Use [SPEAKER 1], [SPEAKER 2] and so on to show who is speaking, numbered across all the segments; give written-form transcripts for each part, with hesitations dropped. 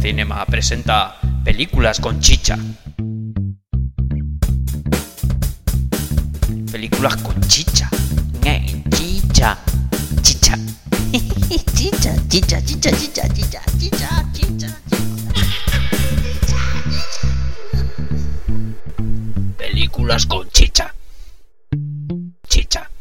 [SPEAKER 1] Podcinema presenta Películas con Chicha. Películas con chicha. Chicha. Chicha. Chicha, chicha, chicha, chicha, chicha, chicha, chicha. Películas con chicha. Chicha.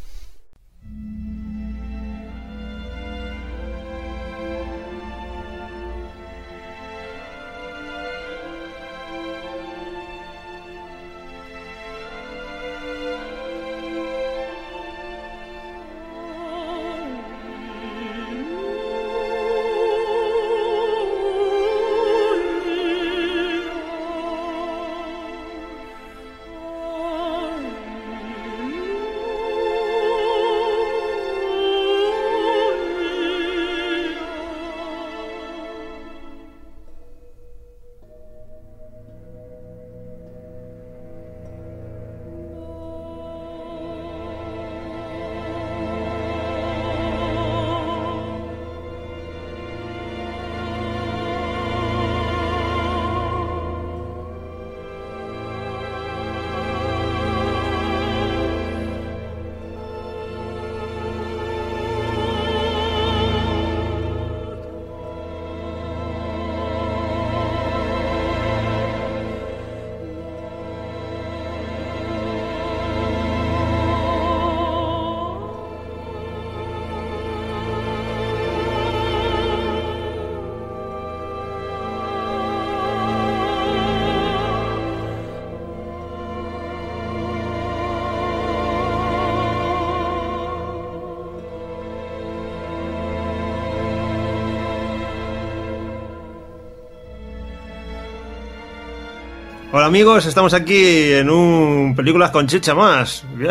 [SPEAKER 2] Hola amigos, estamos aquí en un Películas con Chicha más. ¡Bien!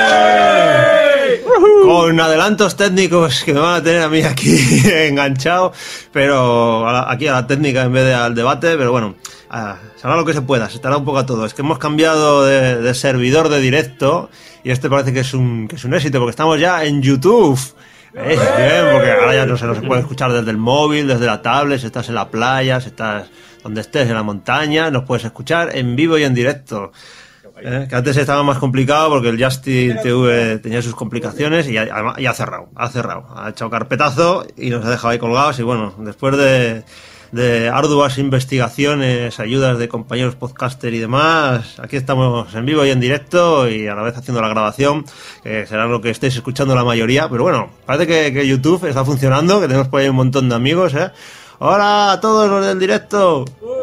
[SPEAKER 2] Con adelantos técnicos que me van a tener a mí aquí enganchado, pero aquí a la técnica en vez de al debate, pero bueno, se hará lo que se pueda, se estará un poco a todo. Es que hemos cambiado de servidor de directo y este parece que es un éxito porque estamos ya en YouTube. Bien, porque ahora ya no se nos puede escuchar desde el móvil, desde la tablet, si estás en la playa, si estás donde estés, en la montaña, nos puedes escuchar en vivo y en directo. Que antes estaba más complicado porque el Justin TV tenía sus complicaciones y ha cerrado, ha echado carpetazo y nos ha dejado ahí colgados y bueno, después de arduas investigaciones, ayudas de compañeros podcaster y demás, aquí estamos en vivo y en directo y a la vez haciendo la grabación, que será lo que estéis escuchando la mayoría, pero bueno, parece que YouTube está funcionando, que tenemos por ahí un montón de amigos, ¿eh? ¡Hola a todos los del directo!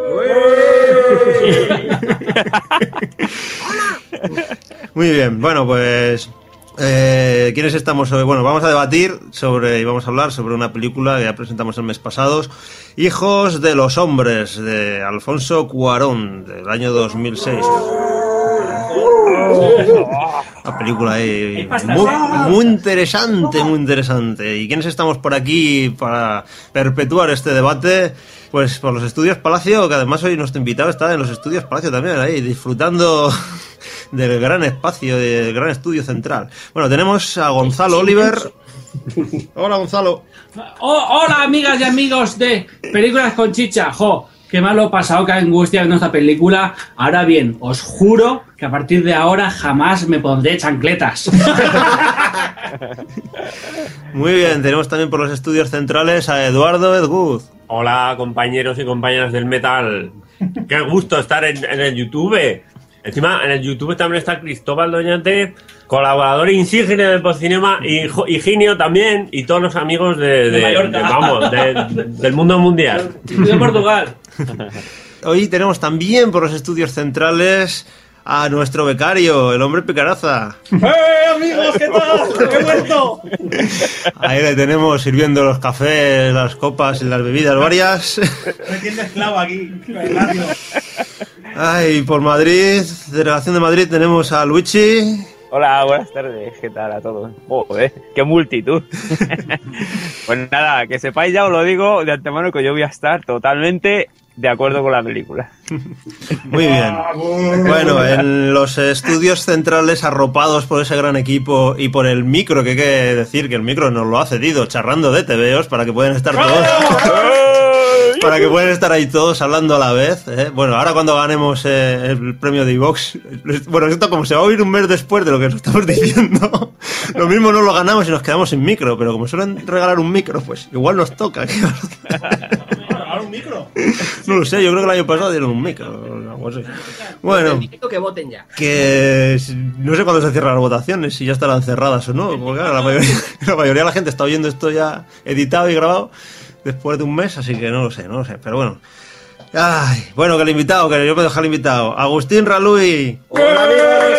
[SPEAKER 2] Muy bien, bueno, pues ¿quiénes estamos hoy? Bueno, vamos a debatir y vamos a hablar sobre una película que ya presentamos el mes pasado, Hijos de los Hombres, de Alfonso Cuarón, del año 2006. Una película ahí muy interesante, muy interesante. ¿Y quiénes estamos por aquí para perpetuar este debate? Pues por los Estudios Palacio, que además hoy nuestro invitado está en los Estudios Palacio también, ahí disfrutando del gran espacio, del gran estudio central. Bueno, tenemos a Gonzalo Oliver. Hola, Gonzalo.
[SPEAKER 3] Hola, amigas y amigos de Películas con Chicha. ¡Jo! Qué mal lo he pasado, qué angustia viendo esta película. Ahora bien, os juro que a partir de ahora jamás me pondré chancletas.
[SPEAKER 2] Muy bien, tenemos también por los estudios centrales a Eduardo Edguz.
[SPEAKER 4] Hola, compañeros y compañeras del metal. Qué gusto estar en el YouTube. Encima, en el YouTube también está Cristóbal Doñate, colaborador insigne del Podcinema, y Higinio también, y todos los amigos del mundo mundial.
[SPEAKER 3] De Portugal.
[SPEAKER 2] Hoy tenemos también por los estudios centrales a nuestro becario, el hombre Picaraza.
[SPEAKER 5] Amigos, ¿qué tal? ¡Qué vuelto!
[SPEAKER 2] Ahí le tenemos sirviendo los cafés, las copas y las bebidas varias.
[SPEAKER 5] Me tiene esclavo aquí, rápido.
[SPEAKER 2] Ay, por Madrid, delegación de Madrid, tenemos a Luigi.
[SPEAKER 6] Hola, buenas tardes, ¿qué tal a todos? Joder, qué multitud. Pues nada, que sepáis ya, os lo digo de antemano, que yo voy a estar totalmente de acuerdo con la película.
[SPEAKER 2] Muy bien. Bueno, en los estudios centrales arropados por ese gran equipo y por el micro, que hay que decir que el micro nos lo ha cedido, charrando de TVOs para que puedan estar todos. para que puedan estar ahí todos hablando a la vez. Bueno, ahora cuando ganemos el premio de iVox, bueno, esto como se va a oír un mes después de lo que nos estamos diciendo, lo mismo no lo ganamos y nos quedamos sin micro, pero como suelen regalar un micro, pues igual nos toca.
[SPEAKER 5] ¿Regalar un micro?
[SPEAKER 2] No lo sé, yo creo que el año pasado dieron un micro o algo así. Bueno,
[SPEAKER 7] Que voten ya.
[SPEAKER 2] que no sé cuándo se cierran las votaciones, si ya estarán cerradas o no, porque claro, la mayoría de la gente está oyendo esto ya editado y grabado después de un mes, así que no lo sé, pero bueno. Ay, bueno, que el invitado, que yo me dejo al invitado. Agustín Raluy.
[SPEAKER 7] ¡Hola, amigos!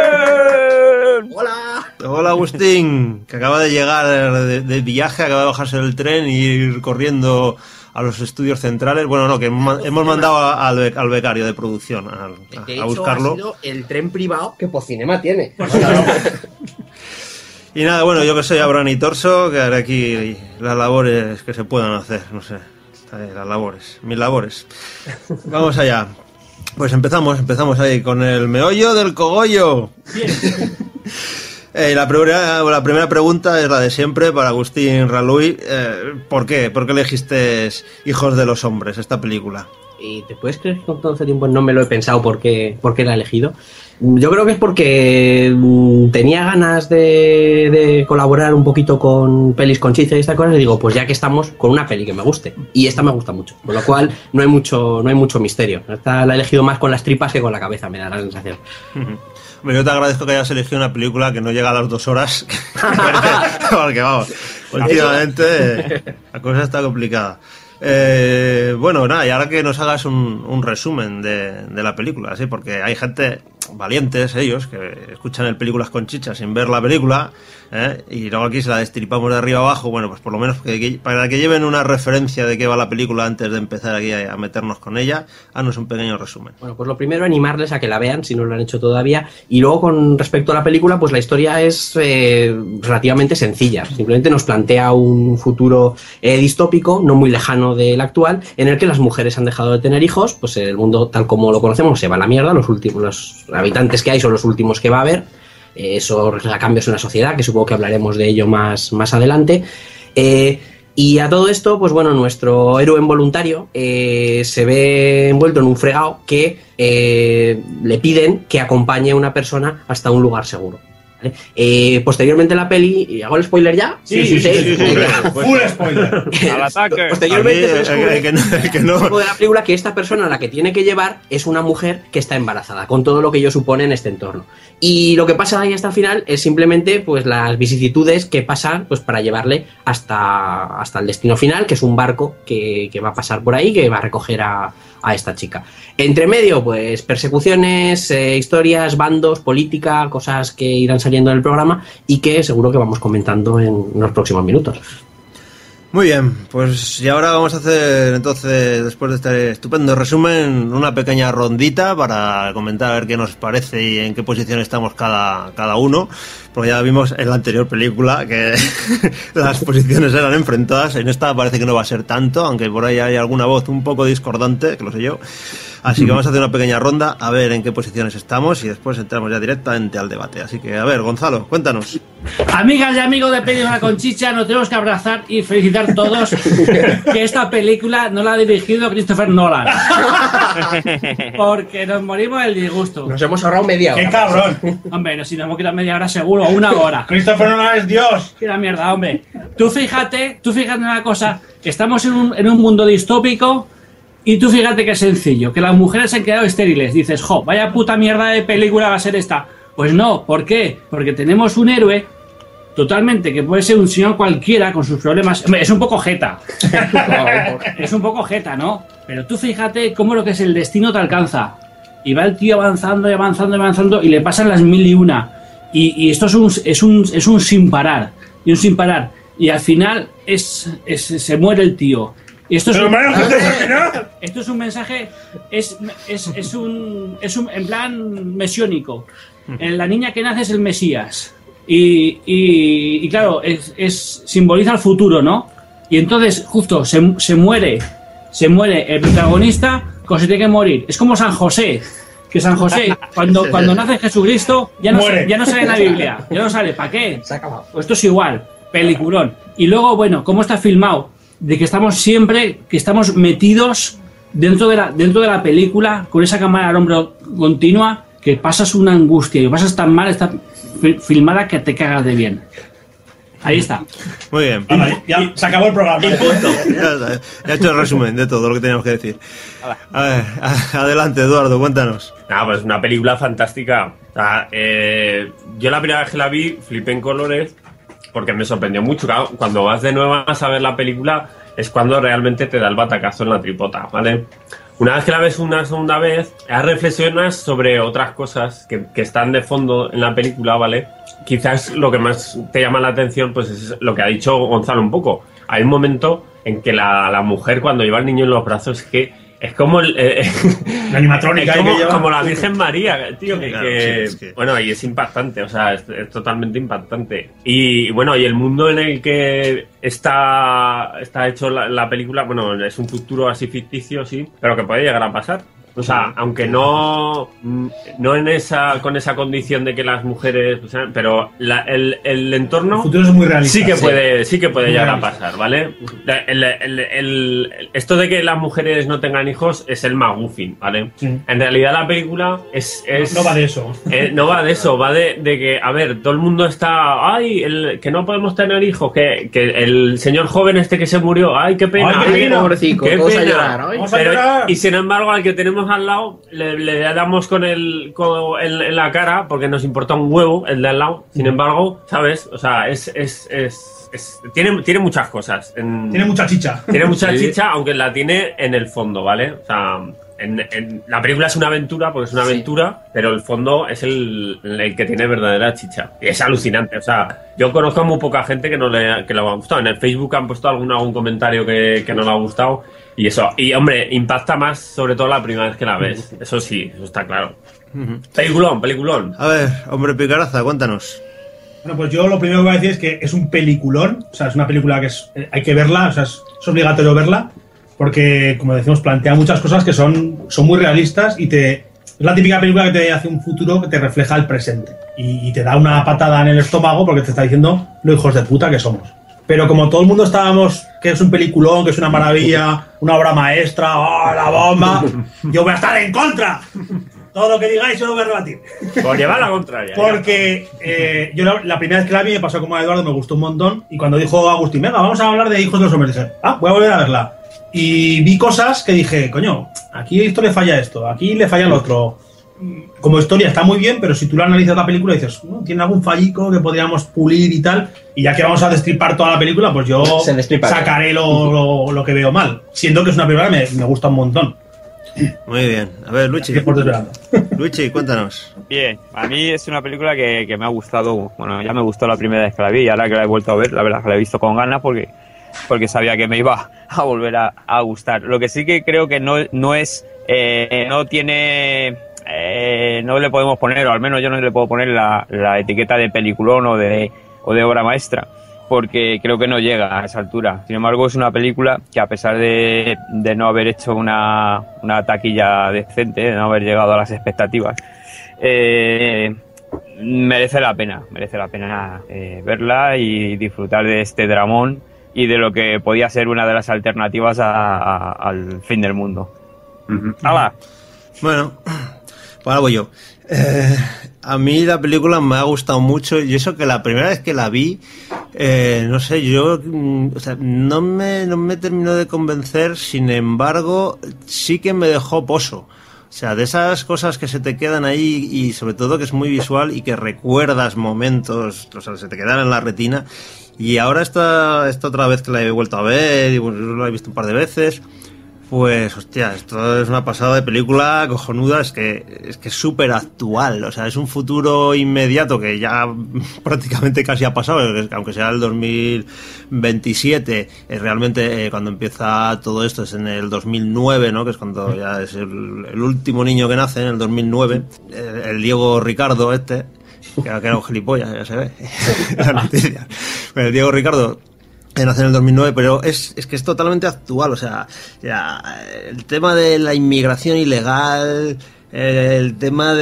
[SPEAKER 7] ¡Hola!
[SPEAKER 2] Hola, Agustín, que acaba de llegar de viaje, acaba de bajarse del tren y ir corriendo a los estudios centrales. Bueno, no, que hemos mandado al becario de producción a buscarlo.
[SPEAKER 7] Ha sido el tren privado que Pocinema tiene.
[SPEAKER 2] Y nada, bueno, yo que soy Abraham y Torso, que haré aquí las labores que se puedan hacer, no sé, las labores, mis labores. Vamos allá. Pues empezamos ahí con el meollo del cogollo. La primera pregunta es la de siempre para Agustín Raluy. ¿Por qué? ¿Por qué elegiste Hijos de los Hombres, esta película?
[SPEAKER 7] ¿Y te puedes creer que con todo ese tiempo no me lo he pensado por qué la he elegido? Yo creo que es porque tenía ganas de colaborar un poquito con pelis con chicha y estas cosas, y digo, pues ya que estamos, con una peli que me guste. Y esta me gusta mucho, con lo cual no hay mucho misterio. Esta la he elegido más con las tripas que con la cabeza, me da la sensación.
[SPEAKER 2] Bueno, yo te agradezco que hayas elegido una película que no llega a las 2 horas, porque vamos, últimamente la cosa está complicada. Bueno, nada, y ahora que nos hagas un resumen de la película, ¿sí? Porque hay gente, valientes ellos, que escuchan el Películas con Chicha sin ver la película, y luego aquí se la destripamos de arriba abajo. Bueno, pues por lo menos para que lleven una referencia de qué va la película antes de empezar aquí a meternos con ella, haznos un pequeño resumen.
[SPEAKER 7] Bueno, pues lo primero, animarles a que la vean si no lo han hecho todavía, y luego con respecto a la película, pues la historia es relativamente sencilla. Simplemente nos plantea un futuro distópico, no muy lejano del actual, en el que las mujeres han dejado de tener hijos, pues el mundo tal como lo conocemos se va a la mierda, los habitantes que hay son los últimos que va a haber, eso refleja cambios en la sociedad, que supongo que hablaremos de ello más adelante. Y a todo esto, pues bueno, nuestro héroe involuntario se ve envuelto en un fregado que le piden que acompañe a una persona hasta un lugar seguro. Posteriormente la peli, ¿hago el spoiler ya?
[SPEAKER 5] Sí. Full spoiler.
[SPEAKER 6] Al ataque.
[SPEAKER 7] Posteriormente se descubre
[SPEAKER 2] que no.
[SPEAKER 7] de la película que esta persona a la que tiene que llevar es una mujer que está embarazada, con todo lo que ello supone en este entorno. Y lo que pasa ahí hasta el final es simplemente pues las vicisitudes que pasan pues para llevarle hasta el destino final, que es un barco que va a pasar por ahí, que va a recoger a esta chica. Entre medio, pues persecuciones, historias, bandos, política, cosas que irán saliendo en el programa y que seguro que vamos comentando en los próximos minutos.
[SPEAKER 2] Muy bien, pues y ahora vamos a hacer entonces, después de este estupendo resumen, una pequeña rondita para comentar a ver qué nos parece y en qué posición estamos cada uno, porque ya vimos en la anterior película que las posiciones eran enfrentadas. En esta parece que no va a ser tanto, aunque por ahí hay alguna voz un poco discordante, que lo sé yo. Así que vamos a hacer una pequeña ronda a ver en qué posiciones estamos y después entramos ya directamente al debate. Así que, a ver, Gonzalo, cuéntanos.
[SPEAKER 3] Amigas y amigos de Película con Chicha, nos tenemos que abrazar y felicitar todos que esta película no la ha dirigido Christopher Nolan. Porque nos morimos del disgusto.
[SPEAKER 7] Nos hemos ahorrado media hora.
[SPEAKER 5] ¡Qué cabrón!
[SPEAKER 3] Hombre, si nos hemos quitado media hora seguro, o una hora.
[SPEAKER 5] Christopher Nolan es Dios.
[SPEAKER 3] ¡Qué la mierda, hombre! Tú fíjate en una cosa, que estamos en un mundo distópico. Y tú fíjate qué sencillo, que las mujeres se han quedado estériles. Dices, vaya puta mierda de película va a ser esta. Pues no, ¿por qué? Porque tenemos un héroe totalmente que puede ser un señor cualquiera con sus problemas. Hombre, es un poco jeta. Es un poco jeta, ¿no? Pero tú fíjate cómo lo que es el destino te alcanza. Y va el tío avanzando y avanzando y avanzando y le pasan las 1001. Y esto es un sin parar. Y un sin parar. Y al final se muere el tío. Y esto es un mensaje, es un en plan mesiónico. La niña que nace es el Mesías. Y claro, simboliza el futuro, ¿no? Y entonces, justo, se muere el protagonista cuando se tiene que morir. Es como San José. Que San José, cuando nace Jesucristo, ya no sale en la Biblia. Ya no sale. ¿Para qué?
[SPEAKER 7] Se ha acabado.
[SPEAKER 3] Pues esto es igual. Peliculón. Y luego, bueno, ¿cómo está filmado? de que estamos metidos dentro de la película, con esa cámara al hombro continua, que pasas una angustia y pasas tan mal, está filmada que te cagas de bien. Ahí está.
[SPEAKER 2] Muy bien.
[SPEAKER 5] Vale, ya se acabó el programa.
[SPEAKER 2] Ya he hecho el resumen de todo lo que teníamos que decir. A ver, adelante, Eduardo, cuéntanos.
[SPEAKER 4] Pues una película fantástica. O sea, yo la primera vez que la vi flipé en colores porque me sorprendió mucho. Claro, cuando vas de nuevo a ver la película es cuando realmente te da el batacazo en la tripota, ¿vale? Una vez que la ves una segunda vez, reflexionas sobre otras cosas que están de fondo en la película, ¿vale? Quizás lo que más te llama la atención pues es lo que ha dicho Gonzalo un poco. Hay un momento en que la mujer, cuando lleva al niño en los brazos, es como
[SPEAKER 5] la animatrónica
[SPEAKER 4] es como la Virgen María, tío,
[SPEAKER 2] Claro, es que...
[SPEAKER 4] bueno, y es impactante, o sea, es totalmente impactante. Y bueno, y el mundo en el que está hecho la película, bueno, es un futuro así ficticio, sí, pero que puede llegar a pasar. O sea, aunque no con esa condición de que las mujeres, o sea, pero el entorno
[SPEAKER 5] el futuro es muy realista.
[SPEAKER 4] Sí que puede llegar a pasar, ¿vale? Esto de que las mujeres no tengan hijos es el McGuffin, ¿vale?
[SPEAKER 5] Sí.
[SPEAKER 4] En realidad la película es
[SPEAKER 5] no va de eso.
[SPEAKER 4] no va de eso, va de que, a ver, todo el mundo está, que no podemos tener hijos, que el señor joven que se murió, ay, qué pena,
[SPEAKER 5] Ay, qué pena.
[SPEAKER 7] Pobrecito,
[SPEAKER 4] qué
[SPEAKER 7] todos a
[SPEAKER 4] pena.
[SPEAKER 7] llorar, ¿no?
[SPEAKER 5] Vamos a llorar.
[SPEAKER 4] Y sin embargo, al que tenemos al lado le damos en la cara porque nos importa un huevo el de al lado. Sin embargo, ¿sabes? O sea, tiene muchas cosas.
[SPEAKER 5] Tiene mucha chicha.
[SPEAKER 4] Tiene mucha chicha, aunque la tiene en el fondo, ¿vale? O sea, la película es una aventura, porque es una aventura, pero el fondo es el que tiene verdadera chicha. Y es alucinante. O sea, yo conozco a muy poca gente que le ha gustado. En el Facebook han puesto algún comentario que no le ha gustado. Y eso, hombre, impacta más sobre todo la primera vez que la ves. Eso sí, eso está claro. Peliculón.
[SPEAKER 2] A ver, hombre Picaraza, cuéntanos.
[SPEAKER 5] Bueno, pues yo lo primero que voy a decir es que es un peliculón. O sea, es una película que hay que verla, o sea, es obligatorio verla. Porque, como decimos, plantea muchas cosas que son muy realistas y es la típica película que te hace un futuro que te refleja el presente. Y te da una patada en el estómago porque te está diciendo lo hijos de puta que somos. Pero como todo el mundo estábamos, que es un peliculón, que es una maravilla, una obra maestra, ¡oh, la bomba! Yo voy a estar en contra. Todo lo que digáis yo lo voy a rebatir.
[SPEAKER 4] Por llevar la contraria.
[SPEAKER 5] Porque yo la primera vez que la vi me pasó como a Eduardo, me gustó un montón. Y cuando dijo Agustín, venga, vamos a hablar de Hijos de los Hombres, dije, voy a volver a verla. Y vi cosas que dije, coño, aquí esto le falla esto, aquí le falla el otro. Como historia está muy bien, pero si tú la analizas la película y dices, tiene algún fallico que podríamos pulir y tal, y ya que vamos a destripar toda la película, pues yo sacaré lo que veo mal, siendo que es una película que me gusta un montón.
[SPEAKER 2] Muy bien. A ver, Luchi. Luchi, cuéntanos.
[SPEAKER 6] Bien, a mí es una película que me ha gustado. Bueno, ya me gustó la primera vez que la vi y ahora que la he vuelto a ver, la verdad que la he visto con ganas porque sabía que me iba a volver a gustar. Lo que sí que creo que no tiene... no le podemos poner, o al menos yo no le puedo poner la etiqueta de peliculón o de obra maestra, porque creo que no llega a esa altura. Sin embargo, es una película que, a pesar de no haber hecho una taquilla decente, de no haber llegado a las expectativas, merece la pena verla y disfrutar de este dramón y de lo que podía ser una de las alternativas al fin del mundo. ¡Hala!
[SPEAKER 2] Bueno, ahora voy yo. A mí la película me ha gustado mucho y eso que la primera vez que la vi, no sé, yo o sea, no me terminó de convencer, sin embargo, sí que me dejó pozo. O sea, de esas cosas que se te quedan ahí y sobre todo que es muy visual y que recuerdas momentos, o sea, se te quedan en la retina. Y ahora esta otra vez que la he vuelto a ver y bueno, lo he visto un par de veces, pues hostia, esto es una pasada de película cojonuda, es que es súper actual, o sea, es un futuro inmediato que ya prácticamente casi ha pasado, aunque sea el 2027, realmente cuando empieza todo esto es en el 2009, ¿no? Que es cuando ya es el último niño que nace, en el 2009, el Diego Ricardo que era un gilipollas, ya se ve, la noticia. El Diego Ricardo nace en el 2009, pero es que es totalmente actual, o sea, ya, el tema de la inmigración ilegal, el tema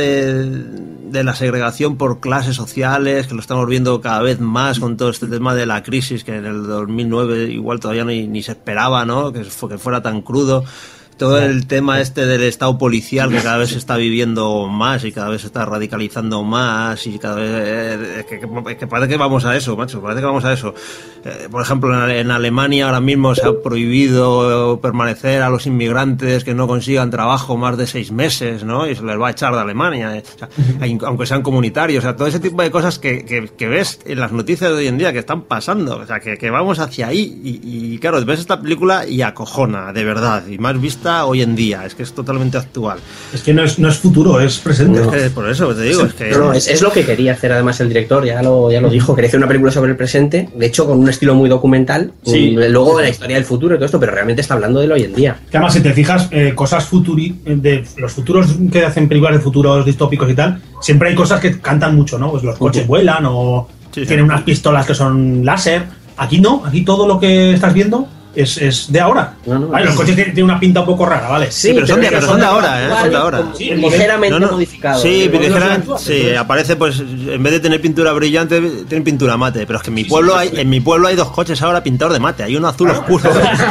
[SPEAKER 2] de la segregación por clases sociales, que lo estamos viendo cada vez más con todo este tema de la crisis, que en el 2009 igual todavía ni se esperaba, ¿no? Que fuera tan crudo. Todo el tema este del estado policial que cada vez se está viviendo más y cada vez se está radicalizando más y cada vez que parece que vamos a eso, macho, parece que vamos a eso. Por ejemplo, en Alemania ahora mismo se ha prohibido permanecer a los inmigrantes que no consigan trabajo más de 6 meses, ¿no? Y se les va a echar de Alemania, o sea, aunque sean comunitarios, o sea, todo ese tipo de cosas que ves en las noticias de hoy en día que están pasando, o sea, que vamos hacia ahí y claro, ves esta película y acojona, de verdad, y más vista hoy en día, es que es totalmente actual.
[SPEAKER 5] Es que no es futuro, es presente.
[SPEAKER 2] No. Es que por eso te digo, es que...
[SPEAKER 7] No, es lo que quería hacer además el director, ya lo dijo, quería hacer una película sobre el presente, de hecho con un estilo muy documental,
[SPEAKER 5] sí,
[SPEAKER 7] luego de la historia del futuro y todo esto, pero realmente está hablando de lo hoy en día.
[SPEAKER 5] Que además, si te fijas, cosas de los futuros que hacen películas de futuros distópicos y tal, siempre hay cosas que cantan mucho, ¿no? Pues los coches vuelan o tienen unas pistolas que son láser. Aquí no, aquí todo lo que estás viendo es de ahora. Vale, los coches tienen una pinta un poco rara, ¿vale?
[SPEAKER 2] Sí, pero son de ahora, son de ahora.
[SPEAKER 7] Sí, ligeramente modificados.
[SPEAKER 2] Sí, ligeramente, aparece, pues, en vez de tener pintura brillante, tienen pintura mate. Pero es que en mi pueblo hay 2 coches ahora pintados de mate. Hay uno azul oscuro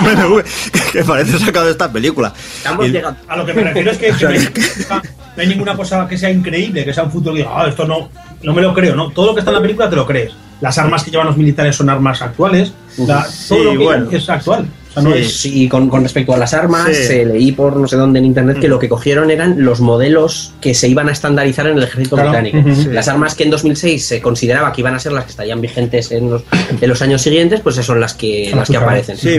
[SPEAKER 2] que parece sacado de esta película.
[SPEAKER 5] A lo que me refiero es que no hay ninguna cosa que sea increíble, que sea un futuro que diga, esto no me lo creo, ¿no? Todo lo que está en la película te lo crees. Las armas que llevan los militares son armas actuales. Todo lo que es actual. O sea, no es...
[SPEAKER 7] Sí, con respecto a las armas, leí por no sé dónde en internet que lo que cogieron eran los modelos que se iban a estandarizar en el ejército británico. Las armas que en 2006 se consideraba que iban a ser las que estarían vigentes en los años siguientes, pues esas son las que aparecen.
[SPEAKER 2] Sí,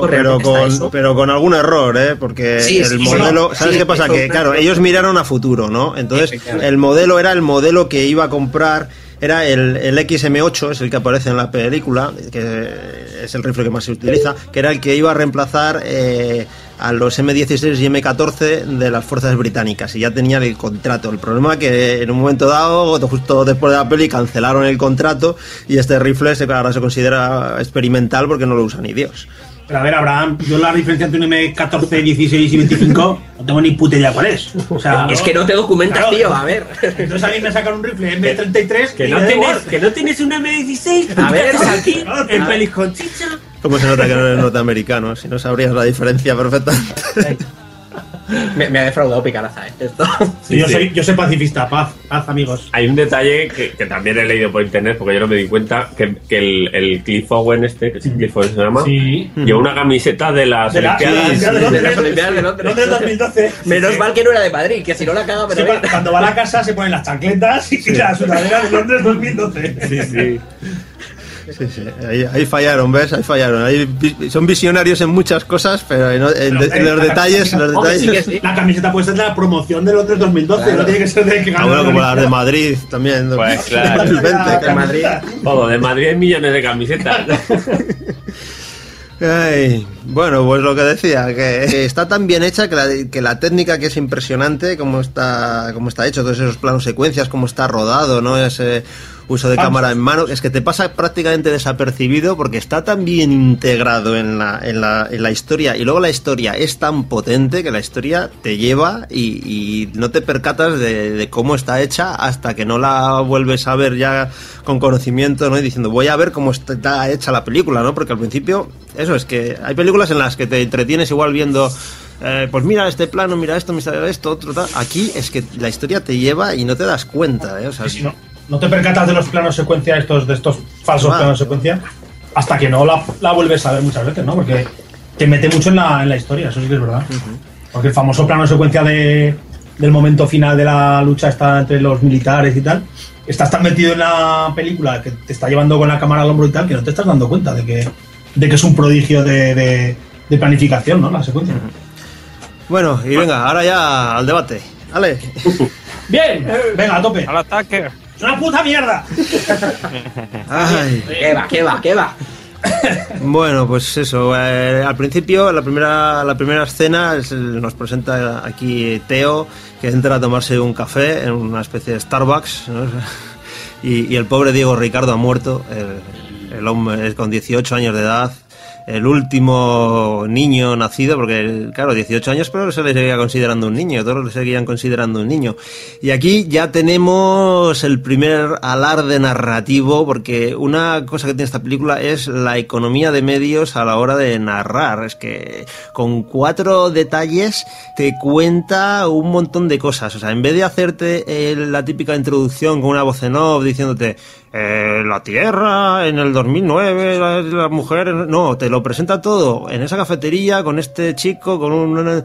[SPEAKER 2] pero con algún error, porque el modelo... ¿Sabes qué pasa? Que claro, ellos miraron a futuro, ¿no? Entonces el modelo era el modelo que iba a comprar. Era el XM8, es el que aparece en la película, que es el rifle que más se utiliza, que era el que iba a reemplazar a los M16 y M14 de las fuerzas británicas, y ya tenían el contrato. El problema es que en un momento dado, justo después de la peli, cancelaron el contrato y este rifle ahora se considera experimental porque no lo usa ni Dios.
[SPEAKER 5] Pero a ver, Abraham, yo la diferencia entre un M14, 16 y 25 no tengo ni puta idea cuál es. O sea,
[SPEAKER 7] es que no te documentas, tío, a ver.
[SPEAKER 5] Entonces a mí me sacan un rifle M33
[SPEAKER 4] que no tienes un M16.
[SPEAKER 7] A ver,
[SPEAKER 4] aquí en Pelis con Chicha.
[SPEAKER 2] ¿Cómo se nota que no eres norteamericano? Si no sabrías la diferencia perfectamente.
[SPEAKER 7] Me ha defraudado Picaraza, esto.
[SPEAKER 5] Sí, yo soy pacifista, paz, amigos.
[SPEAKER 4] Hay un detalle que también he leído por internet, porque yo no me di cuenta, que el Cliff Owen que es Cliff Owen se llama, lleva una camiseta de las Olimpiadas
[SPEAKER 7] de Londres 2012. Menos mal que no era de Madrid, que si no la caga, pero
[SPEAKER 5] cuando va a la casa se ponen las chancletas y la sudadera de Londres 2012.
[SPEAKER 2] Sí. Sí. Ahí fallaron, ¿ves? Ahí fallaron. Son visionarios en muchas cosas, pero en los detalles...
[SPEAKER 5] La camiseta puede ser de la promoción de Londres 2012, claro. No tiene que ser de que
[SPEAKER 2] bueno, como las de Madrid también.
[SPEAKER 4] Pues claro.
[SPEAKER 7] De Madrid.
[SPEAKER 4] Todo, de Madrid hay millones de camisetas.
[SPEAKER 2] Ay, bueno, pues lo que decía, que está tan bien hecha que la técnica, que es impresionante, cómo está hecho, todos esos planos secuencias, cómo está rodado, ¿no? Ese uso de cámara en mano, es que te pasa prácticamente desapercibido porque está tan bien integrado en la historia, y luego la historia es tan potente que la historia te lleva y no te percatas de cómo está hecha hasta que no la vuelves a ver ya con conocimiento, ¿no? Y diciendo, voy a ver cómo está hecha la película, ¿no? Porque al principio, eso es que hay películas en las que te entretienes igual viendo... pues mira este plano, mira esto, otro tal. Aquí es que la historia te lleva y no te das cuenta, o sea,
[SPEAKER 5] sí, no te percatas de los planos secuencia de estos falsos planos secuencia hasta que no la vuelves a ver muchas veces, ¿no? Porque te mete mucho en la historia, eso sí que es verdad. Porque el famoso plano secuencia del momento final de la lucha está entre los militares y tal, estás tan metido en la película que te está llevando con la cámara al hombro y tal, que no te estás dando cuenta de que es un prodigio de planificación, ¿no? La secuencia.
[SPEAKER 2] Bueno, y venga, ahora ya al debate. Vale.
[SPEAKER 5] Bien, venga, a tope.
[SPEAKER 6] Al ataque.
[SPEAKER 5] ¡Es una puta mierda!
[SPEAKER 2] Ay.
[SPEAKER 7] ¿Qué va?
[SPEAKER 2] Bueno, pues eso, al principio, la primera escena nos presenta aquí Teo, que entra a tomarse un café en una especie de Starbucks, ¿no? Y el pobre Diego Ricardo ha muerto, el hombre con 18 años de edad, el último niño nacido, porque claro, 18 años, pero se le seguía considerando un niño, todos le seguían considerando un niño. Y aquí ya tenemos el primer alarde narrativo, porque una cosa que tiene esta película es la economía de medios a la hora de narrar. Es que con 4 detalles te cuenta un montón de cosas. O sea, en vez de hacerte la típica introducción con una voz en off diciéndote la Tierra en el 2009, las mujeres, no, te lo presenta todo en esa cafetería con este chico, con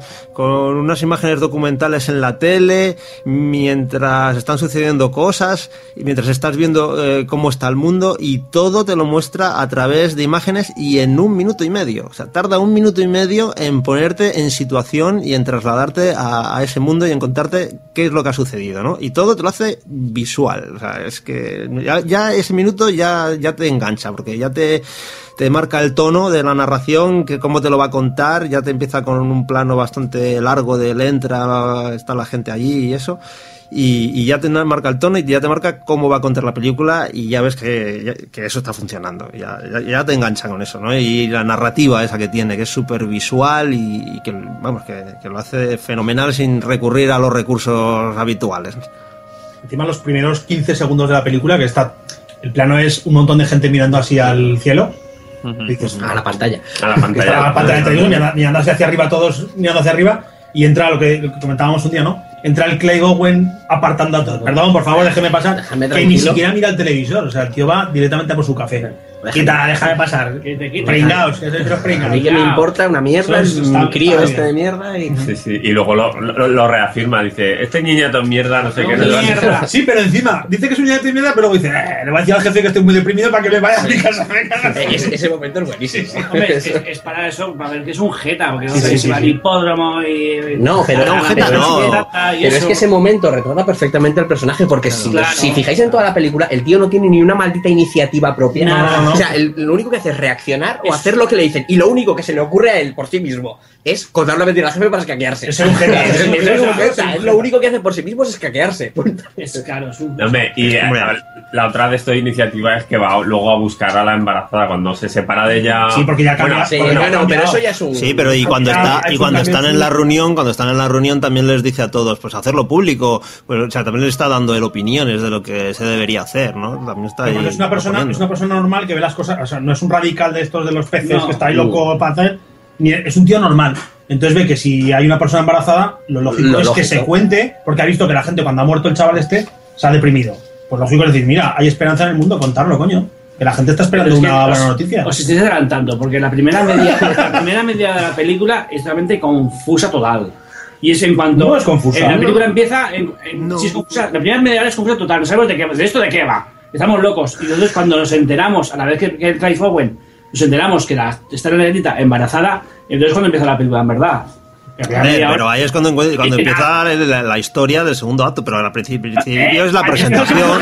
[SPEAKER 2] unas imágenes documentales en la tele, mientras están sucediendo cosas y mientras estás viendo cómo está el mundo, y todo te lo muestra a través de imágenes y en 1 minuto y medio. O sea, tarda 1 minuto y medio en ponerte en situación y en trasladarte a ese mundo y en contarte qué es lo que ha sucedido, ¿no? Y todo te lo hace visual. O sea, es que ya ese minuto ya te engancha, porque ya te marca el tono de la narración, que cómo te lo va a contar, ya te empieza con un plano bastante largo de él entra, está la gente allí y eso, y ya te marca el tono y ya te marca cómo va a contar la película, y ya ves que eso está funcionando, ya te engancha con eso, ¿no? Y la narrativa esa que tiene, que es súper visual y que, vamos, que lo hace fenomenal sin recurrir a los recursos habituales.
[SPEAKER 5] Encima los primeros 15 segundos de la película, que el plano es un montón de gente mirando así al cielo. Dices,
[SPEAKER 7] A la pantalla.
[SPEAKER 4] A la pantalla.
[SPEAKER 5] Está la pantalla entre ellos, mirando hacia arriba, todos mirando hacia arriba, y entra lo que comentábamos un día, ¿no? Entra el Clive Owen apartando a todos. Perdón, por favor, déjeme pasar.
[SPEAKER 7] Déjame
[SPEAKER 5] que ni siquiera mira el televisor, o sea, el tío va directamente por su café. Quita, déjame pasar. Pringaos, que sois los
[SPEAKER 7] A
[SPEAKER 5] pringaos.
[SPEAKER 7] mí que me importa una mierda, es
[SPEAKER 5] Está-
[SPEAKER 7] un crío
[SPEAKER 5] está
[SPEAKER 7] este
[SPEAKER 5] bien.
[SPEAKER 7] de mierda y...
[SPEAKER 4] Sí. Y luego lo reafirma, dice, este niñato es mierda, no sé qué. no sé qué.
[SPEAKER 3] Mierda.
[SPEAKER 5] Sí, pero encima, dice que es un niño de mierda, pero luego dice, le voy a decir al jefe que estoy muy deprimido para que me vaya a mi casa.
[SPEAKER 7] Ese momento es buenísimo.
[SPEAKER 3] Hombre, es para eso, para ver que es un jeta, porque no
[SPEAKER 5] Sí,
[SPEAKER 3] sé
[SPEAKER 5] sí,
[SPEAKER 3] si va al
[SPEAKER 5] sí.
[SPEAKER 3] hipódromo y...
[SPEAKER 7] No, pero
[SPEAKER 2] No, jeta
[SPEAKER 7] pero
[SPEAKER 2] no.
[SPEAKER 7] es que-
[SPEAKER 3] Trata y
[SPEAKER 7] Pero es
[SPEAKER 3] eso.
[SPEAKER 7] que ese momento retrata perfectamente al personaje, porque
[SPEAKER 3] Claro.
[SPEAKER 7] si fijáis en toda la película, el tío no tiene ni una maldita iniciativa propia.
[SPEAKER 3] No.
[SPEAKER 7] O sea, lo único que hace es reaccionar o hacer lo que le dicen. Y lo único que se le ocurre a él por sí mismo es contar una mentira al jefe para escaquearse.
[SPEAKER 5] Es un jeta.
[SPEAKER 7] Es lo único que hace por sí mismo es escaquearse.
[SPEAKER 3] Es claro, es un...
[SPEAKER 4] No, hombre, y
[SPEAKER 2] Hombre.
[SPEAKER 4] la otra de esta iniciativa es que va luego a buscar a la embarazada cuando se separa de ella.
[SPEAKER 5] Sí, porque ya cambia.
[SPEAKER 7] Sí,
[SPEAKER 5] Bueno,
[SPEAKER 7] bueno, pero eso ya es un...
[SPEAKER 2] Sí, pero y cuando
[SPEAKER 5] Ya,
[SPEAKER 2] está
[SPEAKER 5] hay
[SPEAKER 2] y cuando
[SPEAKER 5] un cambio
[SPEAKER 2] están en la reunión, también les dice a todos, pues hacerlo público, pues, o sea, también les está dando él opiniones de lo que se debería hacer, ¿no? También está
[SPEAKER 5] Pero
[SPEAKER 2] ahí
[SPEAKER 5] bueno, es una
[SPEAKER 2] proponiendo.
[SPEAKER 5] persona normal que ve las cosas, o sea, no es un radical de estos de los peces
[SPEAKER 3] No.
[SPEAKER 5] que está ahí loco para hacer, ni es un tío normal. Entonces ve que si hay una persona embarazada, lo lógico
[SPEAKER 7] Lo
[SPEAKER 5] es que
[SPEAKER 7] lógico.
[SPEAKER 5] se cuente, porque ha visto que la gente cuando ha muerto el chaval este se ha deprimido. Pues lógico es decir, mira, hay esperanza en el mundo, contarlo, coño. Que la gente está esperando
[SPEAKER 3] Pero es que
[SPEAKER 5] una buena noticia.
[SPEAKER 3] Os estáis adelantando, porque la primera media de la película es realmente confusa total. Y es en cuanto...
[SPEAKER 5] No es confusa.
[SPEAKER 3] La película empieza...
[SPEAKER 2] No.
[SPEAKER 3] sí es confusa, la primera media hora es confusa total. No sabemos de esto de qué va. Estamos locos. Y entonces cuando nos enteramos, a la vez que el Clive Owen, nos enteramos que está la nenita embarazada, entonces cuando empieza la película en verdad. La primera media hora-
[SPEAKER 2] Pero ahí es cuando empieza la historia del segundo acto, pero al principio es la presentación.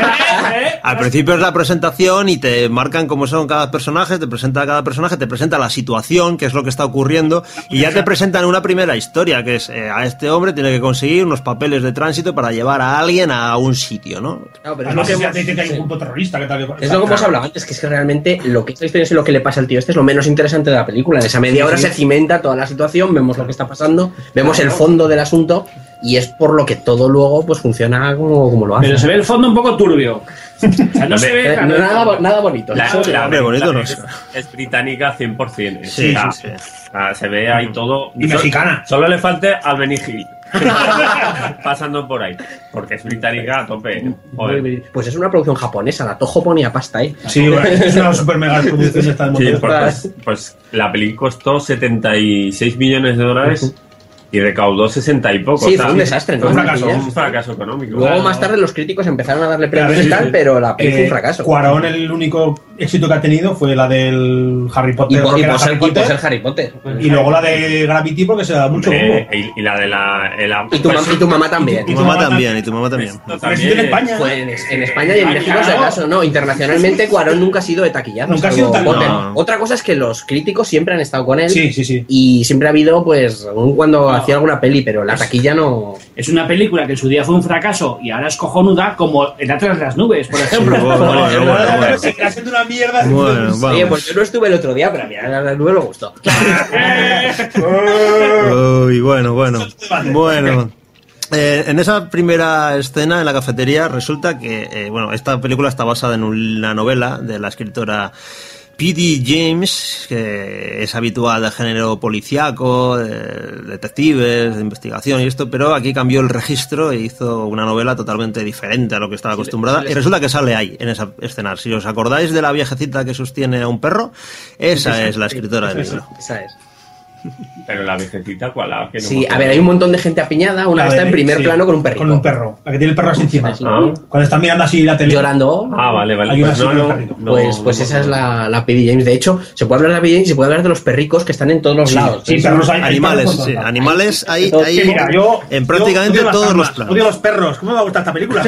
[SPEAKER 2] Al principio es la presentación y te marcan cómo son cada personaje, te presenta a cada personaje, te presenta la situación, que es lo que está ocurriendo, y ya te presentan una primera historia, que es a este hombre tiene que conseguir unos papeles de tránsito para llevar a alguien a un sitio, ¿no?
[SPEAKER 7] Claro, pero es lo
[SPEAKER 5] Además,
[SPEAKER 7] que
[SPEAKER 5] si ya
[SPEAKER 7] hemos-
[SPEAKER 5] te dice que hay
[SPEAKER 7] sí.
[SPEAKER 5] un punto terrorista, que tal, que
[SPEAKER 7] Es lo que hemos hablado antes, que es que realmente lo que esta historia es lo que le pasa al tío este es lo menos interesante de la película. En esa media hora se cimenta toda la situación, vemos lo que está pasando, vemos el fondo del asunto y es por lo que todo luego pues funciona como lo hace.
[SPEAKER 3] Pero se ve el fondo un poco turbio. O sea, no se ve... claro,
[SPEAKER 7] Nada bonito.
[SPEAKER 4] La,
[SPEAKER 7] Eso-
[SPEAKER 4] la
[SPEAKER 2] hombre, bonito
[SPEAKER 4] película
[SPEAKER 2] no es.
[SPEAKER 4] es británica 100%.
[SPEAKER 2] Sí,
[SPEAKER 4] O sea,
[SPEAKER 2] sí, sí.
[SPEAKER 4] o sea, se ve ahí todo.
[SPEAKER 5] Y mexicana.
[SPEAKER 4] Solo le falta al Benny Hill. Pasando por ahí. Porque es británica a tope. Joder.
[SPEAKER 7] Pues es una producción japonesa, la Toho ponía pasta ahí.
[SPEAKER 5] Sí, bueno, es una super mega producción esta de
[SPEAKER 4] Sí,
[SPEAKER 5] Montes.
[SPEAKER 4] pues la peli costó 76 millones de dólares y recaudó 60 y poco.
[SPEAKER 7] Sí,
[SPEAKER 4] o sea,
[SPEAKER 7] fue un desastre, ¿no?
[SPEAKER 5] fue un fracaso.
[SPEAKER 7] Taquilla.
[SPEAKER 4] Un fracaso económico.
[SPEAKER 7] Luego más tarde los críticos empezaron a darle premios y
[SPEAKER 5] Sí,
[SPEAKER 7] tal,
[SPEAKER 5] sí.
[SPEAKER 7] pero la peli fue un fracaso.
[SPEAKER 5] Cuarón, el único éxito que ha tenido fue la del Harry
[SPEAKER 7] Y
[SPEAKER 5] Potter.
[SPEAKER 7] por
[SPEAKER 5] porque era
[SPEAKER 7] ser
[SPEAKER 5] Harry Potter,
[SPEAKER 7] el Harry Potter.
[SPEAKER 5] y luego la de Gravity porque se da mucho bombo.
[SPEAKER 4] Y la de la.
[SPEAKER 7] Y tu mamá también.
[SPEAKER 2] Y tu mamá también, y tu mamá también.
[SPEAKER 5] Porque existe en España.
[SPEAKER 7] Pues en España y en México, si acaso, no. Internacionalmente, Cuarón nunca ha sido de taquillazo.
[SPEAKER 5] Nunca ha
[SPEAKER 7] salvo
[SPEAKER 5] sido taquillazo.
[SPEAKER 7] Potter.
[SPEAKER 2] No.
[SPEAKER 7] Otra cosa es que los críticos siempre han estado con él.
[SPEAKER 5] Sí, sí, sí.
[SPEAKER 7] Y siempre ha habido, pues, aún cuando hacía alguna peli, pero la taquilla no.
[SPEAKER 3] Es una película que en su día fue un fracaso y ahora es cojonuda, como El Atlas de las Nubes, por ejemplo.
[SPEAKER 2] Sí, bueno.
[SPEAKER 5] Seguirá siendo una una mierda.
[SPEAKER 2] Bueno,
[SPEAKER 7] Oye,
[SPEAKER 2] vamos.
[SPEAKER 7] pues yo no estuve el otro día, pero a mí a la nube me gustó.
[SPEAKER 2] Uy, bueno. En esa primera escena en la cafetería resulta que, esta película está basada en una novela de la escritora P.D. James, que es habitual de género policíaco, de detectives, de investigación y esto, pero aquí cambió el registro e hizo una novela totalmente diferente a lo que estaba acostumbrada. Y resulta que sale ahí, en esa escena. Si os acordáis de la viejecita que sostiene a un perro, esa es la escritora del libro.
[SPEAKER 7] Esa es.
[SPEAKER 4] Pero la viejecita, ¿cuál? Que no
[SPEAKER 7] Sí,
[SPEAKER 4] me
[SPEAKER 7] a ver, hay un montón de gente apiñada, una está en primer plano con un perrito.
[SPEAKER 5] Con un perro. La que tiene el perro así encima.
[SPEAKER 7] Sí.
[SPEAKER 5] Cuando están mirando así la tele.
[SPEAKER 7] Llorando.
[SPEAKER 4] Vale.
[SPEAKER 5] Hay una
[SPEAKER 4] Pues
[SPEAKER 5] así con el
[SPEAKER 4] no,
[SPEAKER 5] perrito.
[SPEAKER 7] Pues esa es la P.D. James. De hecho, se puede hablar de la P.D. James y se puede hablar de los perricos que están en todos los lados.
[SPEAKER 5] Sí, perros hay.
[SPEAKER 2] Animales,
[SPEAKER 5] perros por
[SPEAKER 2] sí,
[SPEAKER 5] todos lados.
[SPEAKER 2] animales hay
[SPEAKER 5] Mira, yo
[SPEAKER 2] en prácticamente
[SPEAKER 5] odio las
[SPEAKER 2] todos los
[SPEAKER 5] armas,
[SPEAKER 2] planos.
[SPEAKER 5] Odio los perros. ¿Cómo me gusta esta película?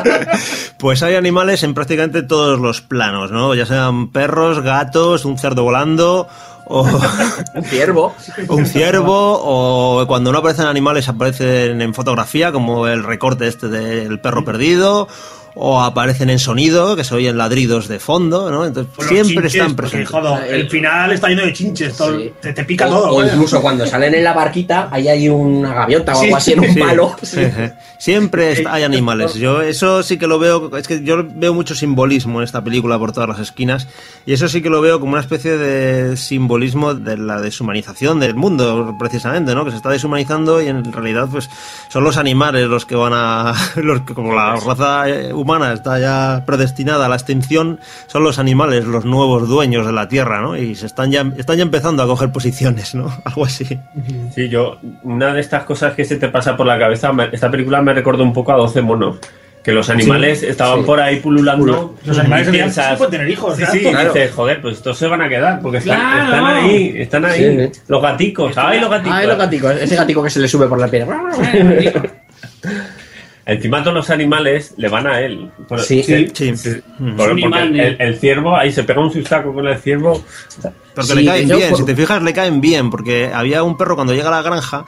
[SPEAKER 2] Pues hay animales en prácticamente todos los planos, ¿no? Ya sean perros, gatos, un cerdo volando, o
[SPEAKER 7] Un ciervo.
[SPEAKER 2] un ciervo, o cuando no aparecen animales aparecen en fotografía, como el recorte este del perro perdido, o aparecen en sonido, que se oyen ladridos de fondo, ¿no? Entonces
[SPEAKER 5] Por los
[SPEAKER 2] siempre
[SPEAKER 5] chinches,
[SPEAKER 2] están
[SPEAKER 5] porque,
[SPEAKER 2] presentes.
[SPEAKER 5] joder, el final está lleno de chinches. Todo,
[SPEAKER 7] Sí.
[SPEAKER 5] te pica
[SPEAKER 7] O
[SPEAKER 5] todo. ¿eh?
[SPEAKER 7] incluso cuando salen en la barquita, ahí hay una gaviota o
[SPEAKER 5] Sí,
[SPEAKER 7] algo así en un
[SPEAKER 2] Sí,
[SPEAKER 7] palo.
[SPEAKER 2] sí. Siempre hay animales. Yo eso sí que lo veo, es que yo veo mucho simbolismo en esta película por todas las esquinas, y eso sí que lo veo como una especie de simbolismo de la deshumanización del mundo, precisamente, ¿no? Que se está deshumanizando y en realidad pues son los animales los que van a como la raza humana está ya predestinada a la extinción, son los animales los nuevos dueños de la tierra, ¿no? Y están ya empezando a coger posiciones, ¿no? Algo así.
[SPEAKER 4] Sí, una de estas cosas que se te pasa por la cabeza, esta película me recordó un poco a 12 monos. Que los animales estaban por ahí pululando.
[SPEAKER 5] Los animales
[SPEAKER 4] y
[SPEAKER 5] sí
[SPEAKER 4] piensas,
[SPEAKER 5] pueden tener hijos.
[SPEAKER 4] Sí,
[SPEAKER 5] ¿verdad?
[SPEAKER 4] sí,
[SPEAKER 7] Claro.
[SPEAKER 4] dices, joder, pues estos se van a quedar, porque
[SPEAKER 3] Claro.
[SPEAKER 4] están ahí.
[SPEAKER 7] Sí.
[SPEAKER 4] Los gaticos, ¡ay, los gaticos!
[SPEAKER 7] Ay, los gaticos. Ese gatico que se le sube por la piel.
[SPEAKER 4] Encima todos los animales le van a él.
[SPEAKER 7] Sí.
[SPEAKER 2] Sí.
[SPEAKER 4] Porque
[SPEAKER 3] animal,
[SPEAKER 4] el ciervo, ahí se pega un sustaco con el ciervo.
[SPEAKER 2] Porque
[SPEAKER 7] Sí,
[SPEAKER 2] le caen
[SPEAKER 7] de hecho,
[SPEAKER 2] bien,
[SPEAKER 7] por-
[SPEAKER 2] si te fijas, le caen bien, porque había un perro cuando llega a la granja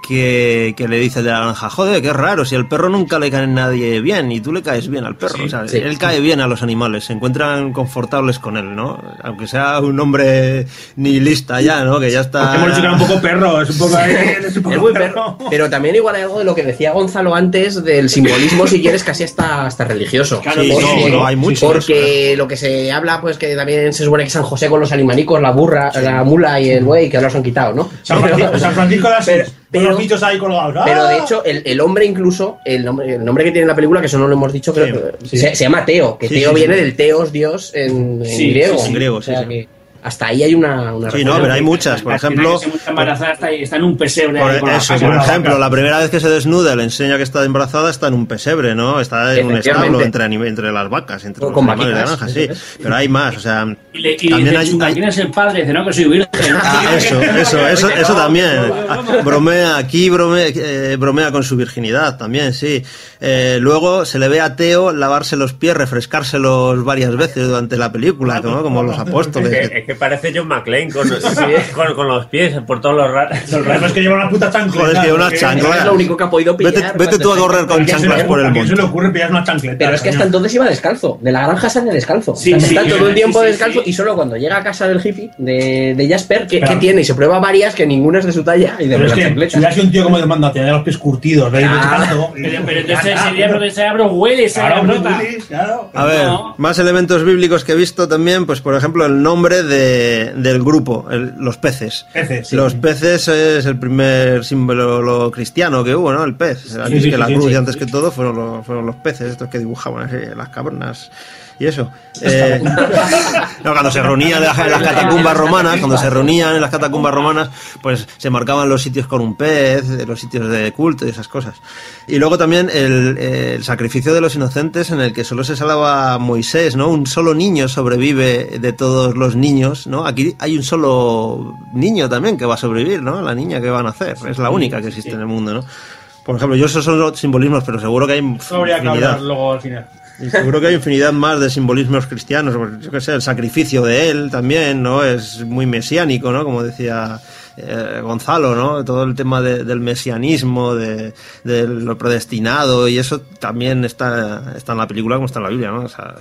[SPEAKER 2] que le dice el de la granja, joder, qué raro, si al perro nunca le cae nadie bien y tú le caes bien al perro. O sea,
[SPEAKER 7] sí.
[SPEAKER 2] él cae bien a los animales, se encuentran confortables con él, ¿no? Aunque sea un hombre nihilista ya, ¿no? Que ya está...
[SPEAKER 5] Hemos dicho que era un poco perro. Es un poco, es un poco
[SPEAKER 7] Es muy perro. Pero también igual hay algo de lo que decía Gonzalo antes del simbolismo, si quieres, casi hasta religioso.
[SPEAKER 2] Claro, sí,
[SPEAKER 7] Porque-
[SPEAKER 2] no, hay mucho de
[SPEAKER 7] Porque lo que se habla, pues que también se supone que San José con los animanicos, la burra, la mula y el buey, que ahora los han quitado, ¿no?
[SPEAKER 5] San Francisco de Asís.
[SPEAKER 7] Pero-
[SPEAKER 5] Con los bichos ahí colgados. ¡Ah!
[SPEAKER 7] Pero de hecho, el hombre incluso, el nombre que tiene la película, que eso no lo hemos dicho, creo que
[SPEAKER 5] sí.
[SPEAKER 7] se llama Teo, que
[SPEAKER 2] Sí,
[SPEAKER 7] Teo
[SPEAKER 2] sí,
[SPEAKER 7] viene
[SPEAKER 2] sí.
[SPEAKER 7] del Teos, Dios, en
[SPEAKER 3] Sí,
[SPEAKER 7] griego.
[SPEAKER 2] sí, en griego,
[SPEAKER 7] O sea
[SPEAKER 2] sí, sí.
[SPEAKER 7] que hasta ahí hay una
[SPEAKER 2] Sí, no,
[SPEAKER 7] referencia.
[SPEAKER 2] pero hay muchas, por
[SPEAKER 3] La escena
[SPEAKER 2] ejemplo...
[SPEAKER 3] que se muestra embarazada está en un pesebre. ahí con la
[SPEAKER 2] Eso,
[SPEAKER 3] vaca.
[SPEAKER 2] por ejemplo, la primera vez que se desnuda le enseña que está embarazada, está en un pesebre, ¿no? Está en un
[SPEAKER 7] Efectivamente.
[SPEAKER 2] establo entre las vacas, entre los
[SPEAKER 7] Con
[SPEAKER 2] animales de la
[SPEAKER 7] vaquitas,
[SPEAKER 2] granja, sí.
[SPEAKER 7] eso es.
[SPEAKER 2] Pero hay más, o sea...
[SPEAKER 3] Y le
[SPEAKER 2] también
[SPEAKER 3] dice,
[SPEAKER 2] hay-
[SPEAKER 3] "Chunga,
[SPEAKER 2] hay-
[SPEAKER 3] ¿quién es el padre? Dice, no, que soy virgen.
[SPEAKER 2] Ah, eso también. Bromea aquí, bromea con su virginidad también, sí. Luego se le ve a Teo lavarse los pies, refrescárselos varias veces durante la película, ¿no? Como los apóstoles.
[SPEAKER 4] Es que parece John McClane con los pies por todos los raros.
[SPEAKER 5] El problema es que lleva una puta chancleta.
[SPEAKER 2] Joder, es que lleva unas
[SPEAKER 5] porque-
[SPEAKER 2] chanclas.
[SPEAKER 7] Es lo único que ha podido pillar.
[SPEAKER 2] Vete tú a correr con
[SPEAKER 5] ¿A quién se
[SPEAKER 2] chanclas
[SPEAKER 5] le-
[SPEAKER 2] por el
[SPEAKER 5] ¿A quién se le
[SPEAKER 2] monte.
[SPEAKER 5] ocurre pillar una chancleta?
[SPEAKER 7] Pero es que hasta
[SPEAKER 5] coño?
[SPEAKER 7] entonces iba descalzo. De la granja sale descalzo.
[SPEAKER 3] Sí,
[SPEAKER 7] O sea,
[SPEAKER 3] sí,
[SPEAKER 7] está todo el tiempo
[SPEAKER 3] sí, sí,
[SPEAKER 7] descalzo
[SPEAKER 3] sí.
[SPEAKER 7] y solo cuando llega a casa del hippie de Jasper, ¿qué
[SPEAKER 5] Pero-
[SPEAKER 7] tiene? Y se prueba varias que ninguna es de su talla y de
[SPEAKER 5] Pero es
[SPEAKER 7] las
[SPEAKER 5] que
[SPEAKER 7] chancletas.
[SPEAKER 5] si hubiera sido un tío como demanda, tenía los pies curtidos, ¿veis?
[SPEAKER 7] Ah,
[SPEAKER 5] Descalzo, y-
[SPEAKER 3] Pero entonces sería porque se abre huele, se
[SPEAKER 5] Claro,
[SPEAKER 3] brota.
[SPEAKER 5] claro.
[SPEAKER 2] A ver,
[SPEAKER 3] No.
[SPEAKER 2] más elementos bíblicos que he visto también, pues por ejemplo el nombre del grupo, los peces.
[SPEAKER 5] Peces, sí.
[SPEAKER 2] Los peces es el primer símbolo cristiano que hubo, ¿no? El pez. Antes
[SPEAKER 5] sí,
[SPEAKER 2] que la
[SPEAKER 5] sí,
[SPEAKER 2] cruz
[SPEAKER 5] sí.
[SPEAKER 2] y antes que todo fueron los peces, estos que dibujaban así, las cavernas y eso. No, cuando se reunían en las catacumbas romanas, pues se marcaban los sitios con un pez, los sitios de culto y esas cosas. Y luego también el sacrificio de los inocentes, en el que solo se salva Moisés, ¿no? Un solo niño sobrevive de todos los niños, ¿no? Aquí hay un solo niño también que va a sobrevivir, ¿no? La niña que va a nacer, es la única que existe en el mundo, ¿no? Por ejemplo, yo esos son los simbolismos, pero seguro que hay
[SPEAKER 5] Eso habría que
[SPEAKER 2] infinidad.
[SPEAKER 5] hablar luego al final.
[SPEAKER 2] Y seguro que hay infinidad más de simbolismos cristianos, porque, yo qué sé, el sacrificio de él también, ¿no? Es muy mesiánico, ¿no? Como decía Gonzalo, ¿no? Todo el tema del mesianismo, de lo predestinado, y eso también está en la película como está en la Biblia, ¿no? O sea,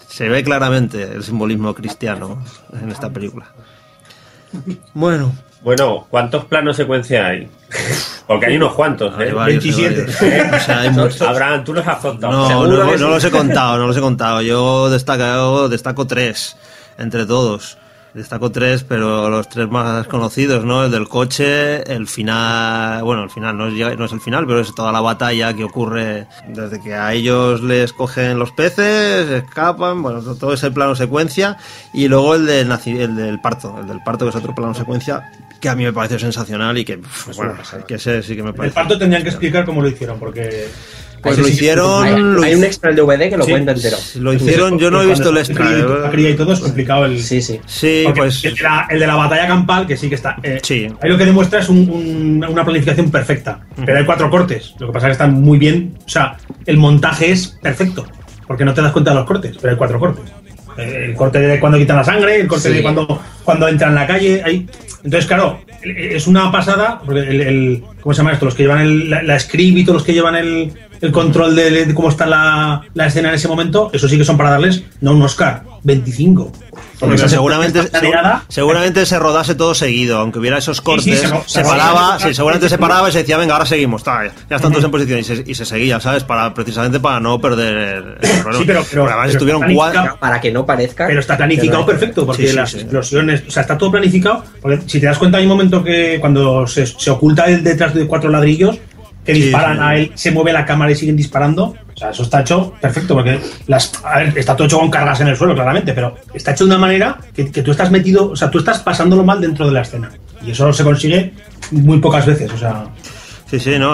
[SPEAKER 2] Se ve claramente el simbolismo cristiano en esta película. Bueno,
[SPEAKER 4] ¿cuántos planos secuencia hay? Porque hay unos cuantos, ¿eh?
[SPEAKER 2] hay varios,
[SPEAKER 5] 27.
[SPEAKER 2] O sea, hay muchos.
[SPEAKER 4] Abraham, tú los has contado.
[SPEAKER 2] No los he contado. Yo destaco 3 entre todos. Destaco 3, pero los 3 más conocidos, ¿no? El del coche, el final... Bueno, el final no es el final, pero es toda la batalla que ocurre desde que a ellos les cogen los peces, escapan, bueno, todo ese plano secuencia. Y luego el del parto, que es otro plano secuencia que a mí me parece sensacional y que, bueno, que ese sí que me parece...
[SPEAKER 5] El parto tendrían que explicar cómo lo hicieron, porque...
[SPEAKER 2] Pues lo hicieron...
[SPEAKER 7] Hay un extra en DVD que lo
[SPEAKER 2] Sí,
[SPEAKER 7] cuenta entero.
[SPEAKER 2] Lo hicieron, yo no he visto el extra.
[SPEAKER 5] La cría y todo es complicado.
[SPEAKER 7] Sí.
[SPEAKER 2] Sí,
[SPEAKER 5] Porque
[SPEAKER 2] pues...
[SPEAKER 5] el de la batalla campal, que sí que está...
[SPEAKER 2] Sí.
[SPEAKER 5] Ahí lo que demuestra es una planificación perfecta. Pero hay 4 cortes. Lo que pasa es que están muy bien... O sea, el montaje es perfecto. Porque no te das cuenta de los cortes, pero hay 4 cortes. El corte de cuando quitan la sangre, el corte de cuando entran en la calle. Entonces, claro, es una pasada. Porque ¿cómo se llama esto? Los que llevan la script y todos los que llevan el control de cómo está la escena en ese momento, eso sí que son para darles, no un Oscar, 25.
[SPEAKER 2] Porque seguramente se rodase todo seguido, aunque hubiera esos cortes, seguramente se paraba y se decía, venga, ahora seguimos, ya están todos en posición, y se seguía, ¿sabes? Precisamente para no perder el
[SPEAKER 5] Sí, pero
[SPEAKER 2] además estuvieron 4...
[SPEAKER 7] Para que no parezca...
[SPEAKER 5] Pero está planificado perfecto, porque las explosiones, o sea, está todo planificado, porque si te das cuenta hay un momento que cuando se oculta él detrás de 4 ladrillos, que disparan a él, se mueve la cámara y siguen disparando. O sea, eso está hecho perfecto, porque está todo hecho con cargas en el suelo, claramente, pero está hecho de una manera que tú estás metido, o sea, tú estás pasándolo mal dentro de la escena. Y eso se consigue muy pocas veces, o sea...
[SPEAKER 2] Sí, no,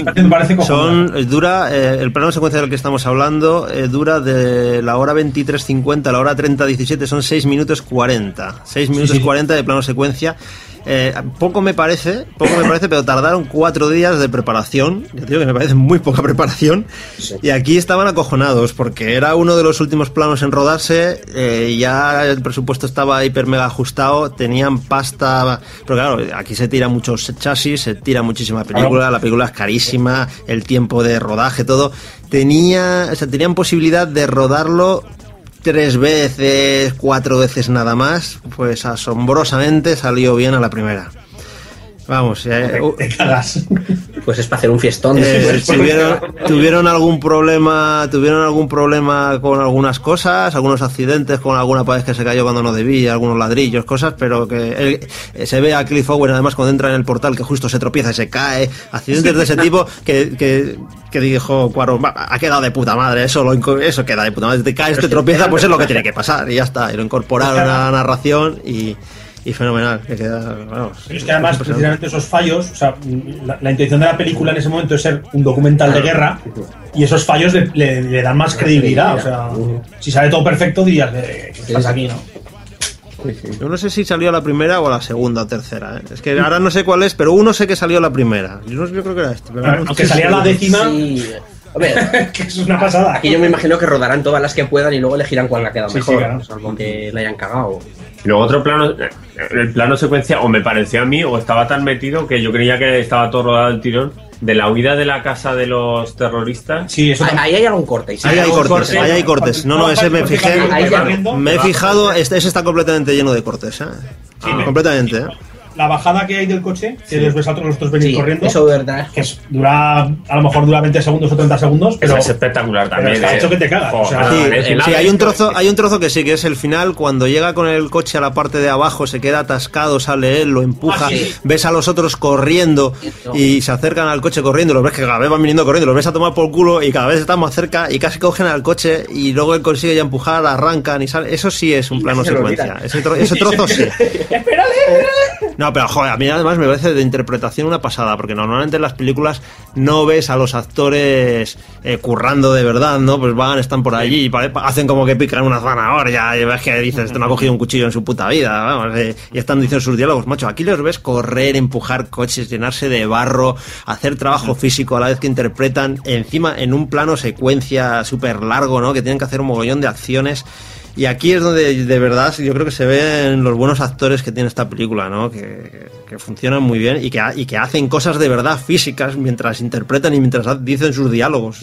[SPEAKER 2] dura, el plano de secuencia del que estamos hablando dura de la hora 23:50 a la hora 30:17, son 6 minutos 40. 6 minutos 40 de plano secuencia. Poco me parece, pero tardaron 4 días de preparación. Yo digo que me parece muy poca preparación. Y aquí estaban acojonados porque era uno de los últimos planos en rodarse. Ya el presupuesto estaba hiper mega ajustado, tenían pasta. Pero claro, aquí se tira muchos chasis, se tira muchísima película. La película es carísima, el tiempo de rodaje, todo. Tenían posibilidad de rodarlo 3 veces, 4 veces nada más, pues asombrosamente salió bien a la primera. Vamos,
[SPEAKER 5] te cagas.
[SPEAKER 7] Pues es para hacer un fiestón.
[SPEAKER 2] Tuvieron algún problema con algunas cosas, algunos accidentes con alguna pared que se cayó cuando no debía, algunos ladrillos, cosas, pero que se ve a Cliff Owen además cuando entra en el portal que justo se tropieza y se cae, accidentes de ese tipo que dijo Cuarón, ha quedado de puta madre, eso queda de puta madre, te caes, te tropieza, pues es lo que tiene que pasar y ya está, y lo incorporaron a la narración y fenomenal, que queda, vamos.
[SPEAKER 5] Pero es que además, precisamente esos fallos, o sea, la intención de la película en ese momento es ser un documental de guerra, y esos fallos le dan más credibilidad. O sea, si sale todo perfecto, dirías, ¿qué pasa aquí, no?
[SPEAKER 2] Yo no sé si salió a la primera o a la segunda o tercera, ¿eh? Es que ahora no sé cuál es, pero uno sé que salió a la primera. Yo creo que era este. Pero
[SPEAKER 5] aunque saliera la décima...
[SPEAKER 7] Sí. A ver,
[SPEAKER 5] que es una pasada.
[SPEAKER 7] Aquí yo me imagino que rodarán todas las que puedan y luego elegirán cuál ha quedado mejor,
[SPEAKER 5] claro.
[SPEAKER 7] Salvo que la hayan cagado.
[SPEAKER 4] Y luego otro plano, el plano secuencia, o me pareció a mí, o estaba tan metido que yo creía que estaba todo rodado el tirón, de la huida de la casa de los terroristas.
[SPEAKER 5] Sí, eso
[SPEAKER 7] ahí hay algún corte.
[SPEAKER 2] Ahí hay cortes. No, ese me fijé. Me he fijado, ese está completamente lleno de cortes, ¿eh? Completamente, ¿eh?
[SPEAKER 5] La bajada que hay del coche, que les ves a los otros venir corriendo.
[SPEAKER 7] Eso de verdad.
[SPEAKER 5] Que a lo mejor dura 20 segundos o 30 segundos, pero
[SPEAKER 4] es espectacular también.
[SPEAKER 5] Está hecho que te cagas. O sea,
[SPEAKER 2] sí, hay un trozo que sí, que es el final, cuando llega con el coche a la parte de abajo, se queda atascado, sale él, lo empuja, ves a los otros corriendo y se acercan al coche corriendo, los ves que cada vez van viniendo corriendo, los ves a tomar por culo y cada vez están más cerca y casi cogen al coche y luego él consigue ya empujar, arrancan y sale. Eso sí es un plano secuencia. Ese trozo sí.
[SPEAKER 5] ¡Espérale!
[SPEAKER 2] No, pero joder, a mí además me parece de interpretación una pasada, porque normalmente en las películas no ves a los actores currando de verdad, ¿no? Pues están por allí y hacen como que pican una zanahoria y ves que dices, esto no ha cogido un cuchillo en su puta vida, vamos, y están diciendo sus diálogos, macho. Aquí los ves correr, empujar coches, llenarse de barro, hacer trabajo físico a la vez que interpretan, encima en un plano secuencia súper largo, ¿no? Que tienen que hacer un mogollón de acciones. Y aquí es donde de verdad yo creo que se ven los buenos actores que tiene esta película, ¿no? Que funcionan muy bien y que hacen cosas de verdad físicas mientras interpretan y mientras dicen sus diálogos.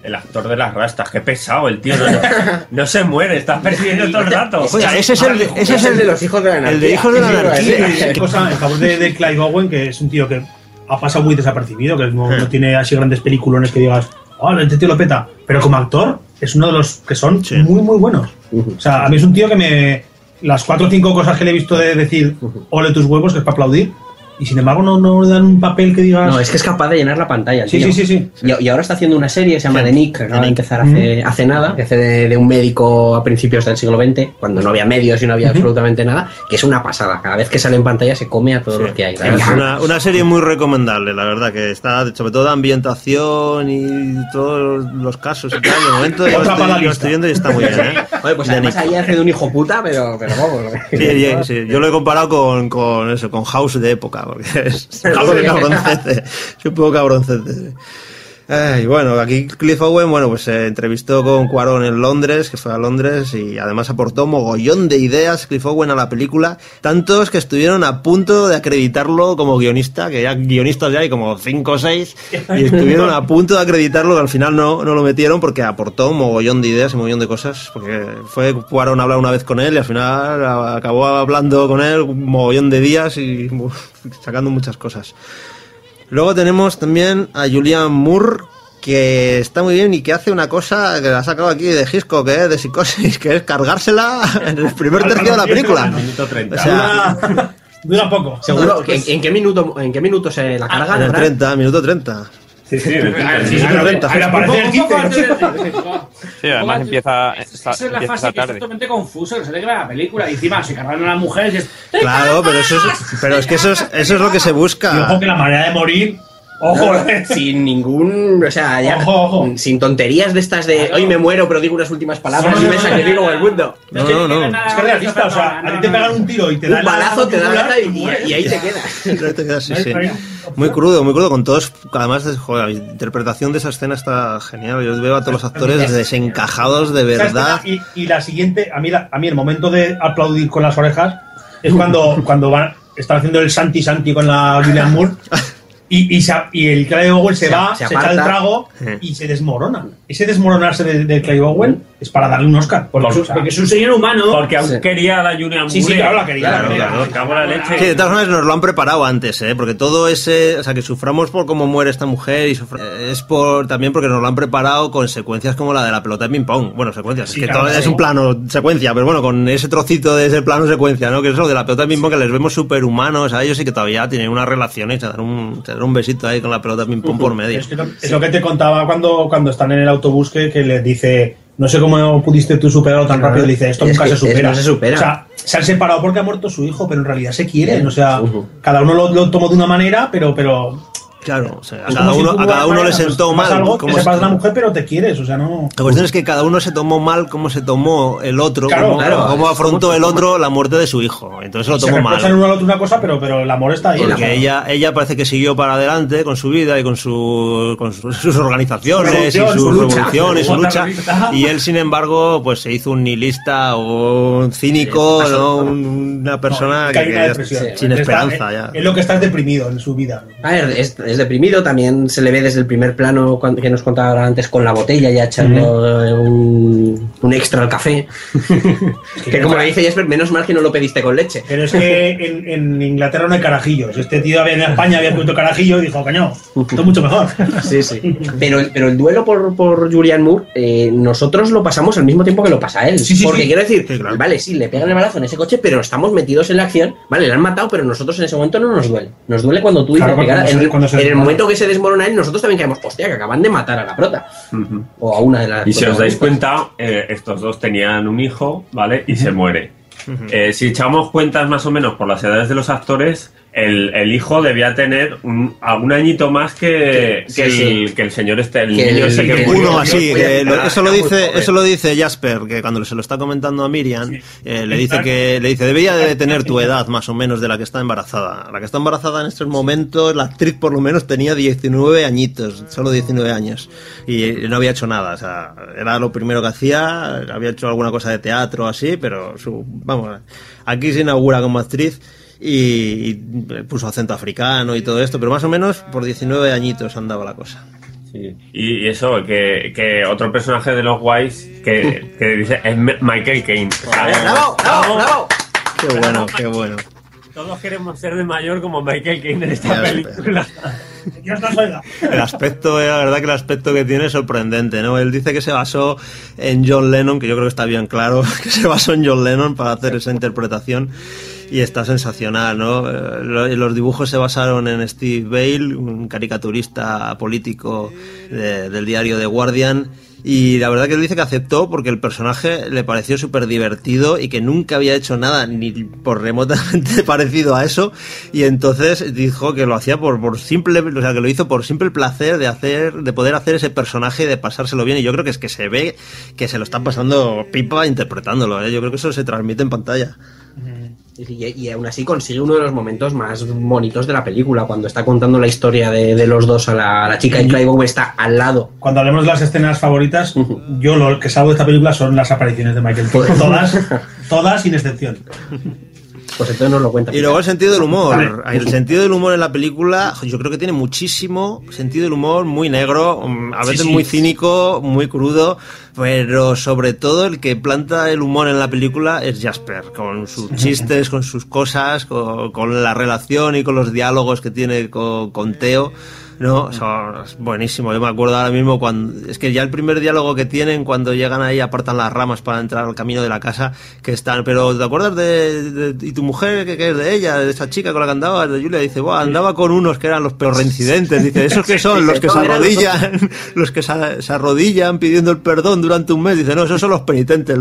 [SPEAKER 4] el actor de las rastas. Qué pesado el tío. No se muere, está persiguiendo todo el rato.
[SPEAKER 2] O sea, ese es el
[SPEAKER 7] de los hijos de la anarquía.
[SPEAKER 2] El de hijos de la anarquía.
[SPEAKER 5] Hay cosa en favor de Clive Owen, que es un tío que ha pasado muy desapercibido, que no tiene así grandes peliculones que digas, este tío lo peta. Pero como actor, es uno de los que son muy, muy buenos. O sea, a mí es un tío que las 4 o 5 cosas que le he visto de decir, ole tus huevos, que es para aplaudir, y sin embargo no le dan un papel que digas...
[SPEAKER 7] No, es que es capaz de llenar la pantalla, el tío.
[SPEAKER 5] Sí.
[SPEAKER 7] Y ahora está haciendo una serie, se llama The Nick, que acaba de empezar hace nada, que hace de un médico a principios del siglo XX, cuando no había medios y no había absolutamente nada, que es una pasada. Cada vez que sale en pantalla se come a todos los que hay.
[SPEAKER 2] Es una serie muy recomendable, la verdad, que está sobre todo de ambientación y todos los casos y tal. De momento yo estoy viendo y está muy bien, ¿eh?
[SPEAKER 7] Oye, pues además ahí hace de un hijo puta, pero vamos.
[SPEAKER 2] Sí, yo lo he comparado con House de época, porque es cabroncete. Es un poco cabroncete, sí. Y bueno, aquí Clive Owen, pues se entrevistó con Cuarón en Londres, que fue a Londres, y además aportó mogollón de ideas Clive Owen a la película, tantos que estuvieron a punto de acreditarlo como guionista, que ya guionistas ya hay como 5 o 6, y estuvieron a punto de acreditarlo, que al final no lo metieron porque aportó un mogollón de ideas y un mogollón de cosas, porque fue Cuarón a hablar una vez con él y al final acabó hablando con él un mogollón de días y sacando muchas cosas. Luego tenemos también a Julianne Moore, que está muy bien y que hace una cosa que la ha sacado aquí de Hitchcock, de Psicosis, que es cargársela en el primer tercio de la película.
[SPEAKER 4] Minuto 30.
[SPEAKER 2] O sea,
[SPEAKER 5] dura poco.
[SPEAKER 7] Seguro. ¿En qué minuto se la cargan?
[SPEAKER 2] En el minuto 30.
[SPEAKER 4] Sí,
[SPEAKER 5] aparece el 15.
[SPEAKER 6] Sí, además empieza
[SPEAKER 3] Esa es la fase que es totalmente confusa, que se le ve la película. Y encima se cargan a las mujeres.
[SPEAKER 2] Claro, pero es que eso es lo que se busca.
[SPEAKER 5] Y ojo que la manera de morir... Ojo,
[SPEAKER 7] sin ningún, o sea, ya,
[SPEAKER 5] ojo.
[SPEAKER 7] Sin tonterías de estas de hoy me muero pero digo unas últimas palabras y me sacrifico con el mundo.
[SPEAKER 2] No.
[SPEAKER 5] Es que es realista, o sea, a ti te pegan un tiro y te dan
[SPEAKER 7] un balazo, te da la y ahí te quedas.
[SPEAKER 2] Sí. Muy crudo, con todos, además, la interpretación de esa escena está genial. Yo veo a todos los actores desencajados de verdad.
[SPEAKER 5] Y la siguiente, a mí el momento de aplaudir con las orejas es cuando están haciendo el Santi con la Julianne Moore. Y el Clive Owen se echa el trago y se desmorona. Ese desmoronarse de Clive Owen es para darle un Oscar.
[SPEAKER 3] Porque es un señor humano.
[SPEAKER 4] Porque aún quería a la Julianne Moore.
[SPEAKER 5] Sí, claro, la quería.
[SPEAKER 2] Claro.
[SPEAKER 4] Cago en la leche.
[SPEAKER 2] Sí, de todas formas nos lo han preparado antes, porque todo ese... O sea, que suframos por cómo muere esta mujer y es también porque nos lo han preparado con secuencias como la de la pelota de ping-pong. Bueno, secuencias.
[SPEAKER 5] Sí,
[SPEAKER 2] es que
[SPEAKER 5] claro,
[SPEAKER 2] todo es un plano secuencia, pero bueno, con ese trocito de ese plano secuencia, ¿no? Que es lo de la pelota de ping-pong, que les vemos superhumanos a ellos y que todavía tienen una relación y se dan un besito ahí con la pelota de ping-pong por medio.
[SPEAKER 5] Es lo que te contaba cuando están en el autobús que les dice... No sé cómo pudiste tú superarlo tan rápido. Le dice, esto nunca se supera.
[SPEAKER 7] No se supera.
[SPEAKER 5] O sea, se han separado porque ha muerto su hijo, pero en realidad se quieren. O sea, cada uno lo tomó de una manera, pero
[SPEAKER 2] Claro, o sea, a cada uno le sentó mal.
[SPEAKER 5] Algo, te separas de la mujer, pero te quieres, o sea, no...
[SPEAKER 2] La cuestión es que cada uno se tomó mal como se tomó el otro, cómo afrontó el otro la muerte de su hijo. Entonces lo tomó mal.
[SPEAKER 5] Se uno al otro una cosa, pero el amor está ahí.
[SPEAKER 2] Porque ella parece que siguió para adelante con su vida y con sus organizaciones y su revolución y su lucha. Y él, sin embargo, pues se hizo un nihilista o un cínico, ¿no? Una persona sin esperanza. Ya.
[SPEAKER 5] Es lo que está deprimido en su vida.
[SPEAKER 7] A ver, es deprimido, también se le ve desde el primer plano que nos contaba antes con la botella ya echando un extra al café. Que como le dice Jesper, menos mal que no lo pediste con leche.
[SPEAKER 5] Pero es que en Inglaterra no hay carajillos. Este tío en España había puesto carajillo y dijo, coño, esto es mucho mejor.
[SPEAKER 7] Sí. Pero el duelo por Julianne Moore, nosotros lo pasamos al mismo tiempo que lo pasa él. Porque quiero decir, claro. Vale, sí, le pegan el balazo en ese coche, pero estamos metidos en la acción. Vale, le han matado, pero nosotros en ese momento no nos duele. Nos duele cuando tú dices en el momento que se desmorona él, nosotros también caemos, hostia, que acaban de matar a la prota. O a una de las...
[SPEAKER 4] Y si os dais cuenta, estos dos tenían un hijo, ¿vale? Y se muere. Si echamos cuentas más o menos por las edades de los actores, el hijo debía tener algún añito más que el señor el niño ese que murió.
[SPEAKER 2] Uno así, eso lo dice Jasper, que cuando se lo está comentando a Miriam, le dice debería de tener tu edad más o menos de la que está embarazada. La que está embarazada en estos momentos, la actriz por lo menos tenía 19 añitos, solo 19 años, y no había hecho nada, o sea, era lo primero que hacía, había hecho alguna cosa de teatro así, pero aquí se inaugura como actriz. Y puso acento africano y todo esto, pero más o menos por 19 añitos andaba la cosa.
[SPEAKER 4] Sí. Y eso, que otro personaje de los guays que dice es Michael Caine.
[SPEAKER 7] ¡Bravo, bravo, bravo!
[SPEAKER 2] Qué bueno, qué bueno.
[SPEAKER 4] Todos queremos ser de mayor como Michael Caine en esta película.
[SPEAKER 5] Dios nos oiga.
[SPEAKER 2] El aspecto, la verdad que el aspecto que tiene es sorprendente, ¿no? Él dice que se basó en John Lennon, que yo creo que está bien claro, que se basó en John Lennon para hacer esa interpretación. Y está sensacional, ¿no? Los dibujos se basaron en Steve Bale, un caricaturista político del diario The Guardian. Y la verdad que él dice que aceptó porque el personaje le pareció súper divertido y que nunca había hecho nada ni por remotamente parecido a eso. Y entonces dijo que lo hacía por simple, o sea, que lo hizo por simple placer de poder hacer ese personaje y de pasárselo bien. Y yo creo que es que se ve que se lo está pasando pipa interpretándolo, ¿eh? Yo creo que eso se transmite en pantalla.
[SPEAKER 7] Y aún así consigue uno de los momentos más bonitos de la película, cuando está contando la historia de los dos a la chica y Clive Owen está al lado.
[SPEAKER 5] Cuando hablemos de las escenas favoritas, yo lo que salvo de esta película son las apariciones de Michael Caine. Todas sin excepción.
[SPEAKER 7] Pues entonces nos lo cuenta.
[SPEAKER 2] Y luego el sentido del humor. El sentido del humor en la película, yo creo que tiene muchísimo sentido del humor, muy negro, a veces muy cínico, muy crudo, pero sobre todo el que planta el humor en la película es Jasper, con sus chistes, con sus cosas, con la relación y con los diálogos que tiene con Theo. No, es buenísimo. Yo me acuerdo ahora mismo cuando es que ya el primer diálogo que tienen cuando llegan ahí, apartan las ramas para entrar al camino de la casa, que están, pero ¿te acuerdas y tu mujer que es de ella, de esa chica con la que andaba, de Julia? Dice, buah, andaba con unos que eran los peores reincidentes. Dice, ¿esos que son? Los que se arrodillan, los que se arrodillan pidiendo el perdón durante un mes. Dice, no, esos son los penitentes,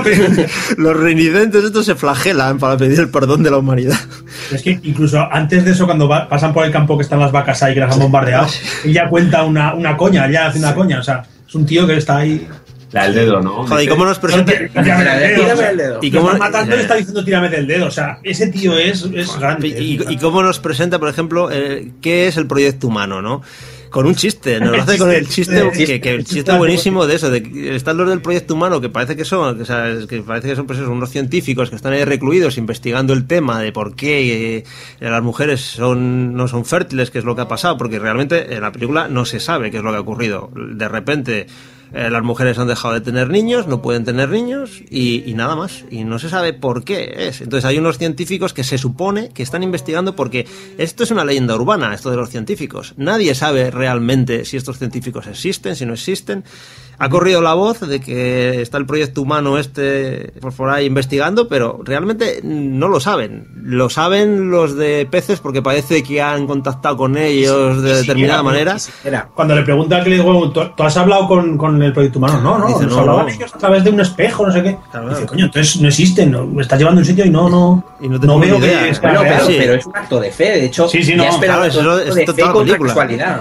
[SPEAKER 2] los reincidentes estos se flagelan para pedir el perdón de la humanidad.
[SPEAKER 5] Es que incluso antes de eso, cuando pasan por el campo que están las vacas ahí, que las han bombardeado, ella cuenta una coña, ella hace una coña, o sea, es un tío que está ahí.
[SPEAKER 4] La del dedo, ¿no?
[SPEAKER 2] Joder, ¿y cómo nos presenta?
[SPEAKER 5] Tírame el dedo.
[SPEAKER 2] ¿Y cómo
[SPEAKER 5] matando le está diciendo tírame del dedo? O sea, ese tío es grande.
[SPEAKER 2] ¿Y cómo nos presenta, por ejemplo, qué es el proyecto humano, no? Con un chiste, nos lo hace con el chiste, que el chiste buenísimo de eso, de que están los del proyecto humano, que parece que son, pues eso, unos científicos que están ahí recluidos investigando el tema de por qué las mujeres no son fértiles, qué es lo que ha pasado, porque realmente en la película no se sabe qué es lo que ha ocurrido. De repente las mujeres han dejado de tener niños, no pueden tener niños y nada más, y no se sabe por qué es. Entonces hay unos científicos que se supone que están investigando, porque esto es una leyenda urbana, esto de los científicos. Nadie sabe realmente si estos científicos existen, si no existen. Ha corrido la voz de que está el proyecto humano por ahí investigando, pero realmente no lo saben. Lo saben los de peces porque parece que han contactado con ellos de determinada manera.
[SPEAKER 5] Cuando le pregunta a Clive Owen, ¿tú has hablado con el proyecto humano? No,
[SPEAKER 2] dice,
[SPEAKER 5] nos hablaban ellos a través de un espejo, no sé qué. Claro. Dice, coño, entonces no existen, me estás llevando a un sitio y no veo
[SPEAKER 2] idea,
[SPEAKER 5] que es
[SPEAKER 7] pero es un acto de fe, de hecho.
[SPEAKER 2] Claro, eso es toda la película.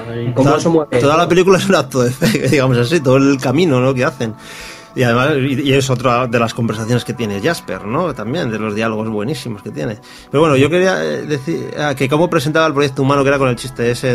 [SPEAKER 2] Toda la película es un acto de fe, digamos así, todo el camino, ¿no?, que hacen. Y además, y es otra de las conversaciones que tiene Jasper, ¿no? También, de los diálogos buenísimos que tiene. Pero bueno, yo quería decir que cómo presentaba el proyecto humano, que era con el chiste ese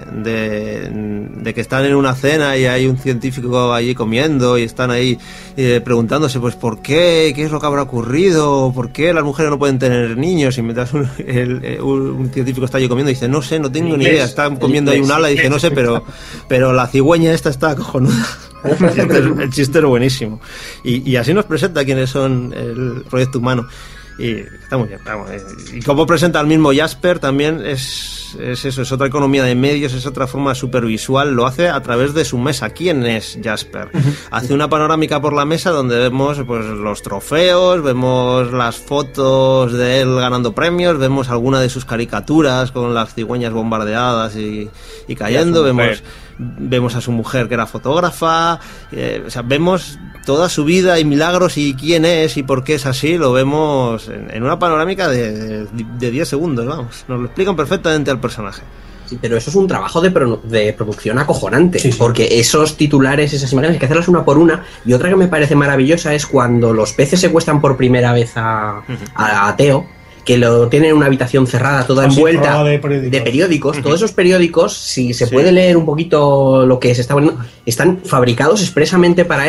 [SPEAKER 2] de que están en una cena y hay un científico allí comiendo y están ahí preguntándose, pues, ¿por qué? ¿Qué es lo que habrá ocurrido? ¿Por qué las mujeres no pueden tener niños? Y mientras un científico está allí comiendo y dice, no sé, no tengo ni idea. Están comiendo ahí un ala y dice, no sé, pero la cigüeña esta está cojonuda. El chiste es buenísimo. Y así nos presenta quiénes son el proyecto humano. Y está muy bien. Y como presenta al mismo Jasper, también es eso, es otra economía de medios, es otra forma supervisual. Lo hace a través de su mesa. ¿Quién es Jasper? Hace una panorámica por la mesa donde vemos, pues, los trofeos, vemos las fotos de él ganando premios, vemos alguna de sus caricaturas con las cigüeñas bombardeadas y cayendo, vemos a su mujer que era fotógrafa, o sea, vemos toda su vida y milagros y quién es y por qué es así, lo vemos en una panorámica de 10 segundos, vamos, nos lo explican perfectamente al personaje.
[SPEAKER 7] Sí, pero eso es un trabajo de producción acojonante, porque esos titulares, esas imágenes, hay que hacerlas una por una. Y otra que me parece maravillosa es cuando los peces secuestran por primera vez a Theo, que lo tienen en una habitación cerrada, toda envuelta de periódicos. Todos esos periódicos, si se puede leer un poquito lo que se está poniendo, están fabricados expresamente para eso,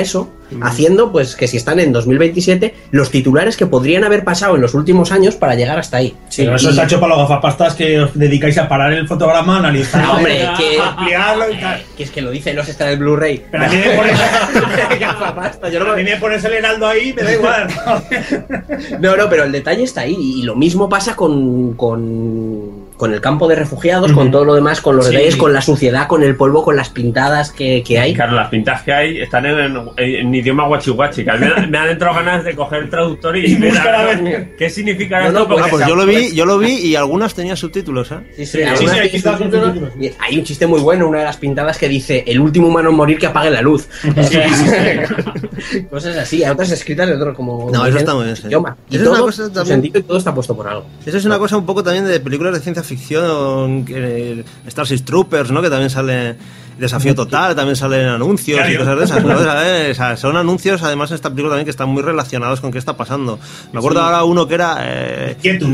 [SPEAKER 7] haciendo pues que si están en 2027 los titulares que podrían haber pasado en los últimos años para llegar hasta ahí.
[SPEAKER 5] Sí, pero eso está hecho para los gafapastas que os dedicáis a parar el fotograma, analizar,
[SPEAKER 7] No, hombre, que
[SPEAKER 5] ampliarlo y tal.
[SPEAKER 7] que es que lo dice los extras del Blu-ray.
[SPEAKER 5] Pero a mí me pones,
[SPEAKER 7] Gafapasta, yo no
[SPEAKER 5] a mí me pones el heraldo ahí, me da igual.
[SPEAKER 7] No, pero el detalle está ahí. Y lo mismo pasa con el campo de refugiados, con todo lo demás, con los
[SPEAKER 5] Sí.
[SPEAKER 7] detalles, con la suciedad, con el polvo, con las pintadas que hay.
[SPEAKER 4] Claro, las pintas que hay están en idioma guachihuachi. Que a mí me han entrado ganas de coger el traductor y ver
[SPEAKER 5] buscar a ver.
[SPEAKER 4] qué significará
[SPEAKER 7] No, no,
[SPEAKER 4] esto. porque
[SPEAKER 2] Pues yo lo vi y algunas tenían subtítulos, ¿eh?
[SPEAKER 7] Sí,
[SPEAKER 5] Sí,
[SPEAKER 7] algunas
[SPEAKER 5] sí,
[SPEAKER 7] tienen
[SPEAKER 5] aquí están los
[SPEAKER 7] subtítulos.
[SPEAKER 5] subtítulos.
[SPEAKER 7] Y hay un chiste muy bueno, una de las pintadas que dice: el último humano en morir que apague la luz. Cosas así, hay otras escritas de otro como.
[SPEAKER 2] No, eso está muy bien, sí.
[SPEAKER 7] idioma. Y
[SPEAKER 2] Eso es una
[SPEAKER 7] todo,
[SPEAKER 2] cosa
[SPEAKER 7] su
[SPEAKER 2] también-
[SPEAKER 7] sentido y todo está puesto por algo.
[SPEAKER 2] Eso es una cosa un poco también de películas de ciencia ficción, Starship Troopers, ¿no? Que también sale Desafío Total, también salen anuncios y cosas de esas, ¿no? O sea, son anuncios, además, en esta película también que están muy relacionados con qué está pasando. Me acuerdo ahora uno que era
[SPEAKER 5] Quietus.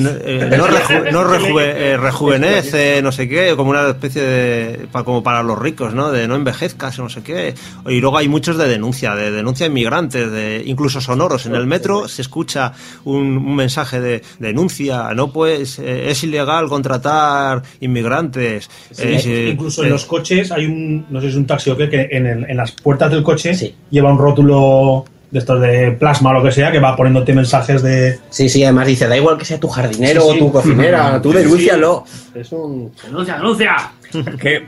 [SPEAKER 2] rejuvenece, no sé qué, como una especie de como para los ricos, ¿no? De no envejezcas, no sé qué. Y luego hay muchos de denuncia a inmigrantes, incluso sonoros. En el metro se escucha un mensaje de denuncia, no pues es ilegal contratar inmigrantes.
[SPEAKER 5] Incluso en los coches hay no sé si es un taxi o qué, que en las puertas del coche
[SPEAKER 7] Sí.
[SPEAKER 5] lleva un rótulo de estos de plasma o lo que sea, que va poniéndote mensajes de...
[SPEAKER 7] Sí, además dice: da igual que sea tu jardinero
[SPEAKER 5] Sí,
[SPEAKER 7] o
[SPEAKER 5] sí.
[SPEAKER 7] tu cocinera, tú denúncialo. Es un.
[SPEAKER 3] ¡Denuncia!
[SPEAKER 4] Que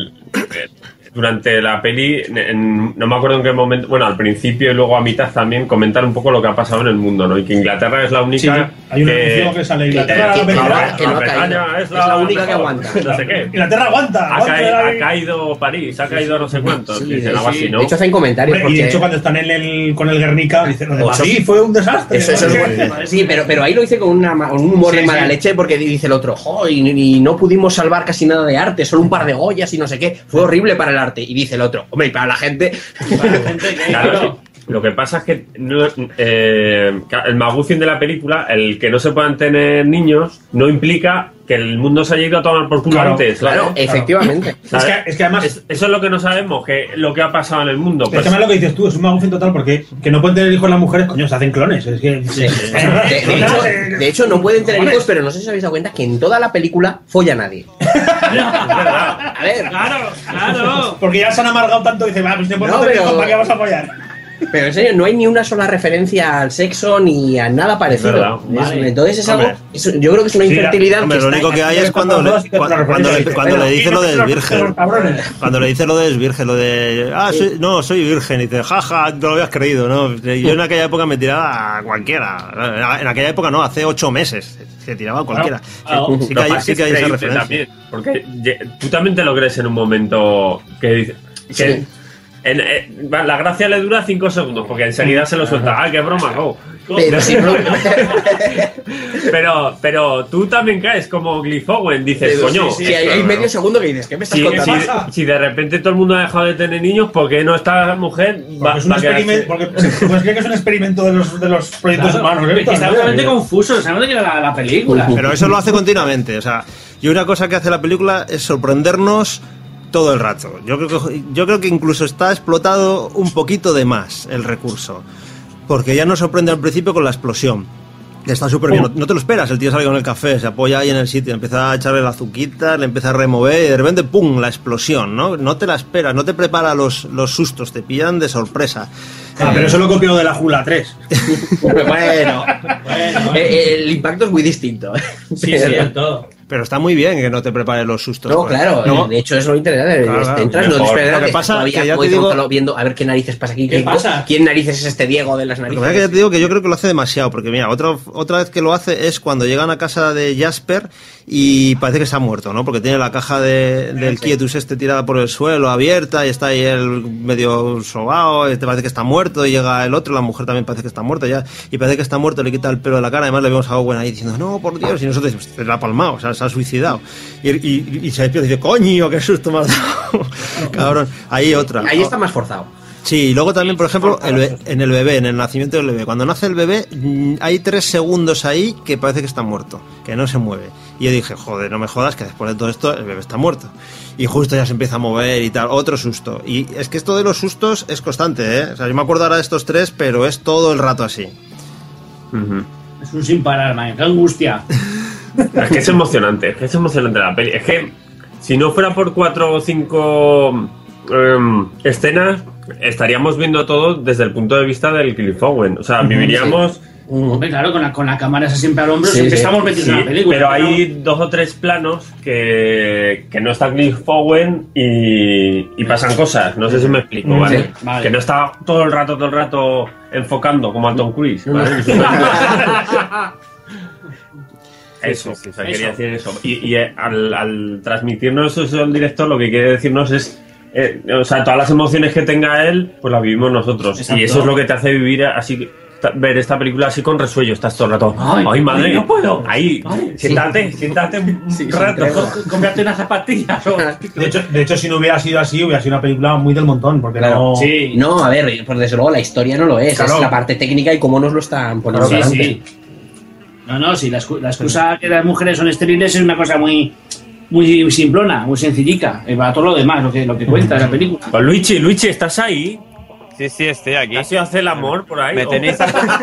[SPEAKER 4] durante la peli, no me acuerdo en qué momento, bueno, al principio y luego a mitad también comentar un poco lo que ha pasado en el mundo, ¿no? Y que Inglaterra es la única.
[SPEAKER 5] Sí, hay un anuncio que sale Inglaterra,
[SPEAKER 7] que no
[SPEAKER 5] Bretaña.
[SPEAKER 7] ha caído.
[SPEAKER 4] es
[SPEAKER 7] Es la única que
[SPEAKER 4] mejor.
[SPEAKER 7] aguanta.
[SPEAKER 4] No sé qué.
[SPEAKER 5] Inglaterra aguanta.
[SPEAKER 4] Ha caído París, ha caído no sé cuántos.
[SPEAKER 7] Sí,
[SPEAKER 4] dicen algo así, ¿no?
[SPEAKER 7] De hecho, hacen comentarios.
[SPEAKER 5] Hombre, y de
[SPEAKER 7] porque-
[SPEAKER 5] hecho cuando están con el Guernica dicen: lo de
[SPEAKER 7] Eso-
[SPEAKER 5] Madrid fue un desastre.
[SPEAKER 7] Eso es bueno. Sí, pero ahí lo dice con un humor
[SPEAKER 5] Sí,
[SPEAKER 7] de mala
[SPEAKER 5] sí.
[SPEAKER 7] leche, porque dice el otro: "Jo, y no pudimos salvar casi nada de arte, solo un par de Goyas y no sé qué. Fue horrible para el arte". Y dice el otro: hombre, y para la gente.
[SPEAKER 4] Claro, lo que pasa es que el maguffin de la película, el que no se puedan tener niños, no implica que el mundo se haya ido a tomar por culo
[SPEAKER 5] Claro,
[SPEAKER 4] antes.
[SPEAKER 7] Claro, efectivamente.
[SPEAKER 4] ¿Sabes?
[SPEAKER 5] Es que además...
[SPEAKER 4] Eso es lo que no sabemos, que lo que ha pasado en el mundo.
[SPEAKER 5] Es
[SPEAKER 4] Pues,
[SPEAKER 5] que además lo que dices tú es un magufín total, porque que no pueden tener hijos las mujeres, coño, se hacen clones. Es que...
[SPEAKER 7] De hecho, no pueden tener hijos, pero no sé si os habéis dado cuenta que en toda la película folla nadie.
[SPEAKER 4] es verdad.
[SPEAKER 7] A ver,
[SPEAKER 3] ¡Claro!
[SPEAKER 5] Porque ya se han amargado tanto y dicen: va, pues te podemos
[SPEAKER 7] No,
[SPEAKER 5] tener
[SPEAKER 7] pero-
[SPEAKER 5] hijos, ¿para qué vamos a apoyar?
[SPEAKER 7] pero en serio, no hay ni una sola referencia al sexo ni a nada parecido.
[SPEAKER 4] verdad.
[SPEAKER 7] Entonces es algo.
[SPEAKER 2] Hombre.
[SPEAKER 7] Yo creo que es una
[SPEAKER 5] Sí,
[SPEAKER 7] infertilidad.
[SPEAKER 2] Hombre,
[SPEAKER 7] que
[SPEAKER 2] lo
[SPEAKER 7] está
[SPEAKER 2] único que hay es cuando le dice lo del virgen. Cuando le dice lo del virgen, lo de soy virgen, y dice, jaja, no lo habías creído, ¿no? Yo en aquella época me tiraba a cualquiera. En aquella época no, hace 8 meses se tiraba a cualquiera. Sí que hay, sí que hay esa referencia.
[SPEAKER 4] También, porque tú también te lo crees en un momento que dice que
[SPEAKER 7] Sí.
[SPEAKER 4] la gracia le dura 5 segundos, porque enseguida se lo suelta. ¡Ah, qué broma! Go.
[SPEAKER 7] Pero si no.
[SPEAKER 4] pero tú también caes como Glyphowen, dices, coño.
[SPEAKER 7] Sí, hay medio segundo que dices: ¿qué me estás contando?
[SPEAKER 4] Si de repente todo el mundo ha dejado de tener niños, ¿por qué no esta mujer
[SPEAKER 5] Porque es un experimento, porque pues cree que es un experimento de los proyectos humanos.
[SPEAKER 3] Que está totalmente confuso, se nota que era la película.
[SPEAKER 2] Pero eso lo hace continuamente. O sea, y una cosa que hace la película es sorprendernos todo el rato. Yo creo que incluso está explotado un poquito de más el recurso. Porque ya nos sorprende al principio con la explosión. Que está súper bien. No te lo esperas. El tío sale con el café, se apoya ahí en el sitio, empieza a echarle la azuquita, le empieza a remover y de repente ¡pum! La explosión, ¿no? No te la esperas, no te prepara los sustos, te pillan de sorpresa.
[SPEAKER 5] Pero eso lo copió de la Jula 3.
[SPEAKER 7] Bueno, el impacto es muy distinto.
[SPEAKER 3] Sí,
[SPEAKER 7] Pero-
[SPEAKER 3] cierto.
[SPEAKER 2] Pero está muy bien que no te prepare los sustos.
[SPEAKER 7] No,
[SPEAKER 2] porque-
[SPEAKER 7] claro,
[SPEAKER 2] no,
[SPEAKER 7] de hecho es lo interesante.
[SPEAKER 2] Claro,
[SPEAKER 7] Entras,
[SPEAKER 4] mejor.
[SPEAKER 7] no te esperas
[SPEAKER 2] Lo que pasa
[SPEAKER 7] todavía,
[SPEAKER 2] que ya
[SPEAKER 7] como
[SPEAKER 2] te
[SPEAKER 7] dice
[SPEAKER 2] digo-
[SPEAKER 7] Gonzalo, viendo a ver qué narices pasa aquí.
[SPEAKER 3] ¿Qué pasa?
[SPEAKER 7] ¿Quién narices es este Diego de las
[SPEAKER 2] Lo que
[SPEAKER 7] narices?
[SPEAKER 2] pasa es que ya te digo que yo creo que lo hace demasiado, porque mira, otra vez que lo hace es cuando llegan a casa de Jasper y parece que se ha muerto, ¿no? Porque tiene la caja del Quietus tirada por el suelo, abierta, y está ahí el medio sobao, y te parece que está muerto, y llega el otro, la mujer también parece que está muerta ya, y parece que está muerto, le quita el pelo de la cara, además le vemos a Owen ahí diciendo, no, por Dios, y nosotros decimos, se la ha palmado, o sea, se ha suicidado. Y se despierta y dice, coño, qué susto me has dado. Cabrón, ahí otra.
[SPEAKER 7] Ahí está más forzado.
[SPEAKER 2] Sí, y luego también, por ejemplo, en el bebé, en el nacimiento del bebé. Cuando nace el bebé, hay 3 segundos ahí que parece que está muerto, que no se mueve. Y yo dije, joder, no me jodas, que después de todo esto el bebé está muerto. Y justo ya se empieza a mover y tal, otro susto. Y es que esto de los sustos es constante, ¿eh? O sea, yo me acuerdo ahora de estos 3, pero es todo el rato así.
[SPEAKER 3] Es un sin parar, man. ¡Qué angustia!
[SPEAKER 4] Es que es emocionante la peli. Es que si no fuera por 4 o 5 escenas, estaríamos viendo todo desde el punto de vista del Cliff Owen. O sea, viviríamos...
[SPEAKER 3] Hombre, claro, con la cámara esa siempre al hombro,
[SPEAKER 7] Sí,
[SPEAKER 3] siempre
[SPEAKER 7] sí.
[SPEAKER 3] estamos metidos en la película.
[SPEAKER 4] Pero hay 2 o 3 planos que no está Cliff Owen y pasan cosas. No sé si me explico, ¿vale?
[SPEAKER 3] Sí, vale.
[SPEAKER 4] Que no está todo el rato enfocando como a Tom Cruise, ¿vale? Eso,
[SPEAKER 6] Sí.
[SPEAKER 4] o sea, quería decir eso. Y al transmitirnos eso el director, lo que quiere decirnos es, o sea, todas las emociones que tenga él, pues las vivimos nosotros.
[SPEAKER 3] Exacto.
[SPEAKER 4] Y eso es lo que te hace vivir así, ver esta película así con resuello. Estás todo el rato,
[SPEAKER 3] Ay,
[SPEAKER 4] madre,
[SPEAKER 3] no puedo.
[SPEAKER 4] Ahí,
[SPEAKER 3] Ay,
[SPEAKER 4] siéntate un rato.
[SPEAKER 3] Cómprate unas zapatillas.
[SPEAKER 5] De hecho, si no hubiera sido así, hubiera sido una película muy del montón, porque
[SPEAKER 7] Claro.
[SPEAKER 5] no...
[SPEAKER 3] Sí.
[SPEAKER 7] No, a ver, pues desde luego la historia no lo es,
[SPEAKER 5] Claro.
[SPEAKER 7] es la parte técnica y cómo nos lo están poniendo
[SPEAKER 3] Sí,
[SPEAKER 7] delante.
[SPEAKER 3] sí. No, sí, la excusa que las mujeres son estériles es una cosa muy simplona, muy sencillica. Para todo lo demás, lo que cuenta la película.
[SPEAKER 4] Pues Luigi, ¿estás ahí?
[SPEAKER 6] Sí, estoy aquí.
[SPEAKER 4] ¿Has ido a hacer el amor por ahí?
[SPEAKER 6] Me tenéis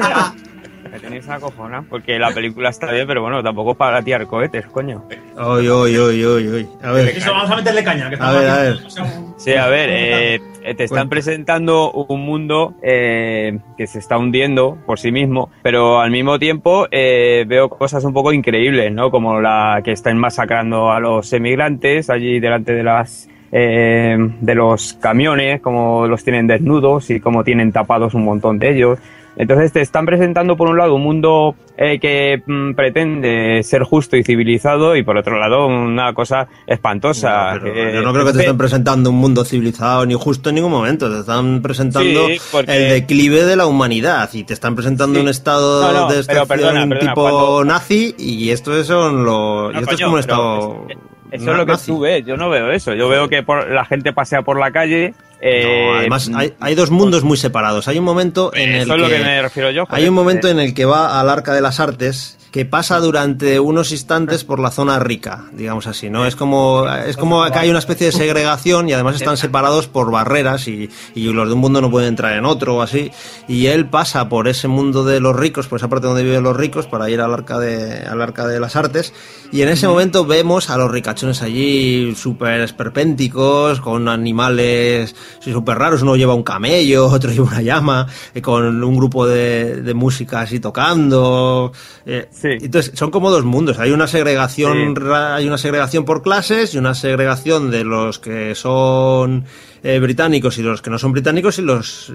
[SPEAKER 6] a cojonar, porque la película está bien, pero bueno, tampoco es para tirar cohetes, coño.
[SPEAKER 2] Oy. A ver,
[SPEAKER 5] Eso, vamos a meterle caña. Que
[SPEAKER 2] A ver.
[SPEAKER 6] Sí, a ver, te están presentando un mundo que se está hundiendo por sí mismo, pero al mismo tiempo veo cosas un poco increíbles, ¿no? Como la que están masacrando a los emigrantes allí delante de los camiones, como los tienen desnudos y como tienen tapados un montón de ellos. Entonces te están presentando por un lado un mundo que pretende ser justo y civilizado y por otro lado una cosa espantosa.
[SPEAKER 2] No, pero yo no creo que te estén presentando un mundo civilizado ni justo en ningún momento. Te están presentando
[SPEAKER 6] Sí, porque-
[SPEAKER 2] el declive de la humanidad y te están presentando un estado
[SPEAKER 6] No,
[SPEAKER 2] de
[SPEAKER 6] pero
[SPEAKER 2] excepción
[SPEAKER 6] perdona,
[SPEAKER 2] tipo
[SPEAKER 6] cuando-
[SPEAKER 2] nazi y esto es
[SPEAKER 6] No,
[SPEAKER 2] y esto es
[SPEAKER 6] coño,
[SPEAKER 2] como un
[SPEAKER 6] pero
[SPEAKER 2] estado
[SPEAKER 6] eso es lo que
[SPEAKER 2] nazi.
[SPEAKER 6] tú ves, yo no veo eso. Yo veo que la gente pasea por la calle.
[SPEAKER 2] No, además hay 2 mundos muy separados. Hay un momento en el
[SPEAKER 6] eso es lo que me refiero yo.
[SPEAKER 2] hay un momento en el que va al Arca de las Artes que pasa durante unos instantes por la zona rica, digamos así, ¿no? Es como que hay una especie de segregación y además están separados por barreras y los de un mundo no pueden entrar en otro o así. Y él pasa por ese mundo de los ricos, por esa parte donde viven los ricos, para ir al Arca de las Artes. Y en ese momento vemos a los ricachones allí súper esperpénticos, con animales súper raros. Uno lleva un camello, otro lleva una llama, con un grupo de música así tocando.
[SPEAKER 6] Sí.
[SPEAKER 2] Entonces son como 2 mundos. Hay una segregación, hay una segregación por clases y una segregación de los que son británicos y los que no son británicos y los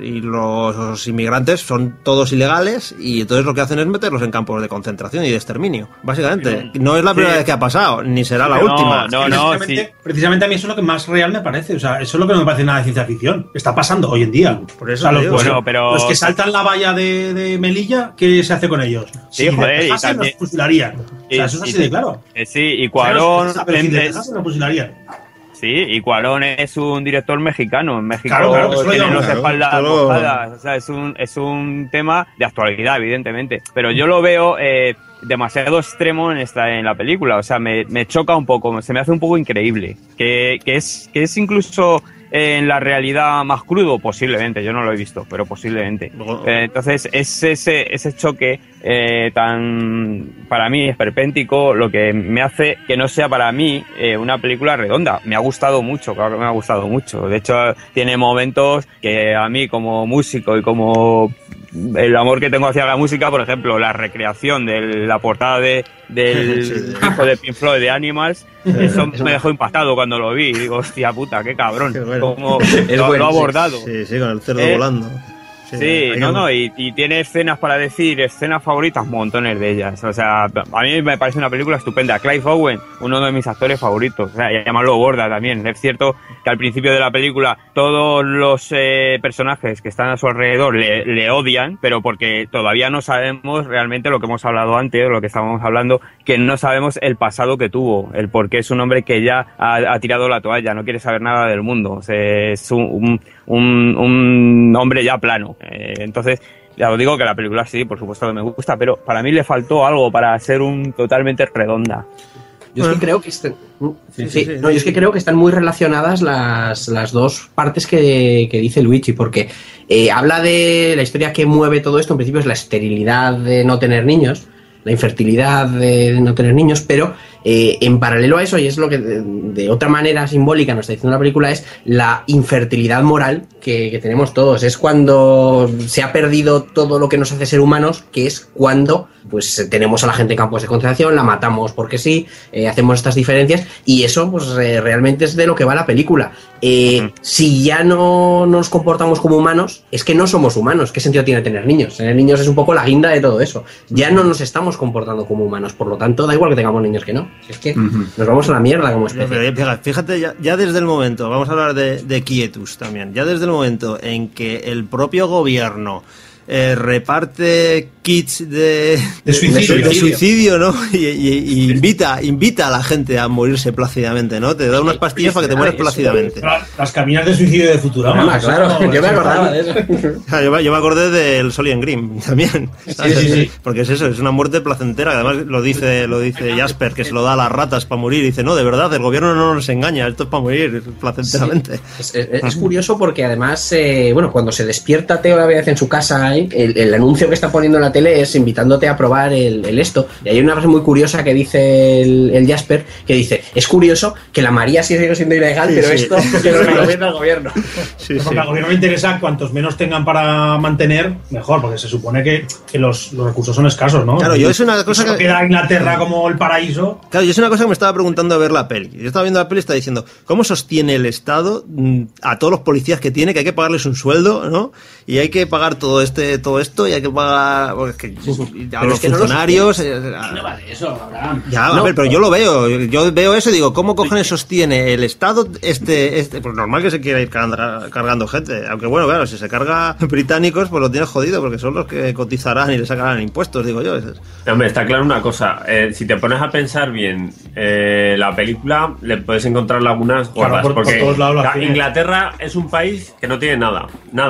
[SPEAKER 2] inmigrantes son todos ilegales y entonces lo que hacen es meterlos en campos de concentración y de exterminio, básicamente. No es la primera vez que ha pasado, ni será la última.
[SPEAKER 5] Precisamente a mí eso es lo que más real me parece. O sea, eso es lo que no me parece nada de ciencia ficción. Está pasando hoy en día.
[SPEAKER 2] Por eso
[SPEAKER 5] O sea,
[SPEAKER 2] te digo.
[SPEAKER 6] Bueno, pero-
[SPEAKER 5] los que saltan la valla de Melilla, ¿qué se hace con ellos?
[SPEAKER 6] Sí,
[SPEAKER 5] si
[SPEAKER 6] joder,
[SPEAKER 5] les
[SPEAKER 6] y
[SPEAKER 5] dejasen,
[SPEAKER 6] también-
[SPEAKER 5] los fusilarían. O sea, eso es así de claro.
[SPEAKER 6] Sí, y Cuarón.
[SPEAKER 5] Pero si les dejasen, los fusilarían.
[SPEAKER 6] Sí, y Cuarón es un director mexicano. En México
[SPEAKER 5] Claro, que eso lo
[SPEAKER 6] tienen
[SPEAKER 5] digamos,
[SPEAKER 6] los espaldas
[SPEAKER 2] claro.
[SPEAKER 6] mojadas. O sea, es un tema de actualidad, evidentemente. Pero yo lo veo demasiado extremo en la película. O sea, me choca un poco, se me hace un poco increíble. Que es incluso en la realidad más crudo, posiblemente. Yo no lo he visto, pero posiblemente. Entonces, es ese choque tan, para mí, esperpéntico, lo que me hace que no sea para mí una película redonda. Me ha gustado mucho, claro que me ha gustado mucho. De hecho, tiene momentos que a mí, como músico y como el amor que tengo hacia la música, por ejemplo, la recreación de la portada del disco de Pink Floyd de Animals, eso me dejó impactado cuando lo vi. Digo, hostia puta, qué cabrón.
[SPEAKER 2] Qué bueno.
[SPEAKER 6] Cómo
[SPEAKER 7] Es
[SPEAKER 6] lo
[SPEAKER 7] bueno,
[SPEAKER 6] ha
[SPEAKER 7] sí.
[SPEAKER 6] abordado.
[SPEAKER 2] Sí, con el cerdo volando.
[SPEAKER 6] Sí, y tiene escenas para decir, escenas favoritas, montones de ellas. O sea, a mí me parece una película estupenda. Clive Owen, uno de mis actores favoritos. O sea, y llamarlo gorda también. Es cierto que al principio de la película todos los personajes que están a su alrededor le odian, pero porque todavía no sabemos realmente lo que hemos hablado antes, lo que estábamos hablando, que no sabemos el pasado que tuvo, el por qué es un hombre que ya ha tirado la toalla, no quiere saber nada del mundo. O sea, es un hombre ya plano. Entonces, ya os digo que la película sí, por supuesto que me gusta, pero para mí le faltó algo para ser totalmente redonda.
[SPEAKER 7] Yo es que creo que yo es que creo que están muy relacionadas las dos partes que dice Luigi, porque habla de la historia que mueve todo esto. En principio es la esterilidad de no tener niños, la infertilidad de no tener niños, pero en paralelo a eso, y es lo que de otra manera simbólica nos está diciendo la película, es la infertilidad moral que tenemos todos. Es cuando se ha perdido todo lo que nos hace ser humanos, que es cuando pues tenemos a la gente en campos de concentración, la matamos porque sí, hacemos estas diferencias, y eso pues realmente es de lo que va la película. Si ya no nos comportamos como humanos, es que no somos humanos. ¿Qué sentido tiene tener niños? Tener niños es un poco la guinda de todo eso. Ya no nos estamos comportando como humanos, por lo tanto da igual que tengamos niños que no. Es que nos vamos a la mierda como especie.
[SPEAKER 2] Pero fíjate, ya desde el momento, vamos a hablar de quietus también, ya desde el momento en que el propio gobierno reparte kits de suicidio, ¿no? Y invita a la gente a morirse plácidamente, ¿no? Te da unas pastillas para que te mueras plácidamente.
[SPEAKER 5] Las cabinas de suicidio de Futurama.
[SPEAKER 7] Claro, yo me acordaba de eso.
[SPEAKER 2] Yo me acordé del Solien Green también. Sí. Porque es eso, es una muerte placentera. Además lo dice Jasper, que se lo da a las ratas para morir. Y dice, no, de verdad, el gobierno no nos engaña, esto es para morir placenteramente.
[SPEAKER 7] Sí. Es curioso porque además, cuando se despierta Theo la vez en su casa, el anuncio que está poniendo en la tele es invitándote a probar el esto. Y hay una frase muy curiosa que dice el Jasper, que dice, es curioso que la María sigue siendo ilegal, pero esto que lo recomienda el gobierno.
[SPEAKER 5] Porque al gobierno le interesa cuantos menos tengan para mantener, mejor, porque se supone que los recursos son escasos, ¿no?
[SPEAKER 2] Claro, yo es una cosa que
[SPEAKER 5] queda Inglaterra como el paraíso.
[SPEAKER 2] Claro, yo es una cosa que me estaba preguntando a ver la peli. Yo estaba viendo la peli y estaba diciendo, ¿cómo sostiene el Estado a todos los policías que tiene, que hay que pagarles un sueldo, ¿no? Y hay que pagar todo esto y hay que pagar a los funcionarios.
[SPEAKER 3] No vale eso, Abraham.
[SPEAKER 2] Pero yo lo veo. Yo veo eso y digo, ¿cómo cojones sostiene el Estado pues normal que se quiera ir cargando gente? Aunque bueno, claro, si se carga británicos, pues lo tienes jodido, porque son los que cotizarán y le sacarán impuestos, digo yo.
[SPEAKER 4] Hombre, está claro una cosa. Si te pones a pensar bien, la película le puedes encontrar lagunas gordas, porque
[SPEAKER 5] por todos lados
[SPEAKER 4] Inglaterra es un país que no tiene nada.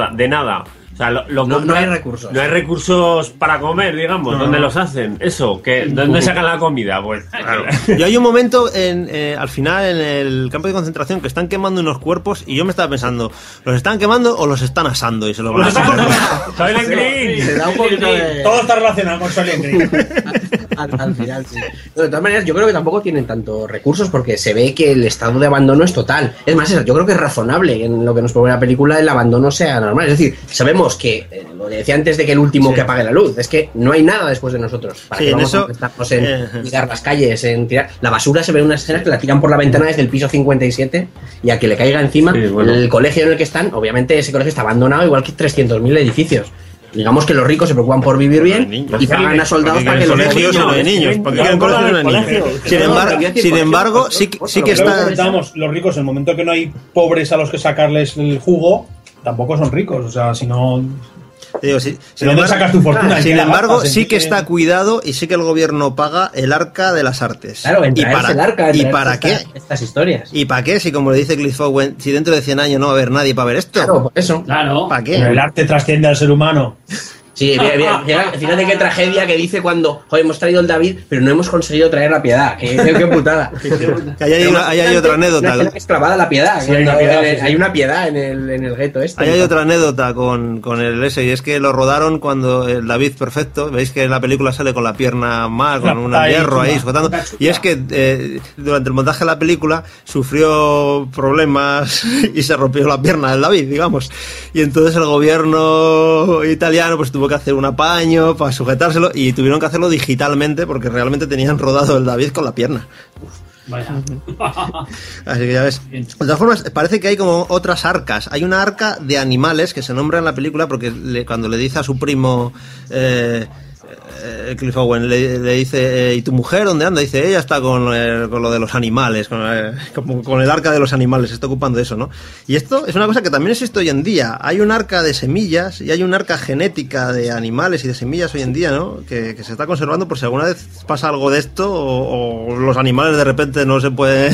[SPEAKER 4] O sea,
[SPEAKER 7] no hay recursos.
[SPEAKER 4] No hay recursos para comer, digamos. ¿Dónde los hacen? Eso, ¿dónde sacan la comida? Pues claro.
[SPEAKER 2] Yo hay un momento al final en el campo de concentración que están quemando unos cuerpos y yo me estaba pensando, ¿los están quemando o los están asando? Y se lo van a comer.
[SPEAKER 4] Silent Green.
[SPEAKER 7] Se da un poquito de...
[SPEAKER 5] Todo está relacionado con Silent Green.
[SPEAKER 7] Al final, sí. De todas maneras, yo creo que tampoco tienen tantos recursos porque se ve que el estado de abandono es total. Es más, yo creo que es razonable en lo que nos propone la película el abandono sea normal. Es decir, sabemos que, lo decía antes de que el último que apague la luz, es que no hay nada después de nosotros. ¿Para que vamos a estarnos en cuidar las calles, en tirar? La basura se ve en una escena que la tiran por la ventana desde el piso 57 y a que le caiga encima. El colegio en el que están, obviamente ese colegio está abandonado igual que 300.000 edificios. Digamos que los ricos se preocupan por vivir bien y pagan a soldados para que los
[SPEAKER 2] colegios no de niños, porque quieren colegios de niños. Sin embargo, sí que está.
[SPEAKER 5] Los ricos, en el momento que no hay pobres a los que sacarles el jugo, tampoco son ricos. O sea, si no.
[SPEAKER 2] Digo,
[SPEAKER 5] ¿de dónde sacas tu fortuna?
[SPEAKER 2] Sin embargo, sí que está cuidado y sí que el gobierno paga el Arca de las Artes.
[SPEAKER 7] Claro, el Arca.
[SPEAKER 2] ¿Y para qué?
[SPEAKER 7] Estas historias.
[SPEAKER 2] ¿Y para qué? Si, como le dice Cliff Owen, si dentro de 100 años no va a haber nadie para ver esto.
[SPEAKER 7] Claro, por eso.
[SPEAKER 3] Claro.
[SPEAKER 2] ¿Para qué?
[SPEAKER 5] Pero el arte trasciende al ser humano.
[SPEAKER 7] Sí, fíjate qué tragedia que dice cuando, joder, hemos traído el David, pero no hemos conseguido traer la piedad. Qué putada.
[SPEAKER 2] Que hay otra anécdota.
[SPEAKER 7] Una es clavada la piedad.
[SPEAKER 5] Sí,
[SPEAKER 7] hay una piedad en el gueto este.
[SPEAKER 2] Hay otra anécdota con el ese, y es que lo rodaron cuando el David perfecto, veis que en la película sale con la pierna mal, con un hierro ahí sujetando, y es que durante el montaje de la película sufrió problemas y se rompió la pierna del David, digamos, y entonces el gobierno italiano pues tuvo que hacer un apaño para sujetárselo y tuvieron que hacerlo digitalmente porque realmente tenían rodado el David con la pierna.
[SPEAKER 3] Vaya.
[SPEAKER 2] Así que ya ves. De todas formas, parece que hay como otras arcas. Hay una arca de animales que se nombra en la película porque cuando le dice a su primo Cliff Owen, le dice, ¿y tu mujer dónde anda? Dice, ella está con lo de los animales, con el arca de los animales, se está ocupando de eso, ¿no? Y esto es una cosa que también existe hoy en día. Hay un arca de semillas y hay un arca genética de animales y de semillas hoy en día, ¿no? Que se está conservando por si alguna vez pasa algo de esto o los animales de repente no se pueden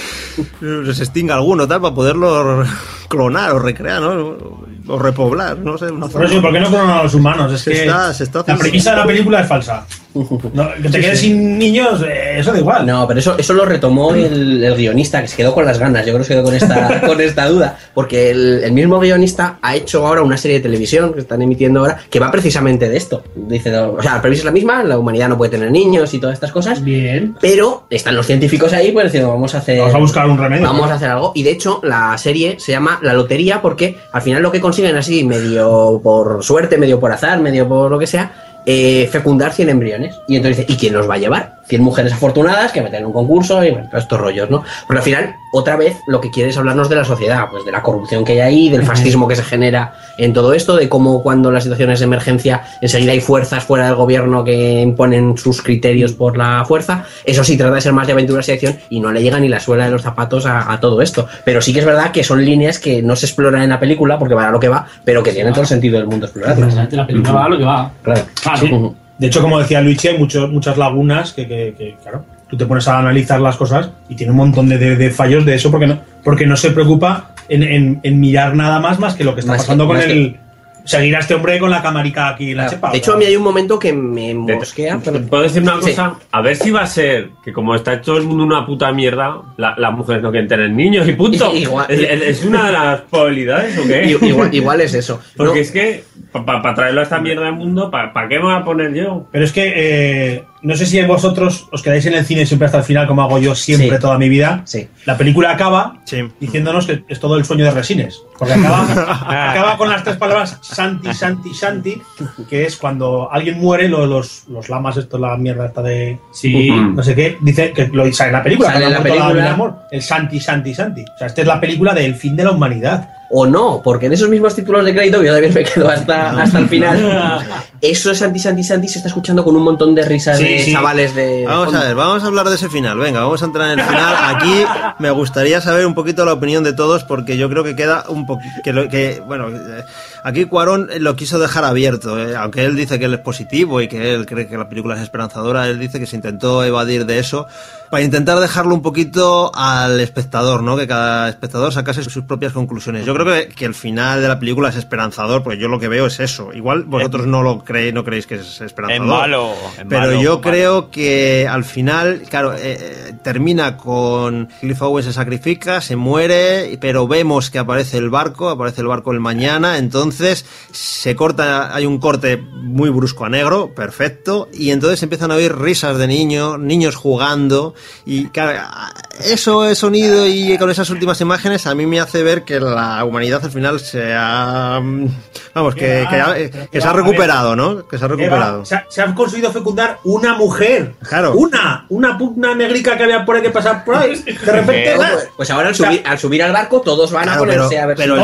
[SPEAKER 2] se extinga alguno, tal, para poderlo clonar o recrear, ¿no? O repoblar, no sé.
[SPEAKER 5] Por eso, ¿por qué no clonan a los humanos? Es que la premisa de la película es falsa. No, que te quedes sin niños, eso da igual.
[SPEAKER 7] No, pero eso lo retomó el guionista, que se quedó con las ganas. Yo creo que se quedó con esta duda. Porque el mismo guionista ha hecho ahora una serie de televisión que están emitiendo ahora que va precisamente de esto. Dice, o sea, la premisa es la misma, la humanidad no puede tener niños y todas estas cosas.
[SPEAKER 3] Bien.
[SPEAKER 7] Pero están los científicos ahí, pues diciendo, vamos a
[SPEAKER 5] buscar un remedio.
[SPEAKER 7] Vamos a hacer algo. Y de hecho, la serie se llama La Lotería porque al final lo que consiguen así, medio por suerte, medio por azar, medio por lo que sea, fecundar 100 embriones. Y entonces dice, ¿y quién los va a llevar? 100 mujeres afortunadas que meten en un concurso y bueno, todos estos rollos, ¿no? Porque al final, otra vez, lo que quiere es hablarnos de la sociedad, pues de la corrupción que hay ahí, del fascismo que se genera en todo esto, de cómo cuando las situaciones de emergencia enseguida hay fuerzas fuera del gobierno que imponen sus criterios por la fuerza. Eso sí, trata de ser más de aventuras y acción y no le llega ni la suela de los zapatos a todo esto. Pero sí que es verdad que son líneas que no se exploran en la película porque va a lo que va, pero que tienen todo el sentido del mundo explorarlas.
[SPEAKER 3] La película va a lo que va.
[SPEAKER 7] Claro.
[SPEAKER 3] Sí.
[SPEAKER 5] De hecho, como decía Luigi, hay muchas lagunas que, claro, tú te pones a analizar las cosas y tiene un montón de fallos de eso porque no se preocupa en mirar nada más que lo que está pasando con el... Seguir a este hombre con la camarica aquí en la chepa.
[SPEAKER 7] De hecho, a mí hay un momento que me mosquea.
[SPEAKER 4] ¿Puedo decir una cosa?
[SPEAKER 7] Sí.
[SPEAKER 4] A ver si va a ser que como está todo el mundo una puta mierda, las mujeres no quieren tener niños y punto.
[SPEAKER 7] Igual.
[SPEAKER 4] ¿Es una de las probabilidades o qué?
[SPEAKER 7] Igual es eso.
[SPEAKER 4] Porque
[SPEAKER 7] No.
[SPEAKER 4] es que, para traerlo a esta mierda del mundo, ¿para qué me voy a poner yo?
[SPEAKER 5] Pero es que no sé si vosotros os quedáis en el cine siempre hasta el final, como hago yo siempre
[SPEAKER 7] Sí.
[SPEAKER 5] toda mi vida.
[SPEAKER 7] Sí.
[SPEAKER 5] La película acaba
[SPEAKER 2] Sí.
[SPEAKER 5] diciéndonos que es todo el sueño de Resines. Porque acaba con las tres palabras Santi, Santi, Santi, que es cuando alguien muere, los lamas, esto, la mierda esta de...
[SPEAKER 3] Sí.
[SPEAKER 5] No sé qué, dice que lo sale en la película.
[SPEAKER 7] Sale en la
[SPEAKER 5] cuando muerto
[SPEAKER 7] película.
[SPEAKER 5] el amor, el Santi, Santi, Santi. O sea, esta es la película del fin de la humanidad.
[SPEAKER 7] O no, porque en esos mismos títulos de crédito, que yo también me quedo hasta el final, eso es Santi se está escuchando con un montón de risas
[SPEAKER 5] Sí,
[SPEAKER 7] de
[SPEAKER 5] sí.
[SPEAKER 7] chavales de...
[SPEAKER 2] Vamos a ver, vamos a hablar de ese final. Venga, vamos a entrar en el final. Aquí me gustaría saber un poquito la opinión de todos porque yo creo que queda un poquito... Aquí Cuarón lo quiso dejar abierto. Aunque él dice que él es positivo y que él cree que la película es esperanzadora, él dice que se intentó evadir de eso para intentar dejarlo un poquito al espectador, ¿no? Que cada espectador sacase sus propias conclusiones. Yo creo que el final de la película es esperanzador, porque yo lo que veo es eso. Igual vosotros no creéis que es esperanzador.
[SPEAKER 6] Es malo.
[SPEAKER 2] Pero yo creo que al final, claro, termina con Cliff Owen se sacrifica, se muere, pero vemos que aparece el barco el mañana, entonces se corta, hay un corte muy brusco a negro, perfecto, y entonces empiezan a oír risas de niños jugando, y claro, eso sonido y con esas últimas imágenes a mí me hace ver que la humanidad al final se ha... Vamos, que se ha recuperado, ¿no? Que se ha recuperado.
[SPEAKER 5] Se ha conseguido fecundar una mujer.
[SPEAKER 2] Claro.
[SPEAKER 5] Una pugna negrica que había por ahí que pasar por ahí. De repente.
[SPEAKER 7] Pues ahora al subir al barco todos van a
[SPEAKER 2] Claro,
[SPEAKER 7] ponerse a ver
[SPEAKER 2] pero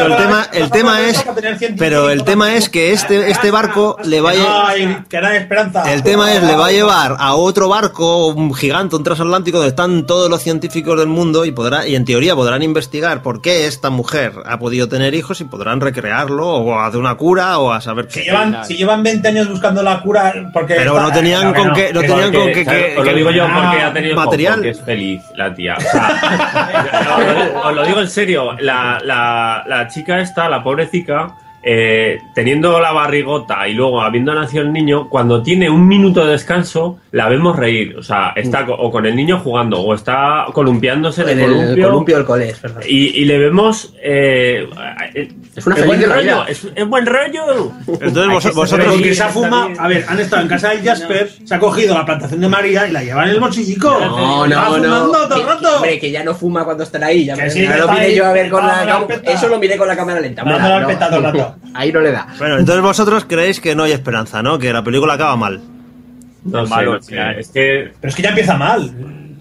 [SPEAKER 2] el tema es que este barco le va a
[SPEAKER 5] que no hay esperanza.
[SPEAKER 2] el tema es le va a llevar a otro barco, un gigante, un transatlántico donde están todos los científicos del mundo y en teoría podrán investigar por qué esta mujer ha podido tener hijos y podrán recrearlo o hacer una cura o a saber qué.
[SPEAKER 5] Si llevan 20 años buscando la cura porque
[SPEAKER 2] Pero no tenían con qué
[SPEAKER 4] Os lo digo yo porque ha tenido
[SPEAKER 2] material.
[SPEAKER 4] porque es feliz la tía. O sea, os lo digo en serio. La chica esta, la pobrecita, teniendo la barrigota y luego habiendo nacido el niño, cuando tiene un minuto de descanso, la vemos reír. O sea, está o con el niño jugando o está columpiándose en
[SPEAKER 7] el columpio del cole, es verdad.
[SPEAKER 4] y le vemos...
[SPEAKER 7] Es una feliz
[SPEAKER 4] buen
[SPEAKER 7] de la
[SPEAKER 4] rollo,
[SPEAKER 7] vida.
[SPEAKER 4] es buen rollo.
[SPEAKER 2] Entonces vosotros
[SPEAKER 5] porque se ha fumado. A ver, han estado en casa del Jasper, se ha cogido la plantación de María y la llevan en el bolsillico.
[SPEAKER 7] No.
[SPEAKER 5] Fumando todo el rato.
[SPEAKER 7] Hombre, que ya no fuma cuando están ahí. Ya
[SPEAKER 5] Que sí,
[SPEAKER 7] ya
[SPEAKER 5] que
[SPEAKER 7] lo
[SPEAKER 5] está
[SPEAKER 7] miré
[SPEAKER 5] ahí.
[SPEAKER 7] yo a ver con la
[SPEAKER 5] Dando la peta.
[SPEAKER 7] Eso lo miré con la cámara lenta. hombre,
[SPEAKER 5] Dando la peta todo el rato.
[SPEAKER 7] Ahí no le da.
[SPEAKER 2] Bueno, entonces vosotros creéis que no hay esperanza, ¿no? Que la película acaba mal.
[SPEAKER 4] No sé,
[SPEAKER 6] malo,
[SPEAKER 4] no sé. Es que
[SPEAKER 5] Pero es que ya empieza mal.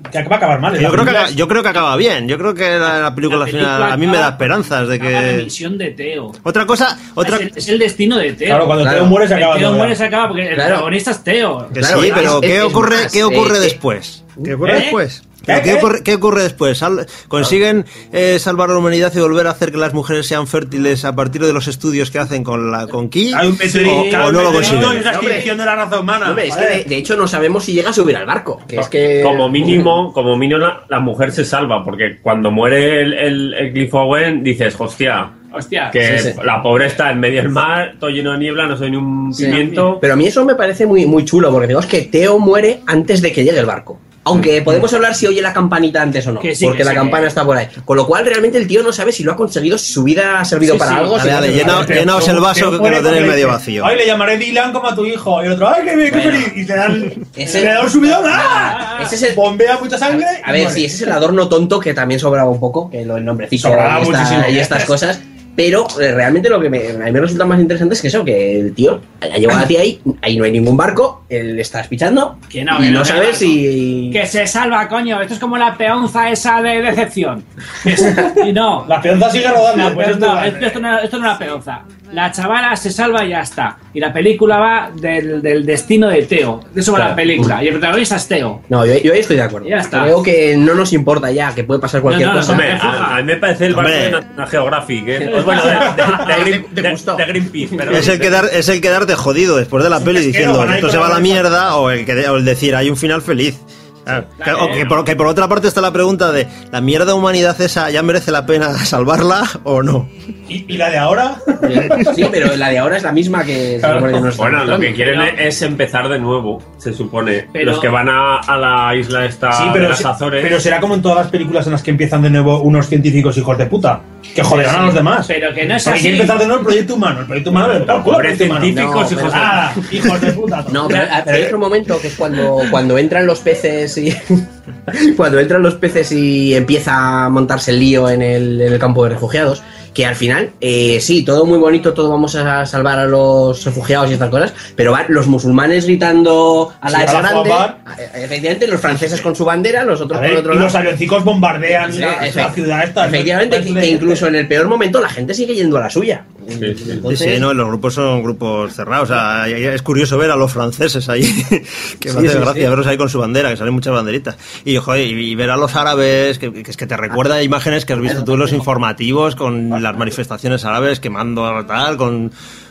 [SPEAKER 5] que va a acabar mal.
[SPEAKER 2] Yo creo que acaba bien. Yo creo que la película al final a mí me da esperanzas de
[SPEAKER 3] La
[SPEAKER 2] que...
[SPEAKER 3] misión de Teo.
[SPEAKER 2] Otra cosa...
[SPEAKER 3] Es el destino de Teo.
[SPEAKER 5] Claro, cuando Teo muere se acaba
[SPEAKER 3] Teo
[SPEAKER 5] todo.
[SPEAKER 3] muere se acaba porque el protagonista es Teo.
[SPEAKER 2] Que
[SPEAKER 7] Claro,
[SPEAKER 2] sí, pero ¿qué ocurre
[SPEAKER 7] más,
[SPEAKER 2] después? ¿Qué ocurre
[SPEAKER 3] ¿Eh?
[SPEAKER 2] después? ¿Pero ¿Qué ocurre después? ¿Consiguen salvar a la humanidad y volver a hacer que las mujeres sean fértiles a partir de los estudios que hacen con Ki?
[SPEAKER 5] Hay un meteorito,
[SPEAKER 2] ¿O no lo consiguen?
[SPEAKER 5] y una extinción de la raza humana.
[SPEAKER 7] Hombre, es que de hecho no sabemos si llega a subir al barco. Que es que...
[SPEAKER 4] Como mínimo la mujer se salva, porque cuando muere el Cliff Owen dices, hostia, que
[SPEAKER 7] Sí.
[SPEAKER 4] la pobre está en medio del mar, todo lleno de niebla, no soy ni un pimiento.
[SPEAKER 7] Pero a mí eso me parece muy, muy chulo, porque digamos que Teo muere antes de que llegue el barco. Aunque podemos hablar si oye la campanita antes o no,
[SPEAKER 3] Que sí,
[SPEAKER 7] porque
[SPEAKER 3] que
[SPEAKER 7] la
[SPEAKER 3] sí,
[SPEAKER 7] campana
[SPEAKER 3] que-
[SPEAKER 7] está por ahí. Con lo cual realmente el tío no sabe si lo ha conseguido, si su vida ha servido
[SPEAKER 3] Sí,
[SPEAKER 7] para
[SPEAKER 3] sí.
[SPEAKER 7] algo. si
[SPEAKER 2] Dale,
[SPEAKER 7] no ha servido para algo.
[SPEAKER 2] llenaos el vaso que lo tenéis medio vacío.
[SPEAKER 5] Ay, le llamaré Dylan como a tu hijo. Y el otro, ay, qué feliz. Y te dan,
[SPEAKER 7] Ese-
[SPEAKER 5] le da un subidón. ¡Ah!
[SPEAKER 7] Ese es el...
[SPEAKER 5] Bombea mucha sangre.
[SPEAKER 7] A ver, sí, ese es el adorno tonto que también sobraba un poco, que el nombrecito
[SPEAKER 5] Sobraba
[SPEAKER 7] y,
[SPEAKER 5] muchísimo.
[SPEAKER 7] y estas cosas. Pero realmente lo que a mí me resulta más interesante es que eso, que el tío ha llegado a ti ahí no hay ningún barco, él está espichando
[SPEAKER 3] Que no,
[SPEAKER 7] y
[SPEAKER 3] que
[SPEAKER 7] no
[SPEAKER 3] no,
[SPEAKER 7] sabes
[SPEAKER 3] que
[SPEAKER 7] si...
[SPEAKER 3] Que se salva, coño. Esto es como la peonza esa de decepción. Y no.
[SPEAKER 5] La peonza sigue rodando.
[SPEAKER 3] No, pues no, esto no es una peonza. La chavala se salva y ya está. Y la película va del destino de Teo. De eso va la película. Y el protagonista es Teo.
[SPEAKER 7] No, yo ahí estoy de acuerdo.
[SPEAKER 3] Ya está.
[SPEAKER 7] Creo que no nos importa ya, que puede pasar cualquier
[SPEAKER 3] No, no,
[SPEAKER 7] cosa.
[SPEAKER 4] Hombre,
[SPEAKER 3] Refugia.
[SPEAKER 4] a mí me parece el barco
[SPEAKER 2] Hombre.
[SPEAKER 4] de National Geographic, ¿eh? Pues bueno, de Greenpeace. Pero
[SPEAKER 2] Es el quedarte jodido después de la peli
[SPEAKER 5] pesquero,
[SPEAKER 2] diciendo
[SPEAKER 5] van ahí
[SPEAKER 2] esto
[SPEAKER 5] con
[SPEAKER 2] se va a
[SPEAKER 5] la
[SPEAKER 2] la
[SPEAKER 5] cabeza.
[SPEAKER 2] mierda o el decir hay un final feliz. Claro, que por otra parte está la pregunta de ¿la mierda humanidad esa ya merece la pena salvarla o no?
[SPEAKER 5] ¿Y la de ahora?
[SPEAKER 7] Sí, pero la de ahora es la misma que...
[SPEAKER 5] Claro.
[SPEAKER 7] se supone que nos está
[SPEAKER 4] bueno, lo que
[SPEAKER 7] mostrando.
[SPEAKER 4] quieren es empezar de nuevo, se supone.
[SPEAKER 3] Pero-
[SPEAKER 4] Los que van a la isla esta
[SPEAKER 5] Sí,
[SPEAKER 4] de
[SPEAKER 5] pero,
[SPEAKER 4] las Azores.
[SPEAKER 5] pero será como en todas las películas en las que empiezan de nuevo unos científicos hijos de puta. Que joderán a los demás.
[SPEAKER 3] Pero que no es
[SPEAKER 5] Porque
[SPEAKER 3] así.
[SPEAKER 5] quiere empezar de nuevo el proyecto humano. El proyecto humano es
[SPEAKER 4] Pobres científicos,
[SPEAKER 7] No,
[SPEAKER 4] hijos de...
[SPEAKER 5] Ah, hijos de puta.
[SPEAKER 7] No, pero hay otro momento que es cuando entran los peces y... cuando entran los peces y empieza a montarse el lío en el campo de refugiados, que al final, sí, todo muy bonito, todo vamos a salvar a los refugiados y estas cosas, pero van los musulmanes gritando a la
[SPEAKER 5] Sí,
[SPEAKER 7] esa
[SPEAKER 5] a la
[SPEAKER 7] grande,
[SPEAKER 5] Akbar.
[SPEAKER 7] efectivamente, los franceses con su bandera, los otros
[SPEAKER 5] A
[SPEAKER 7] por
[SPEAKER 5] ver,
[SPEAKER 7] otro
[SPEAKER 5] y
[SPEAKER 7] lado.
[SPEAKER 5] los avioncicos bombardean
[SPEAKER 7] Sí,
[SPEAKER 5] la ciudad esta.
[SPEAKER 7] Efectivamente, que incluso en el peor momento la gente sigue yendo a la suya.
[SPEAKER 4] Sí, sí.
[SPEAKER 2] Sí,
[SPEAKER 7] Entonces,
[SPEAKER 2] sí, no, los grupos son grupos cerrados. O sea, es curioso ver a los franceses ahí, que me hace gracia verlos ahí con su bandera, que salen muchas banderitas. Y, joder, y ver a los árabes, que es que te recuerda a imágenes que has visto tú en los informativos, con las manifestaciones árabes quemando tal, con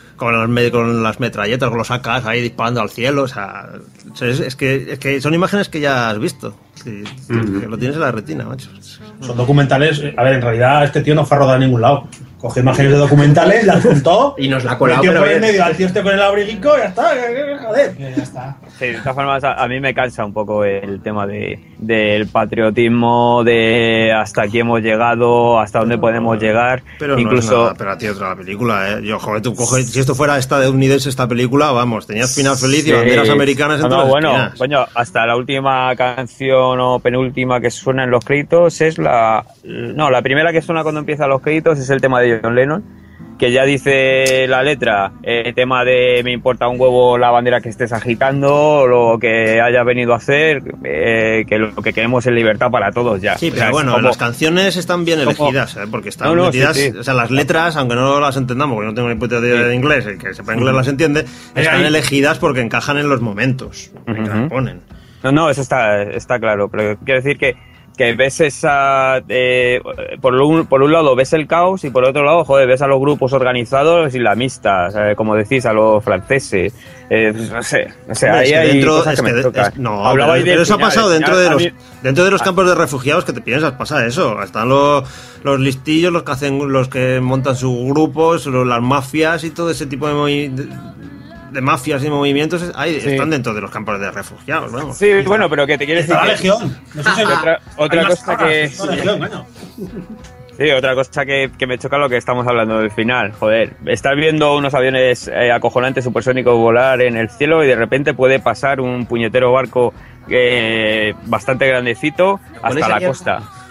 [SPEAKER 2] las metralletas, con los AKs ahí disparando al cielo. O sea, es que son imágenes que ya has visto. Que lo tienes en la retina, macho.
[SPEAKER 5] Son documentales. A ver, en realidad este tío no fue a rodar a ningún lado. Cogió imágenes de documentales, las juntó
[SPEAKER 7] Y nos la ha colado,
[SPEAKER 5] metió
[SPEAKER 7] pero
[SPEAKER 5] por el
[SPEAKER 7] bien.
[SPEAKER 5] medio al tío este con el abriguico y ya está. Joder, ya está.
[SPEAKER 6] Sí, de todas formas, a mí me cansa un poco el tema del patriotismo, de hasta aquí hemos llegado, hasta dónde podemos llegar.
[SPEAKER 2] Pero
[SPEAKER 6] incluso
[SPEAKER 2] no es nada, pero a ti otra película, ¿eh? Yo, joder, tú coges, si esto fuera estadounidense esta película, vamos, tenías final feliz y
[SPEAKER 6] Sí.
[SPEAKER 2] banderas americanas en
[SPEAKER 6] No,
[SPEAKER 2] todas las
[SPEAKER 6] bueno,
[SPEAKER 2] esquinas.
[SPEAKER 6] coño, hasta la última canción o penúltima que suena en los créditos es la primera que suena cuando empiezan los créditos es el tema de John Lennon, que ya dice la letra, el tema de me importa un huevo la bandera que estés agitando, lo que hayas venido a hacer, que lo que queremos es libertad para todos ya.
[SPEAKER 2] Sí,
[SPEAKER 6] O
[SPEAKER 2] pero
[SPEAKER 6] sea, es
[SPEAKER 2] bueno,
[SPEAKER 6] como-
[SPEAKER 2] las canciones están bien elegidas, ¿eh? Porque están
[SPEAKER 6] No, no,
[SPEAKER 2] metidas,
[SPEAKER 6] sí, sí.
[SPEAKER 2] o sea, las letras, aunque no las entendamos, porque no tengo ni puta idea de inglés, el que sepa inglés las entiende, están
[SPEAKER 5] ahí.
[SPEAKER 2] elegidas porque encajan en los momentos en que las ponen.
[SPEAKER 6] No, eso está claro, pero quiero decir que ves esa... por un lado ves el caos y por otro lado, joder, ves a los grupos organizados islamistas, como decís, a los franceses. No sé,
[SPEAKER 2] Hombre,
[SPEAKER 6] ahí
[SPEAKER 2] es que
[SPEAKER 6] hay
[SPEAKER 2] dentro-
[SPEAKER 6] cosas
[SPEAKER 2] es
[SPEAKER 6] que me
[SPEAKER 2] que-
[SPEAKER 6] tocan.
[SPEAKER 2] es- no,
[SPEAKER 6] Hablabais
[SPEAKER 2] pero
[SPEAKER 6] del
[SPEAKER 2] eso ha
[SPEAKER 6] final,
[SPEAKER 2] pasado
[SPEAKER 6] el
[SPEAKER 2] dentro
[SPEAKER 6] final,
[SPEAKER 2] de
[SPEAKER 6] a
[SPEAKER 2] los
[SPEAKER 6] mí-
[SPEAKER 2] dentro de los campos de refugiados que te piensas, pasa eso. Están los listillos, los que hacen, los que montan sus grupos, las mafias y todo ese tipo de mafias y movimientos están dentro de los campos de refugiados, vamos.
[SPEAKER 6] Sí, bueno, pero que te quiero decir
[SPEAKER 5] Está la
[SPEAKER 6] que-
[SPEAKER 5] Legión. No sé si
[SPEAKER 6] otra
[SPEAKER 5] hay más
[SPEAKER 6] cosa
[SPEAKER 5] sagas,
[SPEAKER 6] que-
[SPEAKER 5] está la Legión, coño.
[SPEAKER 6] Sí, otra cosa que me choca lo que estamos hablando del final. Joder, estás viendo unos aviones acojonantes supersónicos volar en el cielo y de repente puede pasar un puñetero barco bastante grandecito hasta la
[SPEAKER 7] aquí?
[SPEAKER 6] costa.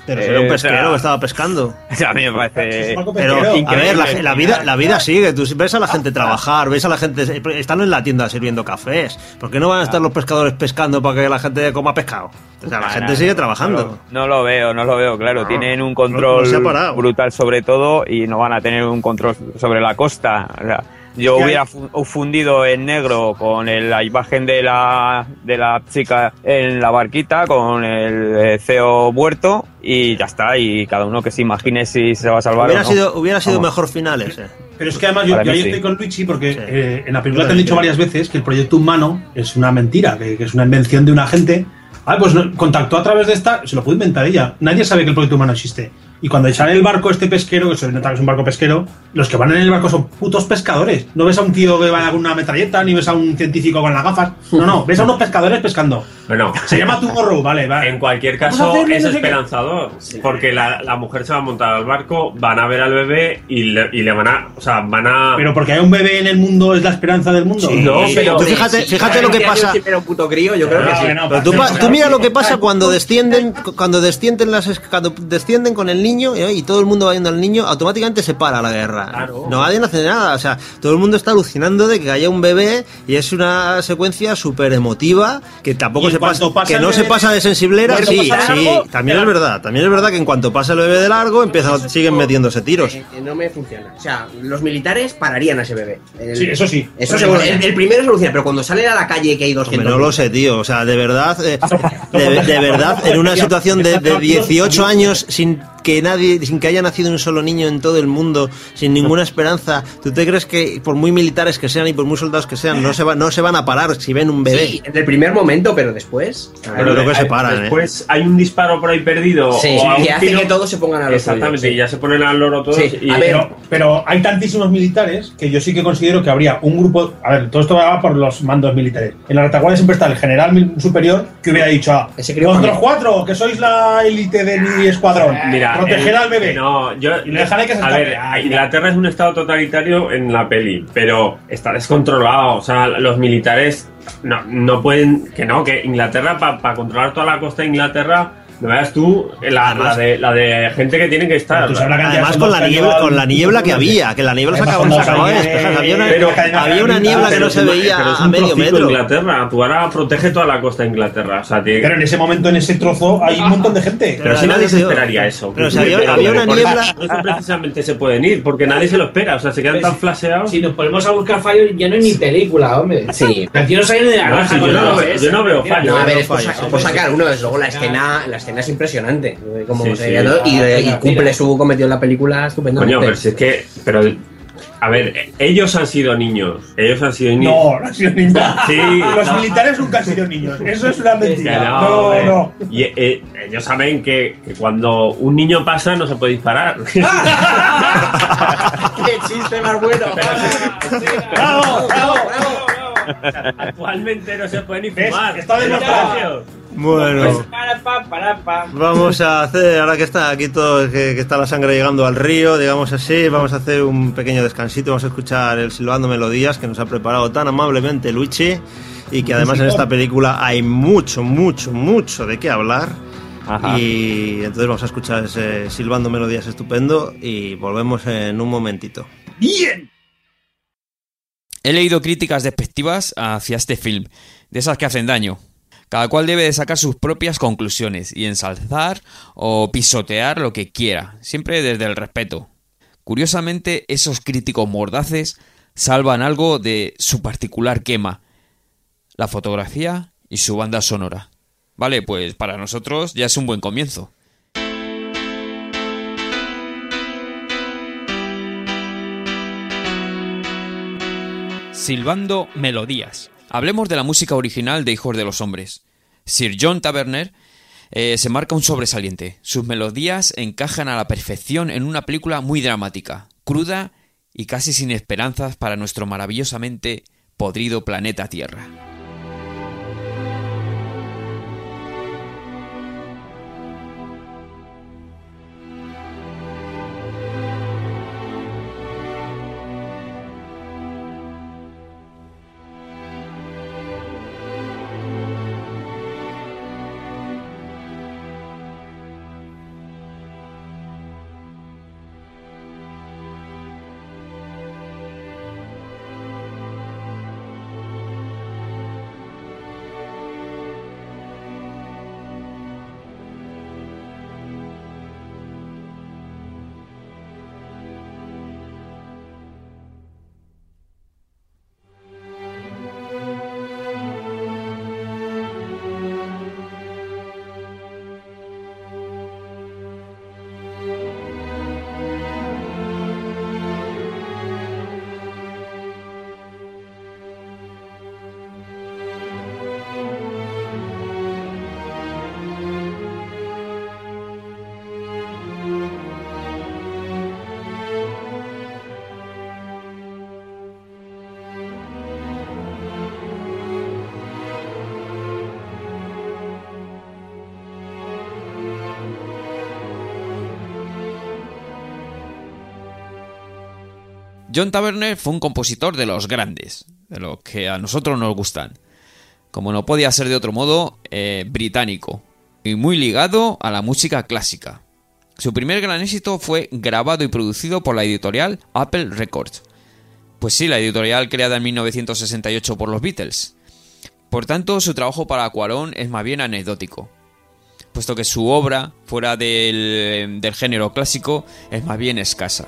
[SPEAKER 2] Pero era un pesquero que estaba pescando.
[SPEAKER 6] A mí me parece...
[SPEAKER 2] Pero, a
[SPEAKER 6] increíble.
[SPEAKER 2] ver, la vida sigue. Tú ves a la gente trabajar, ves a la gente... Están en la tienda sirviendo cafés. ¿Por qué no van a estar los pescadores pescando para que la gente coma pescado? O sea, la gente sigue trabajando.
[SPEAKER 6] No lo veo, claro.
[SPEAKER 2] No,
[SPEAKER 6] Tienen un control
[SPEAKER 2] no se ha parado.
[SPEAKER 6] brutal sobre todo y no van a tener un control sobre la costa. O sea, yo hubiera fundido en negro con la imagen de la chica en la barquita, con el CEO muerto y ya está. Y cada uno que se imagine si se va a salvar o no.
[SPEAKER 2] Hubiera sido mejor final ese.
[SPEAKER 5] Pero es que además yo ahí estoy con Luigi porque en la película te han dicho varias veces que el proyecto humano es una mentira, que es una invención de una gente. Pues contactó a través de esta, se lo puede inventar ella. Nadie sabe que el proyecto humano existe. Y cuando sale el barco este pesquero, que se nota que es un barco pesquero, los que van en el barco son putos pescadores. No ves a un tío que vaya con una metralleta, ni ves a un científico con las gafas. No, ves a unos pescadores pescando.
[SPEAKER 4] Bueno,
[SPEAKER 5] Se llama Tomorrow, vale.
[SPEAKER 4] en cualquier caso es esperanzador, porque la mujer se va a montar al barco, van a ver al bebé y le van a... O sea, van a...
[SPEAKER 5] Pero porque hay un bebé en el mundo es la esperanza del mundo.
[SPEAKER 2] Sí,
[SPEAKER 4] no, pero
[SPEAKER 2] tú fíjate lo que pasa.
[SPEAKER 7] Pero un puto crío, yo creo que sí.
[SPEAKER 2] Pero tú mira lo que pasa cuando descienden con el niño y todo el mundo va viendo al niño, automáticamente se para la guerra.
[SPEAKER 4] Claro.
[SPEAKER 2] No, nadie hace nada. O sea, todo el mundo está alucinando de que haya un bebé y es una secuencia súper emotiva que tampoco se pasa, que no se pasa de sensiblera.
[SPEAKER 5] Cuando
[SPEAKER 2] Sí,
[SPEAKER 5] pasa de
[SPEAKER 2] sí,
[SPEAKER 5] largo,
[SPEAKER 2] también es verdad. También es verdad que en cuanto pasa el bebé de largo, siguen metiéndose tiros.
[SPEAKER 7] No me funciona. O sea, los militares pararían a ese bebé.
[SPEAKER 5] Sí, eso sí.
[SPEAKER 7] Eso seguro. El primero soluciona, pero cuando sale a la calle que hay 200...
[SPEAKER 2] Hombre, no lo sé, tío. O sea, de verdad, de verdad, en una situación de 18 años sin que haya nacido un solo niño en todo el mundo, sin ninguna esperanza, ¿tú te crees que por muy militares que sean y por muy soldados que sean, no se van a parar si ven un bebé?
[SPEAKER 7] Sí, en el primer momento, pero después...
[SPEAKER 2] Pero creo que se paran,
[SPEAKER 4] Después hay un disparo por ahí perdido.
[SPEAKER 7] Sí,
[SPEAKER 4] o a un
[SPEAKER 7] y hace
[SPEAKER 4] tiro.
[SPEAKER 7] que todos se pongan a los
[SPEAKER 4] Exactamente,
[SPEAKER 7] suyos, sí.
[SPEAKER 4] y ya se ponen al loro todos.
[SPEAKER 7] Sí,
[SPEAKER 4] Y,
[SPEAKER 7] a ver,
[SPEAKER 5] Pero hay tantísimos militares que yo sí que considero que habría un grupo. A ver, todo esto va por los mandos militares. En la retaguardia siempre está el general superior que hubiera dicho:
[SPEAKER 7] Ese creo
[SPEAKER 5] vosotros
[SPEAKER 7] que-
[SPEAKER 5] 4, que sois la élite de mi escuadrón,
[SPEAKER 4] mira,
[SPEAKER 5] proteger al bebé.
[SPEAKER 4] No, yo.
[SPEAKER 5] Y le dejaré que se
[SPEAKER 4] A
[SPEAKER 5] escape.
[SPEAKER 4] ver, Inglaterra es un estado totalitario en la peli, pero está descontrolado. O sea, los militares no pueden. Que Inglaterra, para controlar toda la costa de Inglaterra. No veas tú la de gente que tiene que estar.
[SPEAKER 5] Tú sabrás la cantidad
[SPEAKER 2] Además
[SPEAKER 5] de
[SPEAKER 2] con la
[SPEAKER 5] soldados que
[SPEAKER 2] niebla,
[SPEAKER 5] llevan-
[SPEAKER 2] con la niebla que había, que la niebla se acabó de despejar. Había una niebla que no se veía
[SPEAKER 4] pero es
[SPEAKER 2] a
[SPEAKER 4] un
[SPEAKER 2] medio
[SPEAKER 4] trocito
[SPEAKER 2] metro.
[SPEAKER 4] Inglaterra, tú ahora protege toda la costa de Inglaterra. O sea,
[SPEAKER 5] Pero en ese momento, en ese trozo, hay un montón de gente.
[SPEAKER 4] pero si
[SPEAKER 2] nadie
[SPEAKER 4] nadie se
[SPEAKER 2] se-
[SPEAKER 4] esperaría eso.
[SPEAKER 2] pero si había una
[SPEAKER 4] por
[SPEAKER 2] niebla-
[SPEAKER 4] eso precisamente se pueden ir, porque nadie se lo espera. O sea, se quedan tan flasheados.
[SPEAKER 3] Si nos ponemos a buscar fallos, ya no es ni película, hombre.
[SPEAKER 7] Sí.
[SPEAKER 3] Aquí no sale de la
[SPEAKER 4] No,
[SPEAKER 3] granja
[SPEAKER 4] sí,
[SPEAKER 3] con
[SPEAKER 4] yo no
[SPEAKER 3] los
[SPEAKER 4] lo veo- yo no veo fallo.
[SPEAKER 7] No, a ver,
[SPEAKER 2] no
[SPEAKER 7] es por
[SPEAKER 2] fallo,
[SPEAKER 7] sacar uno, desde luego la escena es impresionante. Como
[SPEAKER 4] Sí,
[SPEAKER 7] se
[SPEAKER 4] sí.
[SPEAKER 7] veía todo, y
[SPEAKER 3] Mira,
[SPEAKER 7] cumple
[SPEAKER 3] mira.
[SPEAKER 7] su cometido en la película estupendamente.
[SPEAKER 4] Coño, pero si es que. Pero, a ver, ellos han sido niños. Ellos han sido niños.
[SPEAKER 5] No han sido niños.
[SPEAKER 4] Sí,
[SPEAKER 5] Los
[SPEAKER 4] no.
[SPEAKER 5] militares nunca han sido niños. Eso es una
[SPEAKER 4] Que
[SPEAKER 5] mentira.
[SPEAKER 4] no,
[SPEAKER 5] No.
[SPEAKER 4] Y ellos saben que cuando un niño pasa no se puede disparar.
[SPEAKER 7] ¡Qué chiste más bueno!
[SPEAKER 5] ¡Bravo! ¡Bravo!
[SPEAKER 4] Actualmente no se puede ni
[SPEAKER 5] ¿Ves?
[SPEAKER 4] fumar.
[SPEAKER 5] Está demostrado.
[SPEAKER 2] Bueno, vamos a hacer, ahora que está aquí todo, que está la sangre llegando al río, digamos así, vamos a hacer un pequeño descansito, vamos a escuchar el Silbando Melodías que nos ha preparado tan amablemente Luigi y que además en esta película hay mucho de qué hablar.
[SPEAKER 6] Ajá.
[SPEAKER 2] Y entonces vamos a escuchar ese Silbando Melodías estupendo y volvemos en un momentito.
[SPEAKER 5] ¡Bien!
[SPEAKER 8] He leído críticas despectivas hacia este film, de esas que hacen daño. Cada cual debe de sacar sus propias conclusiones y ensalzar o pisotear lo que quiera, siempre desde el respeto. Curiosamente, esos críticos mordaces salvan algo de su particular quema, la fotografía y su banda sonora. Vale, pues para nosotros ya es un buen comienzo. Silbando Melodías. Hablemos de la música original de Hijos de los Hombres. Sir John Taverner se marca un sobresaliente. Sus melodías encajan a la perfección en una película muy dramática, cruda y casi sin esperanzas para nuestro maravillosamente podrido planeta Tierra. John Taverner fue un compositor de los grandes, de los que a nosotros nos gustan. Como no podía ser de otro modo, británico, y muy ligado a la música clásica. Su primer gran éxito fue grabado y producido por la editorial Apple Records. Pues sí, la editorial creada en 1968 por los Beatles. Por tanto, su trabajo para Cuarón es más bien anecdótico, puesto que su obra, fuera del género clásico, es más bien escasa.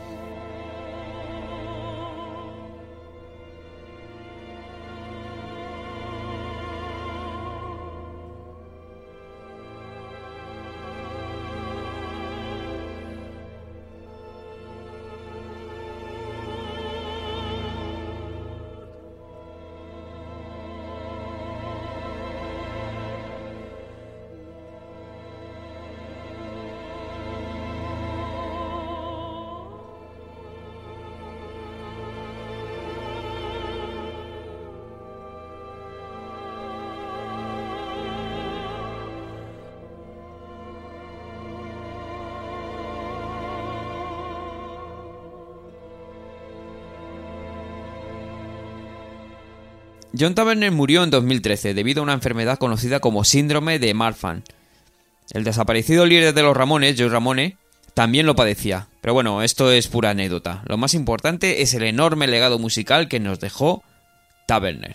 [SPEAKER 8] John Taverner murió en 2013 debido a una enfermedad conocida como síndrome de Marfan. El desaparecido líder de los Ramones, Joe Ramone, también lo padecía. Pero bueno, esto es pura anécdota. Lo más importante es el enorme legado musical que nos dejó Taverner.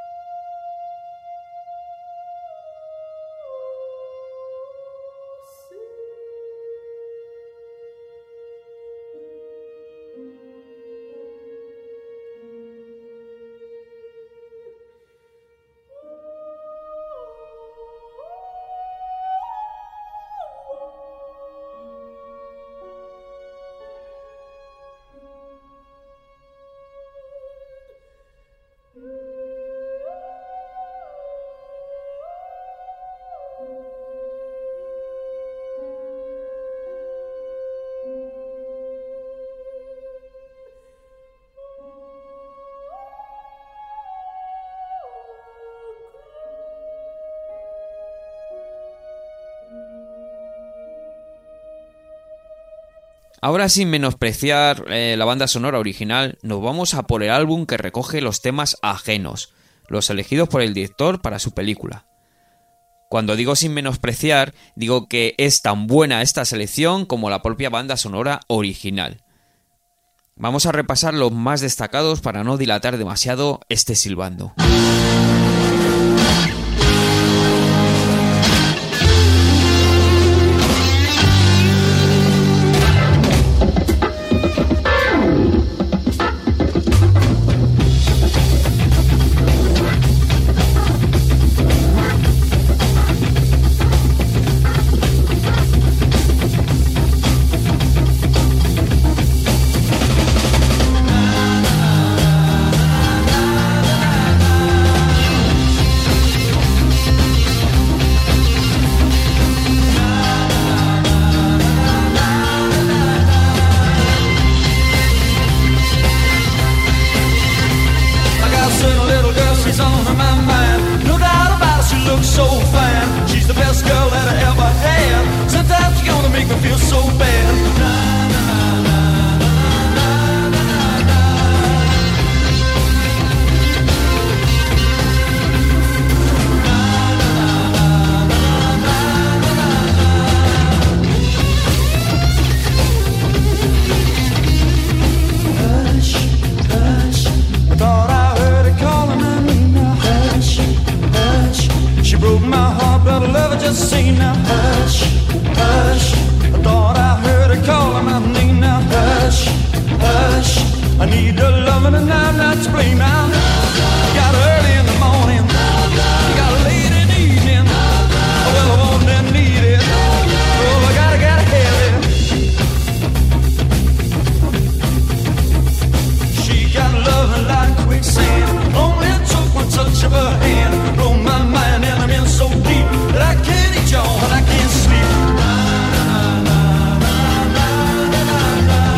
[SPEAKER 8] Ahora, sin menospreciar la banda sonora original, nos vamos a por el álbum que recoge los temas ajenos, los elegidos por el director para su película. Cuando digo sin menospreciar, digo que es tan buena esta selección como la propia banda sonora original. Vamos a repasar los más destacados para no dilatar demasiado este silbando.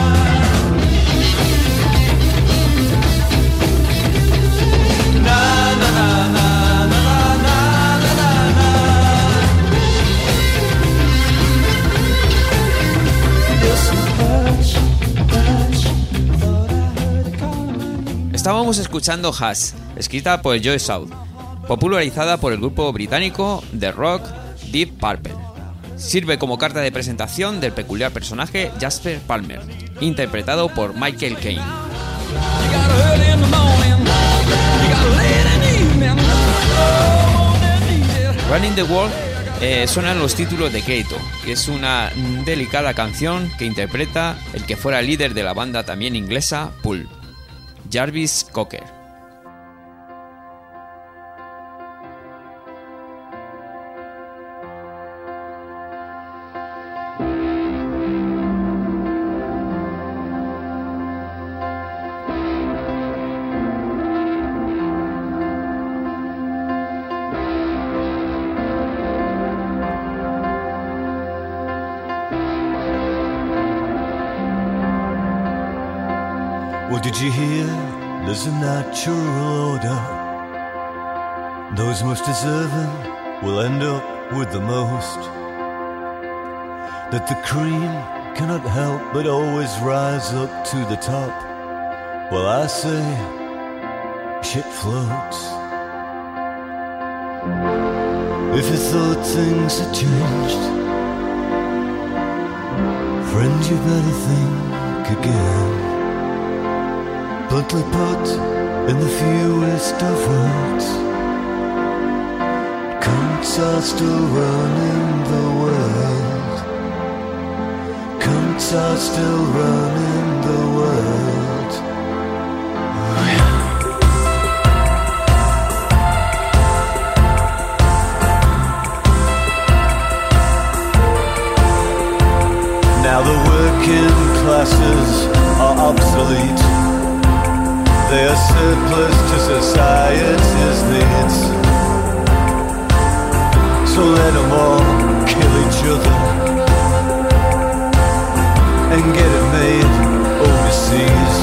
[SPEAKER 9] Nah.
[SPEAKER 8] Estábamos escuchando Hush, escrita por Joe South, popularizada por el grupo británico de rock Deep Purple. Sirve como carta de presentación del peculiar personaje Jasper Palmer, interpretado por Michael Caine. Running the World suenan los títulos de crédito, que es una delicada canción que interpreta el que fuera líder de la banda también inglesa Pulp, Jarvis Cocker.
[SPEAKER 9] What did you hear? There's a natural order. Those most deserving will end up with the most. That the cream cannot help but always rise up to the top. Well, I say, shit floats. If you thought things had changed, friend, you better think again. Bluntly put in the fewest of words, counts are still running the world. Counts are still running the world. Now the working classes are obsolete. They are surplus to society's needs. So let them all kill each other and get it made overseas.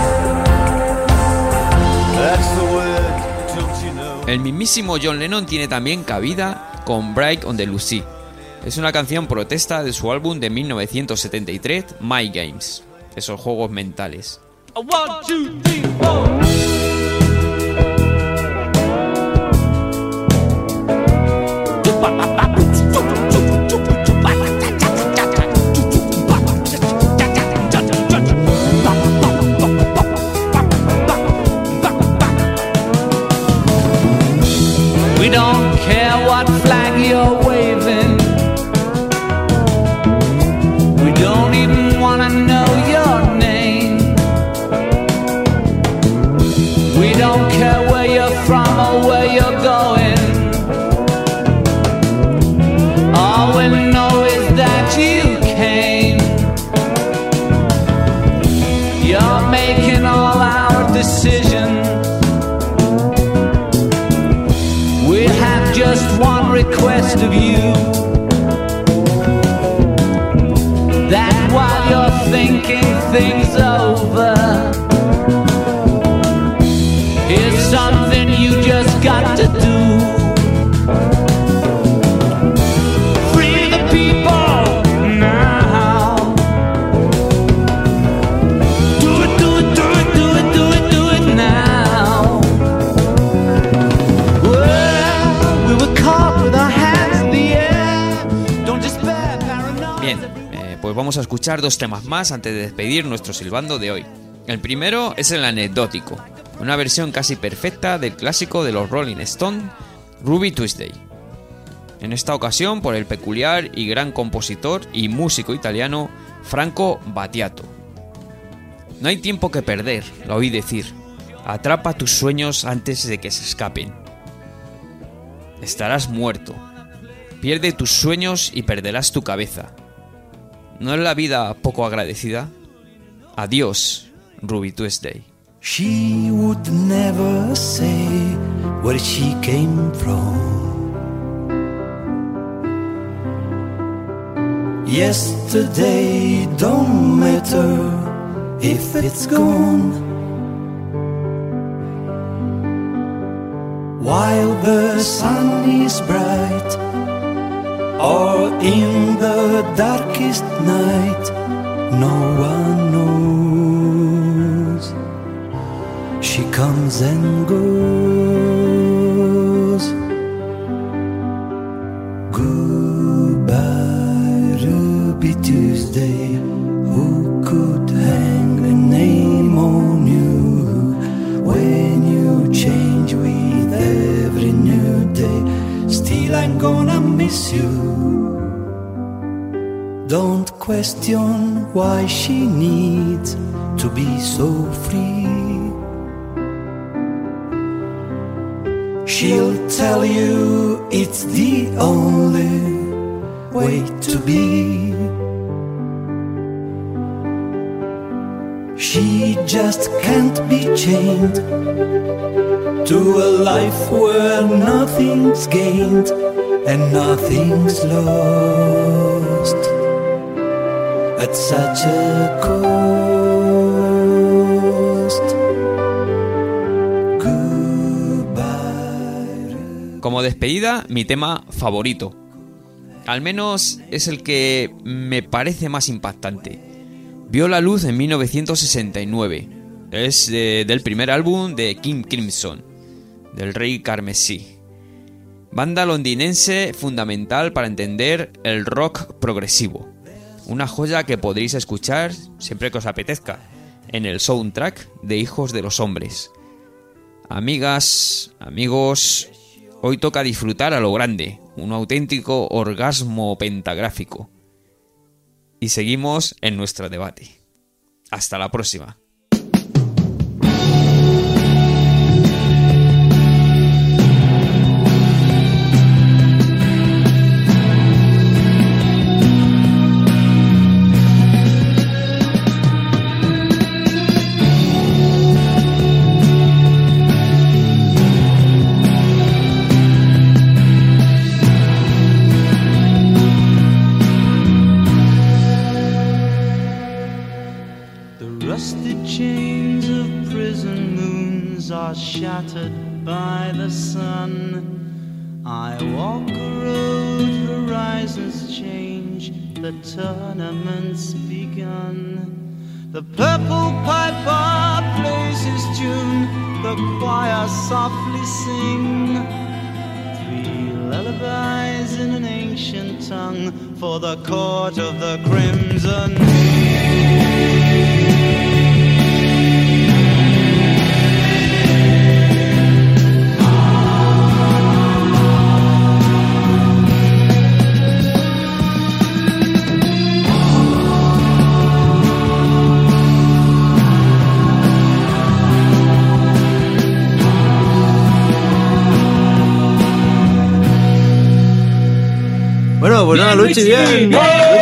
[SPEAKER 9] That's the word, don't you know?
[SPEAKER 8] El mismísimo John Lennon tiene también cabida con Break on the Lucy. Es una canción protesta de su álbum de 1973, My Games, esos juegos mentales.
[SPEAKER 10] 1, 2, 3, 4. We don't care what flag you're waving. We don't even wanna know your name. We don't care where you're from or where you're going. All we know is that you came. You're making all our decisions. We have just one request of you, that while you're thinking things over, here's something you just got to do. Free the people now. Do it, do it, do it, do it, do it, do it now. Well, we were caught with our hands in the air. Don't despair, paranoia.
[SPEAKER 8] Bien, pues vamos a escuchar dos temas más antes de despedir nuestro silbando de hoy. El primero es el anecdótico, una versión casi perfecta del clásico de los Rolling Stones, Ruby Tuesday. En esta ocasión por el peculiar y gran compositor y músico italiano Franco Battiato. No hay tiempo que perder, lo oí decir. Atrapa tus sueños antes de que se escapen. Estarás muerto. Pierde tus sueños y perderás tu cabeza. ¿No es la vida poco agradecida? Adiós, Ruby Tuesday.
[SPEAKER 9] She would never say where she came from. Yesterday don't matter if it's gone. While the sun is bright, or in the darkest night, no one knows. She comes and goes. Goodbye, Ruby Tuesday. Who could hang a name on you when you change with every new day? Still, I'm gonna miss you. Don't question why she needs to be so free. She'll tell you it's the only way to be. She just can't be chained to a life where nothing's gained and nothing's lost at such a cost. Goodbye.
[SPEAKER 8] Como despedida, mi tema favorito. Al menos es el que me parece más impactante. Vio la luz en 1969. Es del primer álbum de King Crimson, del Rey Carmesí. Banda londinense fundamental para entender el rock progresivo. Una joya que podréis escuchar siempre que os apetezca en el soundtrack de Hijos de los Hombres. Amigas, amigos, hoy toca disfrutar a lo grande, un auténtico orgasmo pentagráfico. Y seguimos en nuestro debate. Hasta la próxima.
[SPEAKER 10] Shattered by the sun, I walk a road, horizons change, the tournament's begun. The purple piper plays his tune, the choir softly sing. 3 lullabies in an ancient tongue for the court of the crimson.
[SPEAKER 2] Bueno, pues nada, Luchi, bien.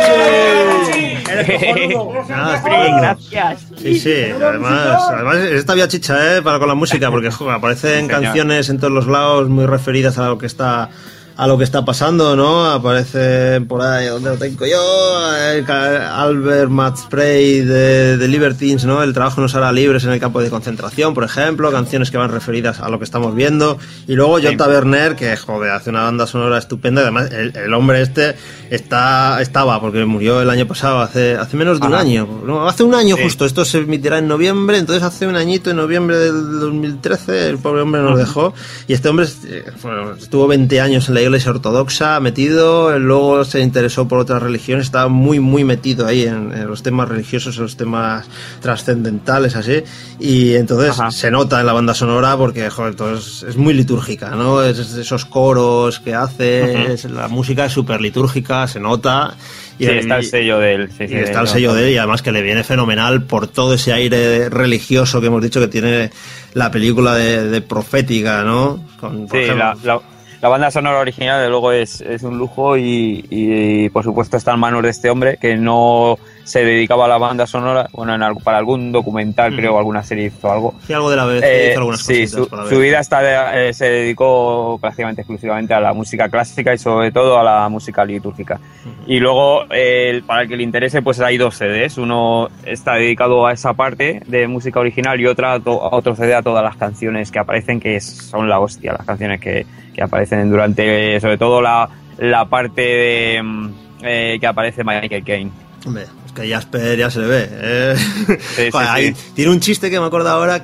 [SPEAKER 6] Gracias.
[SPEAKER 2] Sí, además esta vía chicha, para con la música, porque joder, aparecen canciones en todos los lados muy referidas a lo que está pasando, ¿no? Aparecen por ahí donde lo tengo yo, Albert Matspray de Libertines, ¿no? El trabajo nos hará libres en el campo de concentración, por ejemplo, canciones que van referidas a lo que estamos viendo. Y luego J. Werner, que joder, hace una banda sonora estupenda. Además, el hombre estaba, porque murió el año pasado, hace menos de un año. No, hace un año justo, esto se emitirá en noviembre, entonces hace un añito, en noviembre del 2013, el pobre hombre nos dejó. Y este hombre estuvo 20 años en la Iglesia ortodoxa metido, luego se interesó por otras religiones, estaba muy metido ahí en los temas religiosos, en los temas trascendentales, así, y entonces se nota en la banda sonora porque joder, es muy litúrgica, ¿no? Esos coros que hace, la música es súper litúrgica, se nota.
[SPEAKER 6] Y está el sello de él.
[SPEAKER 2] Está el sello de él, y además que le viene fenomenal por todo ese aire religioso que hemos dicho que tiene la película de profética, ¿no?
[SPEAKER 6] La banda sonora original, de luego, es un lujo y por supuesto está en manos de este hombre que no se dedicaba a la banda sonora, bueno, para algún documental, creo, o alguna serie hizo algo.
[SPEAKER 2] Sí, algo de la vez hizo algunas cositas.
[SPEAKER 6] Sí, su vida se dedicó prácticamente exclusivamente a la música clásica y sobre todo a la música litúrgica. Y luego, para el que le interese, pues hay 2 CDs. Uno está dedicado a esa parte de música original y otro CD a todas las canciones que aparecen, que son la hostia, las canciones que aparecen durante, sobre todo la parte de que aparece Michael Caine.
[SPEAKER 2] Hombre, es que Jasper ya se le ve.
[SPEAKER 6] Sí.
[SPEAKER 2] Tiene un chiste que me acuerdo ahora, que es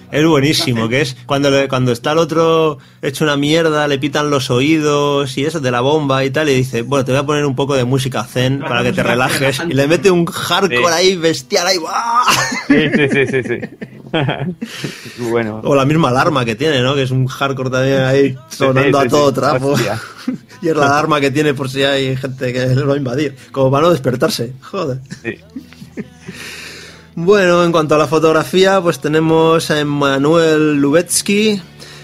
[SPEAKER 2] Es buenísimo, que es cuando está el otro hecho una mierda, le pitan los oídos y eso de la bomba y tal, y dice, bueno, te voy a poner un poco de música zen para que te relajes, y le mete un hardcore ahí, bestial ahí, ¡buah!
[SPEAKER 6] Sí. Bueno.
[SPEAKER 2] O la misma alarma que tiene, ¿no? Que es un hardcore también ahí sonando a todo trapo.
[SPEAKER 6] Hostia.
[SPEAKER 2] Y es la alarma que tiene por si hay gente que le va a invadir, como para no despertarse, joder.
[SPEAKER 6] Sí.
[SPEAKER 2] Bueno, en cuanto a la fotografía, pues tenemos a Emmanuel Lubezki,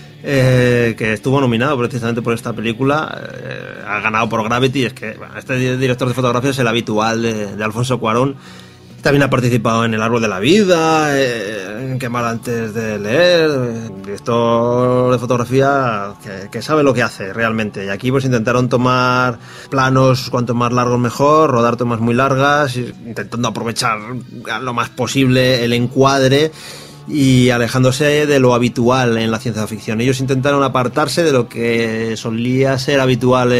[SPEAKER 2] que estuvo nominado precisamente por esta película, ha ganado por Gravity. Es que bueno, este director de fotografía es el habitual de Alfonso Cuarón. También ha participado en El árbol de la vida, en Quemar antes de leer, director de fotografía que sabe lo que hace realmente. Y aquí pues intentaron tomar planos cuanto más largos mejor, rodar tomas muy largas, intentando aprovechar lo más posible el encuadre y alejándose de lo habitual en la ciencia ficción. Ellos intentaron apartarse de lo que solía ser habitual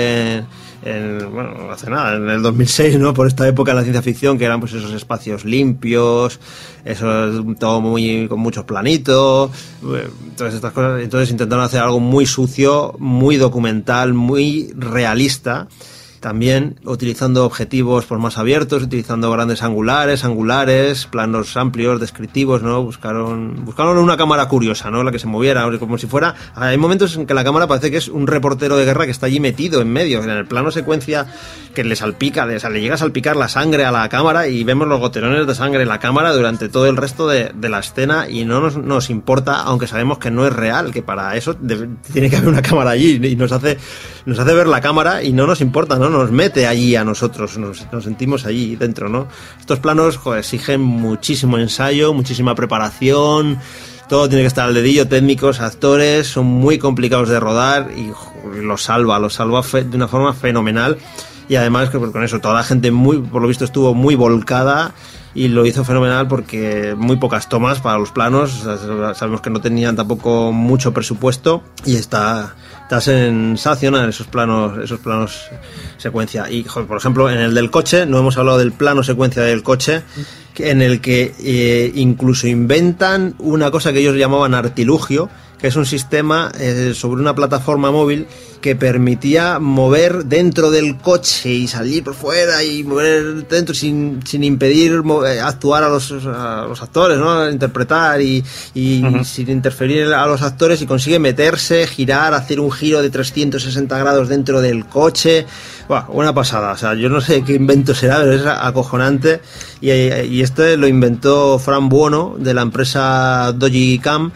[SPEAKER 2] bueno, hace nada, en el 2006, ¿no? Por esta época en la ciencia ficción, que eran pues esos espacios limpios, eso todo con muchos planitos, todas estas cosas. Entonces intentaron hacer algo muy sucio, muy documental, muy realista. También utilizando objetivos pues más abiertos, utilizando grandes angulares, planos amplios, descriptivos, ¿no? Buscaron una cámara curiosa, ¿no? La que se moviera, como si fuera... Hay momentos en que la cámara parece que es un reportero de guerra que está allí metido en medio, en el plano secuencia que le salpica, le llega a salpicar la sangre a la cámara y vemos los goterones de sangre en la cámara durante todo el resto de la escena y no nos importa, aunque sabemos que no es real, que para eso tiene que haber una cámara allí y nos hace ver la cámara y no nos importa, ¿no? Nos mete allí a nosotros, nos sentimos allí dentro, ¿no? Estos planos, joder, exigen muchísimo ensayo, muchísima preparación, todo tiene que estar al dedillo, técnicos, actores, son muy complicados de rodar y joder, lo salva de una forma fenomenal. Y además que con eso toda la gente por lo visto estuvo muy volcada y lo hizo fenomenal porque muy pocas tomas para los planos, o sea, sabemos que no tenían tampoco mucho presupuesto y está sensacional esos planos secuencia. Y joder, por ejemplo en el del coche, no hemos hablado del plano secuencia del coche, en el que incluso inventan una cosa que ellos llamaban artilugio, que es un sistema sobre una plataforma móvil que permitía mover dentro del coche y salir por fuera y mover dentro sin impedir actuar a los actores, ¿no? Interpretar y sin interferir a los actores, y consigue meterse, girar, hacer un giro de 360 grados dentro del coche. Buah, una pasada, o sea, yo no sé qué invento será, pero es acojonante. Y este lo inventó Fran Buono de la empresa Dogicam,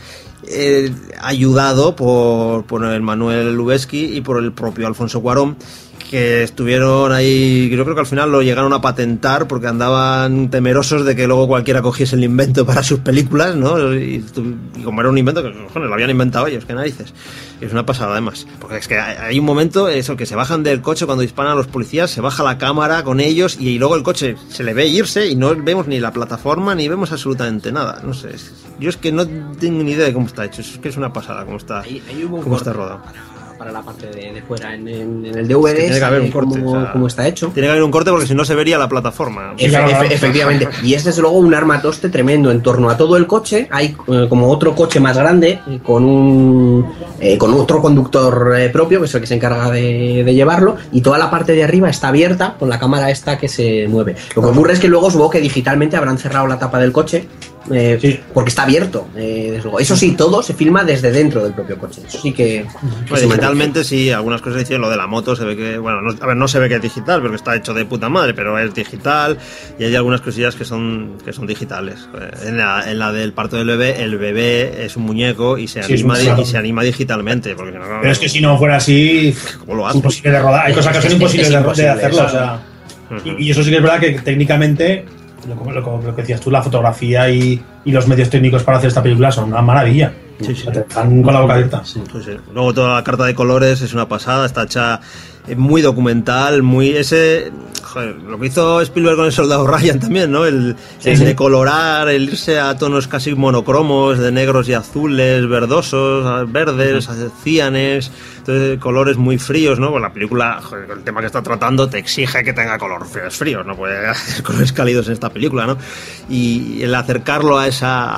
[SPEAKER 2] ayudado por el Manuel Lubezki y por el propio Alfonso Cuarón, que estuvieron ahí. Yo creo que al final lo llegaron a patentar porque andaban temerosos de que luego cualquiera cogiese el invento para sus películas, ¿no? Y como era un invento que, cojones, lo habían inventado ellos, qué narices. Y es una pasada además, porque es que hay un momento eso, que se bajan del coche cuando disparan a los policías, se baja la cámara con ellos y luego el coche se le ve irse y no vemos ni la plataforma ni vemos absolutamente nada. No sé, yo es que no tengo ni idea de cómo está hecho, es que es una pasada cómo está rodado.
[SPEAKER 7] Para la parte de fuera en el DVD,
[SPEAKER 2] es que tiene que haber un corte,
[SPEAKER 7] cómo está hecho.
[SPEAKER 2] Tiene que haber un corte porque si no se vería la plataforma.
[SPEAKER 7] Efectivamente. Y es desde luego un armatoste tremendo. En torno a todo el coche hay como otro coche más grande con otro conductor propio, que es el que se encarga de llevarlo, y toda la parte de arriba está abierta con la cámara esta que se mueve. Lo que ocurre es que luego supongo que digitalmente habrán cerrado la tapa del coche. Porque está abierto, desde luego. Eso sí, todo se filma desde dentro del propio coche. Eso sí que
[SPEAKER 2] digitalmente sí, algunas cosas dicen. Lo de la moto se ve que, bueno, no se ve que es digital porque está hecho de puta madre, pero es digital. Y hay algunas cosillas que son digitales. En la del parto del bebé, el bebé es un muñeco y se anima digitalmente, porque
[SPEAKER 5] pero es que si no fuera así,
[SPEAKER 2] ¿cómo lo
[SPEAKER 5] es imposible de rodar. Hay cosas que son imposibles de hacerlo, o sea. Y eso sí que es verdad que técnicamente, lo que decías tú, la fotografía y los medios técnicos para hacer esta película son una maravilla. Sí. Están con la boca abierta.
[SPEAKER 2] Sí. Luego toda la carta de colores es una pasada, está hecha muy documental, muy ese... Joder, lo que hizo Spielberg con el Soldado Ryan también, ¿no? El de colorar, el irse a tonos casi monocromos, de negros y azules, verdosos, verdes, cianes, entonces, colores muy fríos, ¿no? Pues la película, joder, el tema que está tratando te exige que tenga colores fríos, no puede hacer colores cálidos en esta película, ¿no? Y el acercarlo a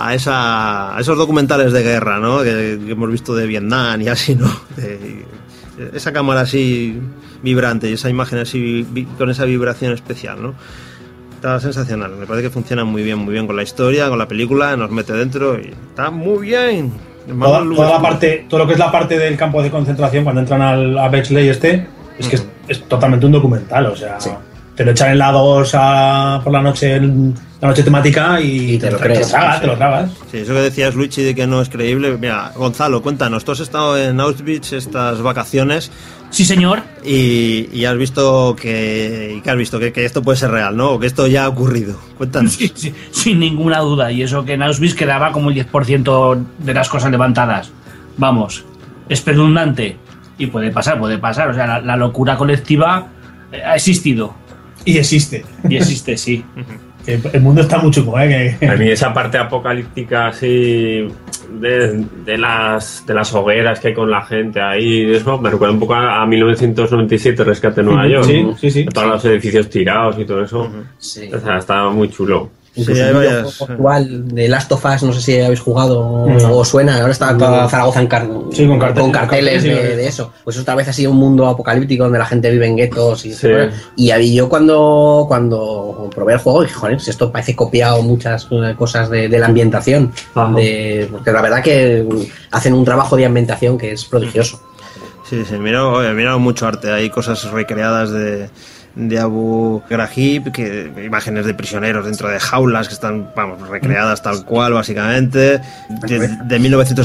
[SPEAKER 2] esos documentales de guerra, ¿no? Que hemos visto de Vietnam y así, ¿no? Esa cámara así vibrante y esa imagen así con esa vibración especial, ¿no? Está sensacional, me parece que funciona muy bien con la historia, con la película, nos mete dentro y está muy bien.
[SPEAKER 5] Toda la parte, todo lo que es la parte del campo de concentración cuando entran a Bexley es que es totalmente un documental, o sea, te lo echan en la 2 por la noche temática y te lo tragas.
[SPEAKER 2] Sí, eso que decías, Luigi, de que no es creíble. Mira, Gonzalo, cuéntanos, tú has estado en Auschwitz estas vacaciones.
[SPEAKER 11] Sí, señor.
[SPEAKER 2] Y has visto que esto puede ser real, ¿no? O que esto ya ha ocurrido. Cuéntanos.
[SPEAKER 11] Sí, sin ninguna duda. Y eso que en Auschwitz quedaba como el 10% de las cosas levantadas. Vamos, espeluznante. Y puede pasar. O sea, la locura colectiva ha existido.
[SPEAKER 5] Y existe,
[SPEAKER 11] sí.
[SPEAKER 5] El mundo está muy chungo, ¿eh?
[SPEAKER 4] A mí esa parte apocalíptica así de las hogueras que hay con la gente ahí, eso me recuerda un poco a 1997, Rescate en Nueva York.
[SPEAKER 5] Sí.
[SPEAKER 4] Todos los edificios tirados y todo eso.
[SPEAKER 7] Sí.
[SPEAKER 4] O sea, está muy chulo.
[SPEAKER 7] Incluso
[SPEAKER 2] hay
[SPEAKER 7] un
[SPEAKER 2] varias,
[SPEAKER 7] videojuego actual de Last of Us, no sé si habéis jugado o suena, ahora está toda Zaragoza con carteles de eso. Pues otra vez ha sido un mundo apocalíptico donde la gente vive en guetos y yo cuando probé el juego dije, joder, si esto parece copiado muchas cosas de la ambientación, porque la verdad que hacen un trabajo de ambientación que es prodigioso.
[SPEAKER 2] Sí, he mirado mucho arte, hay cosas recreadas de Abu Ghraib, que imágenes de prisioneros dentro de jaulas que están, recreadas tal cual, básicamente. De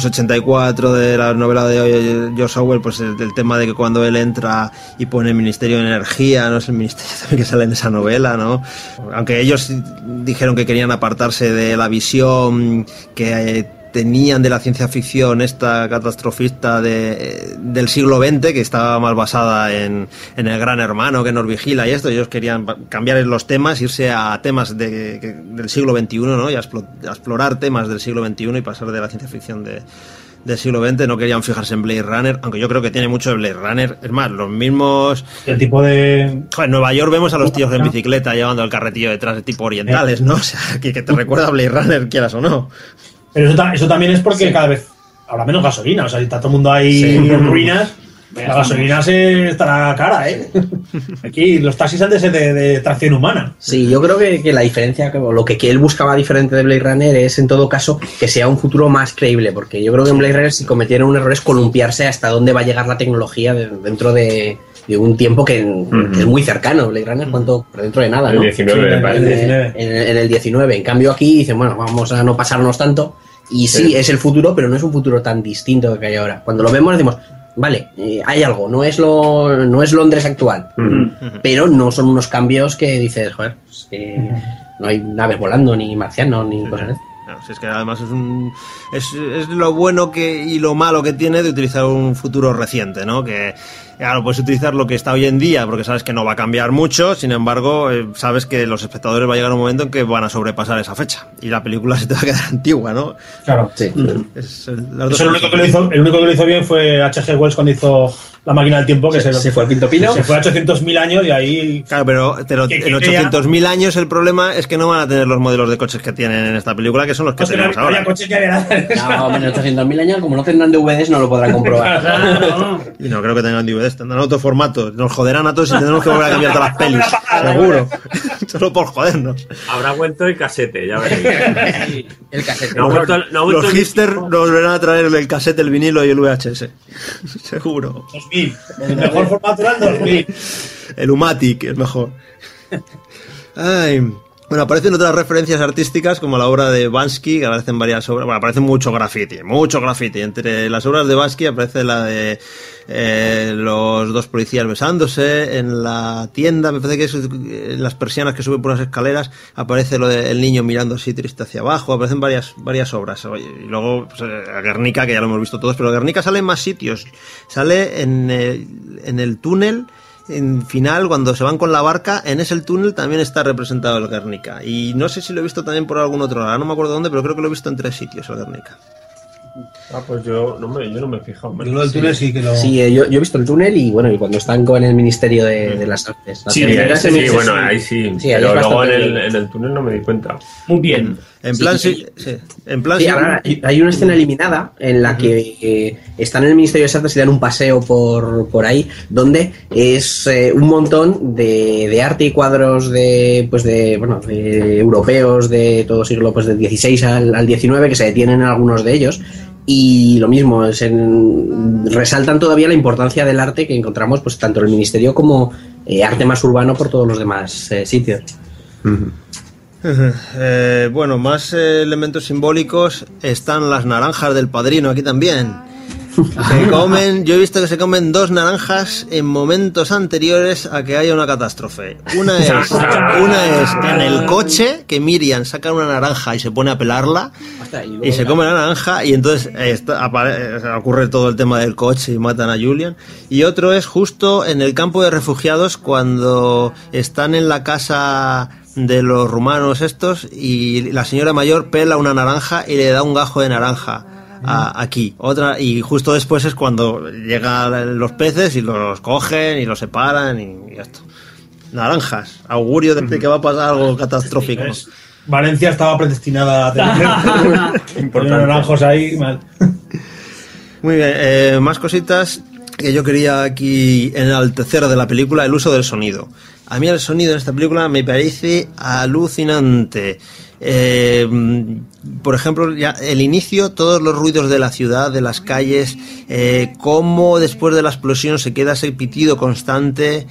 [SPEAKER 2] 1984, de la novela de George Orwell, pues el tema de que cuando él entra y pone Ministerio de Energía, no es el ministerio también que sale en esa novela, ¿no? Aunque ellos dijeron que querían apartarse de la visión que tenían de la ciencia ficción esta catastrofista del siglo XX, que estaba más basada en el gran hermano que nos vigila y esto. Ellos querían cambiar los temas, irse a temas del siglo XXI, ¿no? Y a explorar temas del siglo XXI y pasar de la ciencia ficción del siglo XX. No querían fijarse en Blade Runner, aunque yo creo que tiene mucho de Blade Runner. Es más, los mismos...
[SPEAKER 5] El tipo de...
[SPEAKER 2] Joder, en Nueva York vemos a los tíos en bicicleta llevando el carretillo detrás de tipo orientales, ¿no? O sea, que te recuerda a Blade Runner, quieras o no.
[SPEAKER 5] Pero eso también es porque cada vez habrá menos gasolina. O sea, si está todo el mundo ahí en ruinas, la gasolina estará cara, ¿eh? Aquí los taxis han de ser de tracción humana.
[SPEAKER 7] Sí, yo creo que la diferencia, lo que él buscaba diferente de Blade Runner es, en todo caso, que sea un futuro más creíble. Porque yo creo que en Blade Runner, si cometieron un error, es columpiarse hasta dónde va a llegar la tecnología dentro de un tiempo que es muy cercano. Blade Runner, ¿cuánto? Por dentro de nada, ¿no?
[SPEAKER 4] El 19, me parece.
[SPEAKER 7] En el 19. En cambio, aquí dicen, bueno, vamos a no pasarnos tanto. Y sí, es el futuro, pero no es un futuro tan distinto que hay ahora. Cuando lo vemos decimos, vale, hay algo, no es Londres actual, pero no son unos cambios que dices, joder, es que no hay naves volando, ni marcianos, ni cosas así.
[SPEAKER 2] No, si es que además es lo bueno y lo malo que tiene de utilizar un futuro reciente, ¿no? Que claro, puedes utilizar lo que está hoy en día porque sabes que no va a cambiar mucho, sin embargo, sabes que los espectadores va a llegar un momento en que van a sobrepasar esa fecha y la película se te va a quedar antigua, ¿no?
[SPEAKER 5] Claro.
[SPEAKER 7] Sí.
[SPEAKER 5] El único que lo hizo bien fue H.G. Wells cuando hizo La máquina del tiempo, que se
[SPEAKER 7] fue al quinto pino.
[SPEAKER 5] Se fue a 800.000 años y ahí...
[SPEAKER 2] Claro, pero en 800.000 años el problema es que no van a tener los modelos de coches que tienen en esta película, que son los que tenemos ahora.
[SPEAKER 5] Coches que había
[SPEAKER 7] no, en 800.000 años, como no tendrán DVDs, no lo podrán comprobar.
[SPEAKER 2] Y no creo que tengan DVDs, tendrán otro formato. Nos joderán a todos y tendremos que volver a cambiar todas las pelis. Seguro. Solo por jodernos.
[SPEAKER 4] Habrá vuelto el casete, ya veréis.
[SPEAKER 7] El casete.
[SPEAKER 2] Los hipsters nos volverán a traer el casete, el vinilo y el VHS. Seguro.
[SPEAKER 5] 2000. El mejor formato era el 2000.
[SPEAKER 2] El Umatic es mejor. Ay. Bueno, aparecen otras referencias artísticas como la obra de Bansky, que aparecen varias obras. Bueno, aparece mucho graffiti. Entre las obras de Bansky aparece la de los dos policías besándose. En la tienda, me parece que es en las persianas que suben por unas escaleras, aparece lo del niño mirando así triste hacia abajo. Aparecen varias obras. Y luego pues, Guernica, que ya lo hemos visto todos, pero Guernica sale en más sitios. Sale en el túnel en final, cuando se van con la barca, en ese túnel también está representado el Guernica. Y no sé si lo he visto también por algún otro lado, no me acuerdo dónde, pero creo que lo he visto en 3 sitios el Guernica.
[SPEAKER 4] Pues yo no me he fijado.
[SPEAKER 5] Yo lo del túnel sí que lo...
[SPEAKER 7] Sí, yo he visto el túnel y bueno, y cuando están con el Ministerio de las Artes.
[SPEAKER 11] Sí,
[SPEAKER 4] bueno, ahí sí.
[SPEAKER 7] Sí, ahí
[SPEAKER 4] pero
[SPEAKER 7] es
[SPEAKER 4] luego
[SPEAKER 7] bastante
[SPEAKER 4] en el túnel no me di cuenta.
[SPEAKER 11] Muy bien.
[SPEAKER 2] En plan,
[SPEAKER 7] Sí.
[SPEAKER 2] En plan,
[SPEAKER 7] Sí, ahora hay una escena eliminada en la que están en el Ministerio de las Artes y dan un paseo por ahí, donde es un montón de arte y cuadros de europeos de todo siglo, pues del 16 al 19, que se detienen en algunos de ellos. Y lo mismo, resaltan todavía la importancia del arte que encontramos pues tanto en el Ministerio como arte más urbano por todos los demás sitios.
[SPEAKER 2] Bueno, más elementos simbólicos están las naranjas del Padrino aquí también. Yo he visto que se comen 2 naranjas en momentos anteriores a que haya una catástrofe. Una es en el coche, que Miriam saca una naranja y se pone a pelarla y se come la naranja, y entonces ocurre todo el tema del coche y matan a Julian. Y otro es justo en el campo de refugiados, cuando están en la casa de los rumanos estos y la señora mayor pela una naranja y le da un gajo de naranja aquí. Otra, y justo después es cuando llegan los peces y los cogen y los separan y esto. Naranjas, augurio de que va a pasar algo catastrófico.
[SPEAKER 5] Valencia estaba predestinada a tener naranjos ahí mal.
[SPEAKER 2] Muy bien, más cositas que yo quería aquí enaltecer de la película: el uso del sonido. A mí el sonido en esta película me parece alucinante. Por ejemplo, ya el inicio, todos los ruidos de la ciudad, de las calles, cómo después de la explosión se queda ese pitido constante,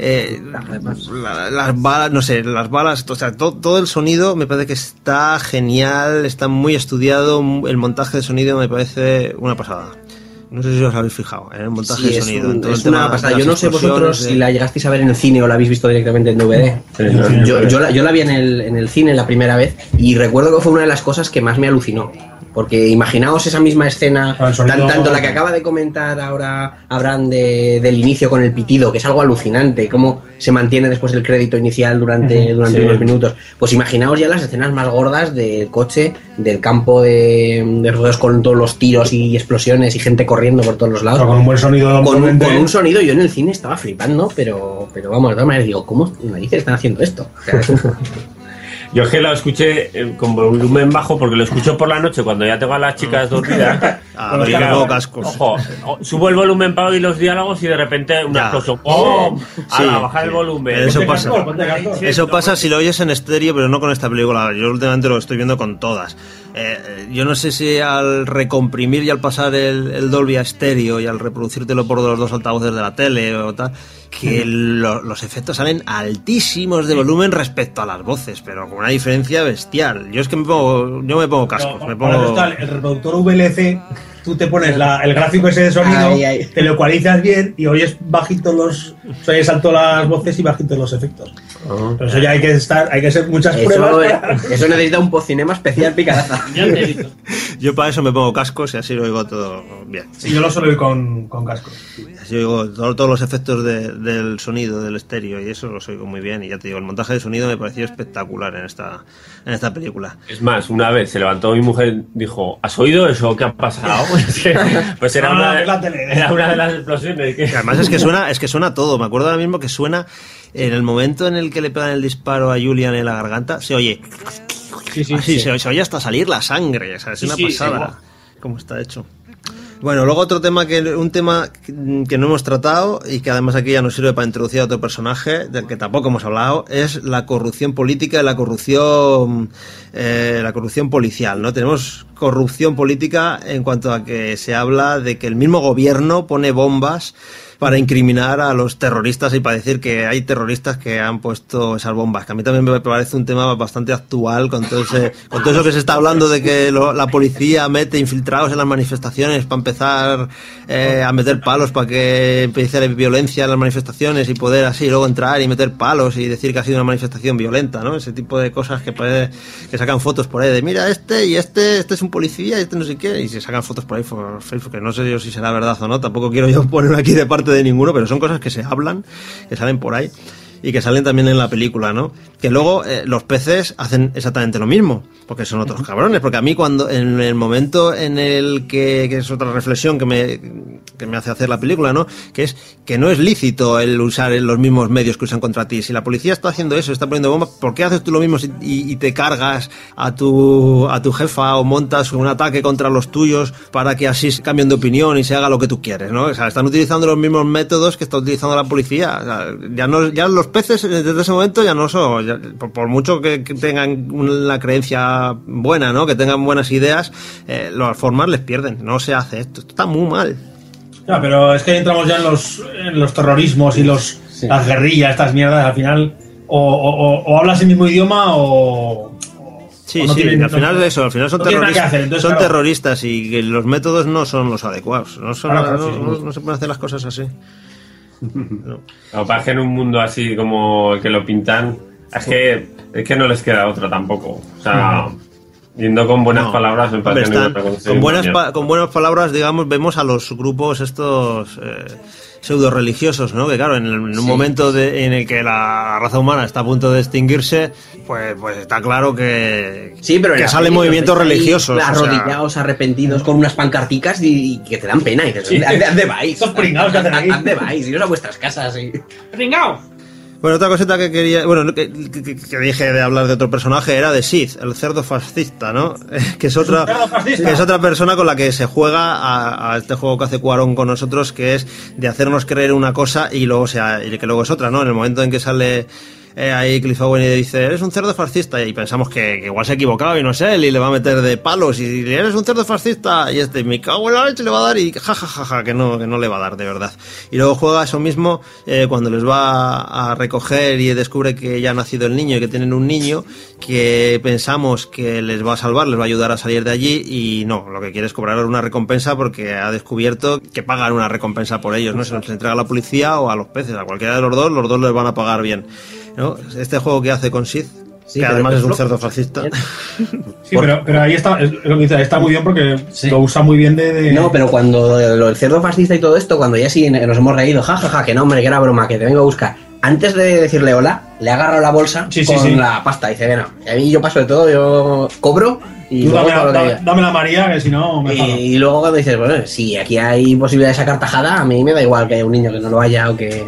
[SPEAKER 2] las balas, o sea, todo el sonido me parece que está genial, está muy estudiado, el montaje de sonido me parece una pasada. No sé si os habéis fijado en el montaje de sonido.
[SPEAKER 7] Es una pasada. Yo no sé vosotros si la llegasteis a ver en el cine o la habéis visto directamente en DVD. Yo la vi en el cine la primera vez y recuerdo que fue una de las cosas que más me alucinó. Porque imaginaos esa misma escena, tanto la que acaba de comentar ahora Abraham del inicio con el pitido, que es algo alucinante, cómo se mantiene después del crédito inicial durante unos minutos. Pues imaginaos ya las escenas más gordas del coche, del campo de rodeos con todos los tiros y explosiones y gente corriendo por todos los lados.
[SPEAKER 5] Pero con un buen sonido.
[SPEAKER 7] Con un sonido, yo en el cine estaba flipando, pero vamos, de todas maneras digo, ¿cómo narices están haciendo esto? O sea,
[SPEAKER 4] yo es que lo escuché con volumen bajo porque lo escucho por la noche cuando ya tengo a las chicas dormidas.
[SPEAKER 2] Yo me pongo cascos.
[SPEAKER 4] Ojo, subo el volumen para oír los diálogos y de repente una explosión. ¡Oh! A bajar el volumen.
[SPEAKER 2] Eso pasa si lo oyes en estéreo, pero no con esta película. Yo últimamente lo estoy viendo con todas. Yo no sé si al recomprimir y al pasar el Dolby a estéreo y al reproducírtelo por los 2 altavoces de la tele o tal, que los efectos salen altísimos de volumen respecto a las voces, pero con una diferencia bestial. Yo es que me pongo cascos.
[SPEAKER 5] El reproductor VLC, tú te pones el gráfico ese de sonido, te lo ecualizas bien y oyes oyes alto las voces y bajitos los efectos. Pero eso ya hay que hacer muchas pruebas.
[SPEAKER 7] Eso necesita un pocinema especial picaraza.
[SPEAKER 2] Yo para eso me pongo cascos y así lo oigo todo bien.
[SPEAKER 5] Sí, yo lo suelo ir con cascos.
[SPEAKER 2] Así oigo todos los efectos del sonido, del estéreo, y eso los oigo muy bien. Y ya te digo, el montaje de sonido me pareció espectacular en esta película.
[SPEAKER 4] Es más, una vez se levantó mi mujer y dijo: ¿has oído eso? ¿Qué ha pasado? Pues era una de las explosiones.
[SPEAKER 2] Además es que suena todo. Me acuerdo ahora mismo que suena en el momento en el que le pegan el disparo a Julian en la garganta, se oye. Se oye hasta salir la sangre. O sea, es una pasada cómo está hecho. Bueno, luego otro tema un tema que no hemos tratado y que además aquí ya nos sirve para introducir a otro personaje del que tampoco hemos hablado, es la corrupción política y la corrupción policial, ¿no? Tenemos corrupción política en cuanto a que se habla de que el mismo gobierno pone bombas para incriminar a los terroristas y para decir que hay terroristas que han puesto esas bombas, que a mí también me parece un tema bastante actual con todo eso que se está hablando de que la policía mete infiltrados en las manifestaciones para empezar a meter palos para que empiece la violencia en las manifestaciones y poder así luego entrar y meter palos y decir que ha sido una manifestación violenta, ¿no? Ese tipo de cosas que sacan fotos por ahí de mira este es un policía y este no sé qué, y se sacan fotos por ahí por Facebook, que no sé yo si será verdad o no, tampoco quiero yo ponerme aquí de parte muerte de ninguno, pero son cosas que se hablan, que salen por ahí y que salen también en la película, ¿no? Que luego los peces hacen exactamente lo mismo, porque son otros cabrones, porque a mí cuando, en el momento en el que es otra reflexión que me hace hacer la película, ¿no? Que es que no es lícito el usar los mismos medios que usan contra ti. Si la policía está haciendo eso, está poniendo bombas, ¿por qué haces tú lo mismo y te cargas a tu jefa o montas un ataque contra los tuyos para que así cambien de opinión y se haga lo que tú quieres, ¿no? O sea, están utilizando los mismos métodos que está utilizando la policía. O sea, ya los peces desde ese momento ya no son, por mucho que tengan una creencia buena, ¿no? Que tengan buenas ideas, las formas les pierden. No se hace esto está muy mal.
[SPEAKER 5] Ya, pero es que entramos ya en los terrorismos y las guerrillas, estas mierdas, al final o hablas el mismo idioma o
[SPEAKER 2] sí,
[SPEAKER 5] no tienen,
[SPEAKER 2] al final eso, al final son
[SPEAKER 5] no
[SPEAKER 2] terroristas,
[SPEAKER 5] hacer, entonces,
[SPEAKER 2] son
[SPEAKER 5] claro,
[SPEAKER 2] terroristas y que los métodos no son los adecuados, no se pueden hacer las cosas así.
[SPEAKER 4] No. Lo que pasa es que en un mundo así como el que lo pintan, es que no les queda otra tampoco. O sea, yendo con buenas palabras me parece
[SPEAKER 2] con buenas palabras, digamos, vemos a los grupos estos pseudo religiosos, ¿no? Que claro, en un momento en el que la raza humana está a punto de extinguirse, pues está claro que salen movimientos religiosos,
[SPEAKER 7] arrodillados, arrepentidos, con unas pancarticas y que te dan pena y dices, ¿dónde vais?
[SPEAKER 5] Estos pringados que hacen aquí.
[SPEAKER 7] ¿Dónde vais? Iros a vuestras casas y...
[SPEAKER 3] ¡Pringao!
[SPEAKER 2] Bueno, otra cosita que quería... Bueno, que dije de hablar de otro personaje era de Sid, el cerdo fascista, ¿no? Que es otra persona con la que se juega a este juego que hace Cuarón con nosotros, que es de hacernos creer una cosa y que luego es otra, ¿no? En el momento en que sale... ahí Cliff Owen y dice, eres un cerdo fascista, y pensamos que igual se ha equivocado y no es él, y le va a meter de palos y eres un cerdo fascista, y me cago en la leche, le va a dar, y jajajaja, que no le va a dar de verdad. Y luego juega eso mismo cuando les va a recoger y descubre que ya ha nacido el niño y que tienen un niño que pensamos que les va a salvar, les va a ayudar a salir de allí, y no, lo que quiere es cobrar una recompensa porque ha descubierto que pagan una recompensa por ellos, ¿no? Se los entrega a la policía o a los peces, a cualquiera de los dos les van a pagar bien, ¿no? Este juego que hace con Sid, que además es un cerdo fascista.
[SPEAKER 5] Sí, pero ahí está, es lo que dice, está muy bien porque lo usa muy bien de...
[SPEAKER 7] No, pero cuando el cerdo fascista y todo esto, cuando ya sí nos hemos reído, jajaja, que no, hombre, que era broma, que te vengo a buscar. Antes de decirle hola, le ha agarrado la bolsa con la pasta y dice, bueno, a mí yo paso de todo, yo cobro y luego
[SPEAKER 5] dame la María, que si no me pago.
[SPEAKER 7] Y luego cuando dices, bueno, si aquí hay posibilidad de sacar tajada, a mí me da igual que haya un niño que no lo haya o que...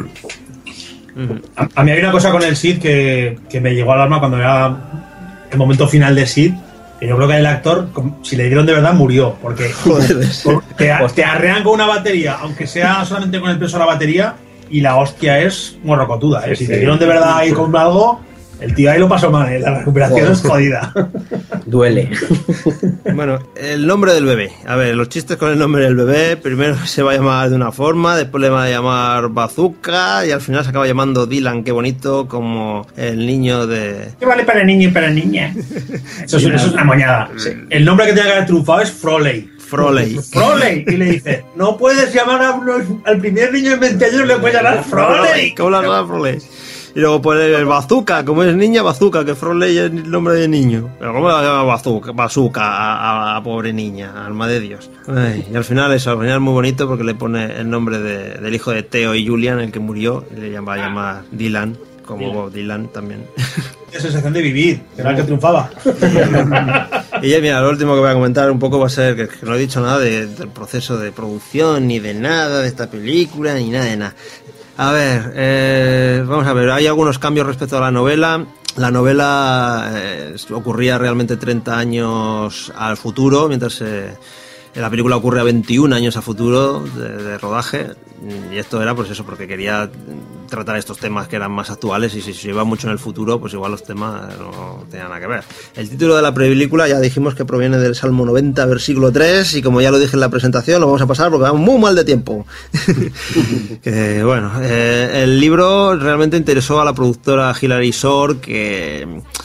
[SPEAKER 5] A mí hay una cosa con el Sid que me llegó al alma cuando era el momento final de Sid, que yo creo que el actor, si le dieron de verdad, murió, porque te arrean con una batería, aunque sea solamente con el peso de la batería, y la hostia es morrocotuda, ¿eh? Si te dieron de verdad ahí con algo, el tío ahí lo pasó mal, ¿eh? La recuperación es jodida.
[SPEAKER 7] Duele.
[SPEAKER 2] Bueno, el nombre del bebé. A ver, los chistes con el nombre del bebé. Primero se va a llamar de una forma, después le va a llamar Bazooka y al final se acaba llamando Dylan, qué bonito, como el niño de...
[SPEAKER 5] ¿Qué vale para niño y para niña? Eso es una moñada. Sí. El nombre que tiene que haber triunfado es Froley. Y le dice, no puedes llamar al primer niño en 20 años, le puedes llamar Froley.
[SPEAKER 2] ¿Cómo la llama Froley? Y luego pone el Bazooka, como es niña, Bazooka, que Froley es el nombre de niño. Pero ¿cómo la llama Bazooka a pobre niña, alma de Dios? Ay, y al final es muy bonito porque le pone el nombre del hijo de Theo y Julian, el que murió, y le va a llamar Dylan, como Bob Dylan también.
[SPEAKER 5] Qué sensación de vivir, que era el que triunfaba.
[SPEAKER 2] Y ya, mira, lo último que voy a comentar un poco va a ser que no he dicho nada del proceso de producción, ni de nada de esta película, ni nada de nada. A ver, vamos a ver, hay algunos cambios respecto a la novela. La novela ocurría realmente 30 años al futuro, mientras la película ocurre a 21 años a futuro de rodaje. Y esto era pues eso, porque quería tratar estos temas que eran más actuales, y si se iba mucho en el futuro, pues igual los temas no tenían nada que ver. El título de la película ya dijimos que proviene del Salmo 90, versículo 3, y como ya lo dije en la presentación, lo vamos a pasar porque vamos muy mal de tiempo. Que bueno, el libro realmente interesó a la productora Hilary Shore, que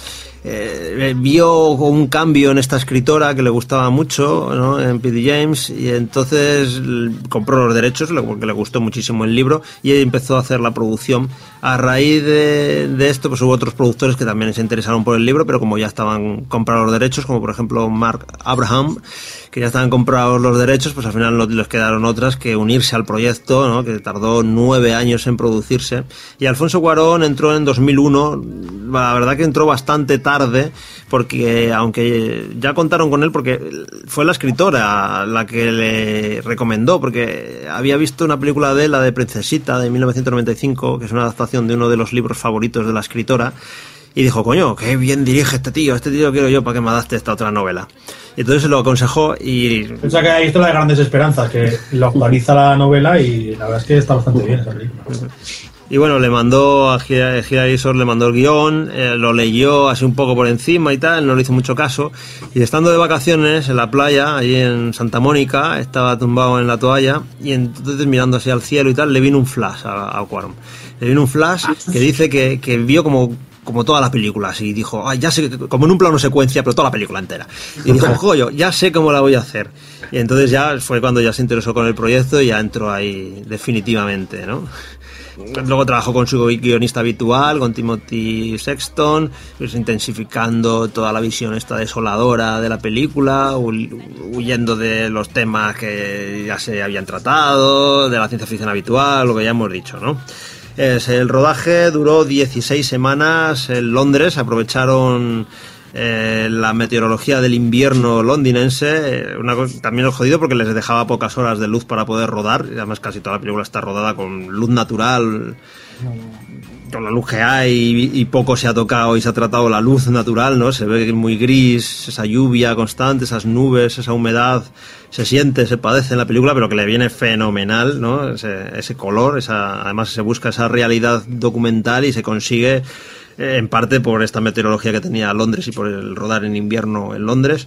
[SPEAKER 2] vio un cambio en esta escritora que le gustaba mucho, ¿no? En P.D. James, y entonces compró los derechos porque le gustó muchísimo el libro y empezó a hacer la producción. A raíz de esto, pues hubo otros productores que también se interesaron por el libro, pero como ya estaban comprados los derechos, como por ejemplo Mark Abraham, que ya estaban comprados los derechos, pues al final no les quedaron otras que unirse al proyecto, ¿no? Que tardó 9 años en producirse. Y Alfonso Cuarón entró en 2001, la verdad que entró bastante tarde, porque aunque ya contaron con él, porque fue la escritora la que le recomendó, porque había visto una película de él, la de Princesita, de 1995, que es una adaptación de uno de los libros favoritos de la escritora, y dijo, coño, qué bien dirige este tío quiero yo para que me adapte esta otra novela. Y entonces se lo aconsejó y...
[SPEAKER 5] Piensa que hay historia de Grandes Esperanzas, que lo actualiza la novela y la verdad es que está bastante bien esa película.
[SPEAKER 2] Y bueno, le mandó a Gira Isor, le mandó el guión, lo leyó así un poco por encima y tal, no le hizo mucho caso. Y estando de vacaciones en la playa, allí en Santa Mónica, estaba tumbado en la toalla y entonces mirando así al cielo y tal, le vino un flash a Cuarón. Le vino un flash que dice que vio como todas las películas y dijo, ya sé, como en un plano secuencia, pero toda la película entera. Y dijo, joyo, ya sé cómo la voy a hacer. Y entonces ya fue cuando ya se interesó con el proyecto y ya entró ahí definitivamente, ¿no? Luego trabajó con su guionista habitual, con Timothy Sexton, pues intensificando toda la visión esta desoladora de la película, huyendo de los temas que ya se habían tratado, de la ciencia ficción habitual, lo que ya hemos dicho, ¿no? El rodaje duró 16 semanas en Londres, aprovecharon la meteorología del invierno londinense, también es jodido porque les dejaba pocas horas de luz para poder rodar, y además casi toda la película está rodada con luz natural, con la luz que hay, y poco se ha tocado y se ha tratado la luz natural, ¿no? Se ve muy gris, esa lluvia constante, esas nubes, esa humedad, se siente, se padece en la película, pero que le viene fenomenal, ¿no? Ese color, además se busca esa realidad documental y se consigue en parte por esta meteorología que tenía Londres y por el rodar en invierno en Londres.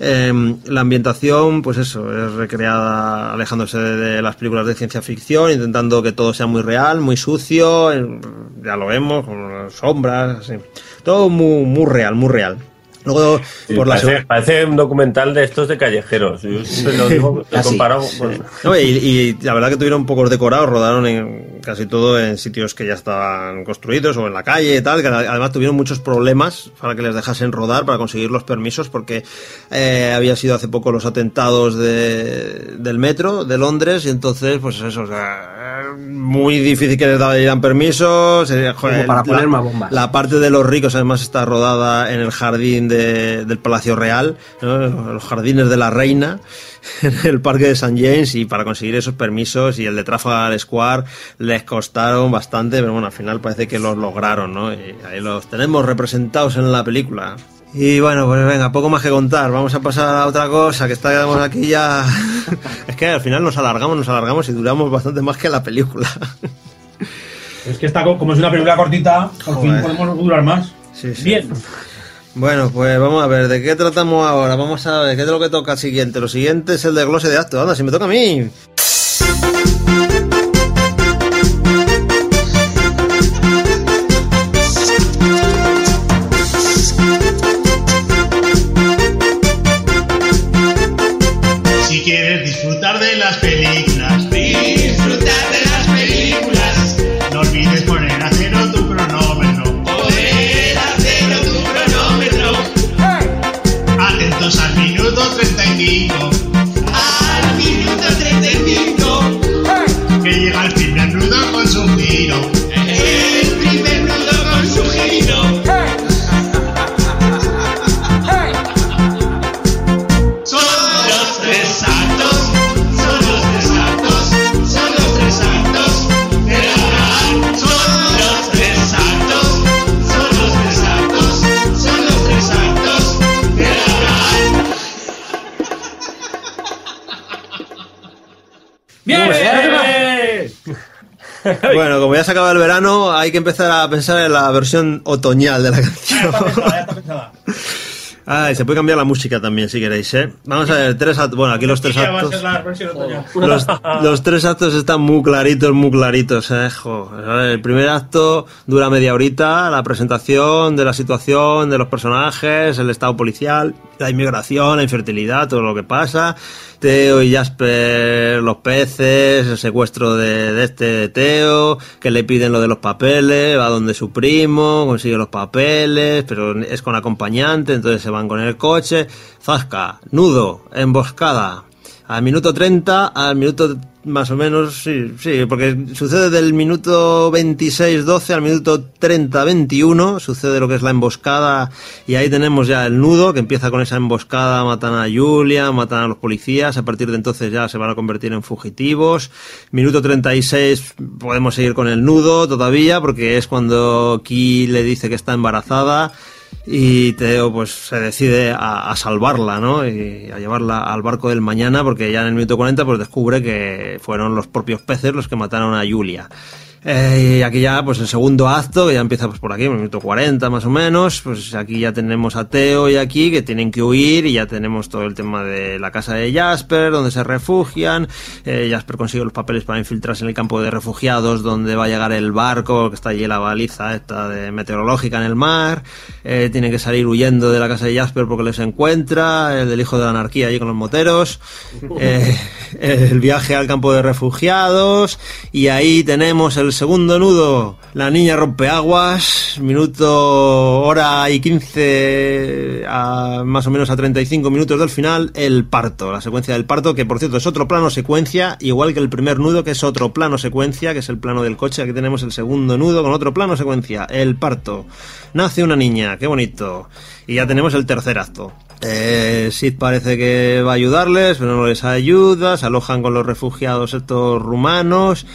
[SPEAKER 2] La ambientación, pues eso, es recreada alejándose de las películas de ciencia ficción, intentando que todo sea muy real, muy sucio, ya lo vemos, con sombras, así. Todo muy real, muy real. Luego,
[SPEAKER 4] sí, parece un documental de estos de callejeros. Yo siempre lo digo, lo he comparado con...
[SPEAKER 2] No, y la verdad que tuvieron pocos decorados, rodaron en casi todo en sitios que ya estaban construidos o en la calle y tal, que además tuvieron muchos problemas para que les dejasen rodar, para conseguir los permisos, porque había sido hace poco los atentados del metro de Londres, y entonces, pues eso, o sea, muy difícil que les dieran permisos. Joder,
[SPEAKER 7] para poner más bombas.
[SPEAKER 2] La parte de los ricos además está rodada en el jardín del Palacio Real, ¿no? Los jardines de la reina, en el parque de St. James, y para conseguir esos permisos y el de Trafalgar Square les costaron bastante, pero bueno, al final parece que los lograron, ¿no? Y ahí los tenemos representados en la película. Y bueno, pues venga, poco más que contar, vamos a pasar a otra cosa, que estamos aquí ya... Es que al final nos alargamos y duramos bastante más que la película.
[SPEAKER 5] Es que como es una película cortita, por fin podemos durar más.
[SPEAKER 2] Sí.
[SPEAKER 5] Bien.
[SPEAKER 2] Bueno, pues vamos a ver, ¿de qué tratamos ahora? Vamos a ver, ¿qué es lo que toca siguiente? Lo siguiente es el desglose de actos. Anda, si me toca a mí.
[SPEAKER 12] Si quieres disfrutar de las películas, no olvides poner a cero tu cronómetro. Atentos al minuto 35. Al minuto 35. Que llega el primer nudo con su giro. El primer nudo con su giro. Son los tres actos. Son los tres actos. Son los tres actos. Son los tres actos. Son los tres actos. Son los tres actos.
[SPEAKER 3] ¡Bien!
[SPEAKER 2] Bueno, como ya se acaba el verano, hay que empezar a pensar en la versión otoñal de la canción.
[SPEAKER 5] Ya está pensada.
[SPEAKER 2] Ah, y se puede cambiar la música también, si queréis, ¿eh? Vamos a ver, bueno, aquí los tres
[SPEAKER 5] Ya va a
[SPEAKER 2] actos.
[SPEAKER 5] ser la versión otoñal.
[SPEAKER 2] Los tres actos están muy claritos, El primer acto dura media horita, la presentación de la situación, de los personajes, el estado policial, la inmigración, la infertilidad, todo lo que pasa. Teo y Jasper, los peces, el secuestro de Teo, que le piden lo de los papeles, va donde su primo, consigue los papeles, pero es con acompañante, entonces se van con el coche. Zasca, nudo, emboscada. Al minuto 30, al minuto más o menos, sí, porque sucede del minuto 26-12 al minuto 30-21, sucede lo que es la emboscada, y ahí tenemos ya el nudo, que empieza con esa emboscada, matan a Julia, matan a los policías, a partir de entonces ya se van a convertir en fugitivos. Minuto 36 podemos seguir con el nudo todavía, porque es cuando Ki le dice que está embarazada, y Teo pues se decide a salvarla, ¿no? Y a llevarla al barco del mañana, porque ya en el minuto 40 pues descubre que fueron los propios peces los que mataron a Julia. Y aquí ya, pues el segundo acto, que ya empieza pues por aquí, en el minuto 40 más o menos, pues aquí ya tenemos a Teo y aquí que tienen que huir, y ya tenemos todo el tema de la casa de Jasper, donde se refugian. Jasper consigue los papeles para infiltrarse en el campo de refugiados, donde va a llegar el barco, que está allí la baliza esta de meteorológica en el mar. Tienen que salir huyendo de la casa de Jasper porque les encuentra, el del hijo de la anarquía allí con los moteros. El viaje al campo de refugiados, y ahí tenemos el segundo nudo, la niña rompeaguas, hora y 15 más o menos a 35 minutos del final, el parto, la secuencia del parto, que por cierto es otro plano secuencia, igual que el primer nudo, que es otro plano secuencia, que es el plano del coche. Aquí tenemos el segundo nudo con otro plano secuencia, el parto. Nace una niña, qué bonito. Y ya tenemos el tercer acto. Sid parece que va a ayudarles, pero no les ayuda, se alojan con los refugiados estos rumanos.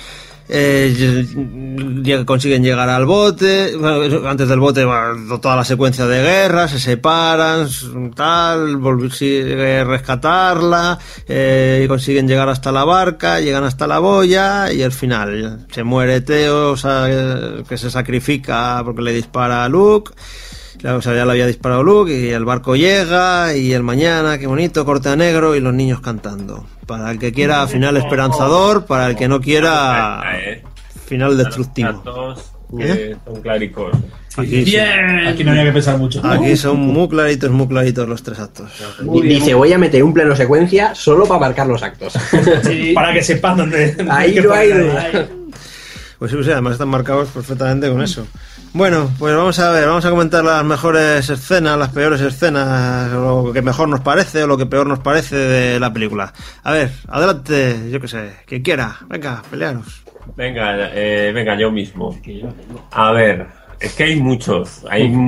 [SPEAKER 2] Consiguen llegar al bote. Bueno, antes del bote va toda la secuencia de guerra, se separan, sigue rescatarla, consiguen llegar hasta la barca, llegan hasta la boya, y al final se muere Teo, que se sacrifica porque le dispara a Luke. O sea, ya lo había disparado Luke, y el barco llega, y el mañana, qué bonito, corte a negro, y los niños cantando. Para el que quiera, final esperanzador; para el que no quiera, final destructivo.
[SPEAKER 4] Son claricos.
[SPEAKER 5] Aquí no había que pensar mucho.
[SPEAKER 2] Aquí son muy claritos los tres actos.
[SPEAKER 7] Dice, voy a meter un plano secuencia solo para marcar los actos.
[SPEAKER 5] Sí. Para que sepan dónde.
[SPEAKER 7] Ahí no hay duda.
[SPEAKER 2] Pues sí, además están marcados perfectamente con eso. Bueno, pues vamos a ver, vamos a comentar las mejores escenas, las peores escenas, lo que mejor nos parece o lo que peor nos parece de la película. A ver, adelante, yo qué sé, quien quiera, venga, pelearos.
[SPEAKER 4] Venga, yo mismo. A ver, es que hay muchos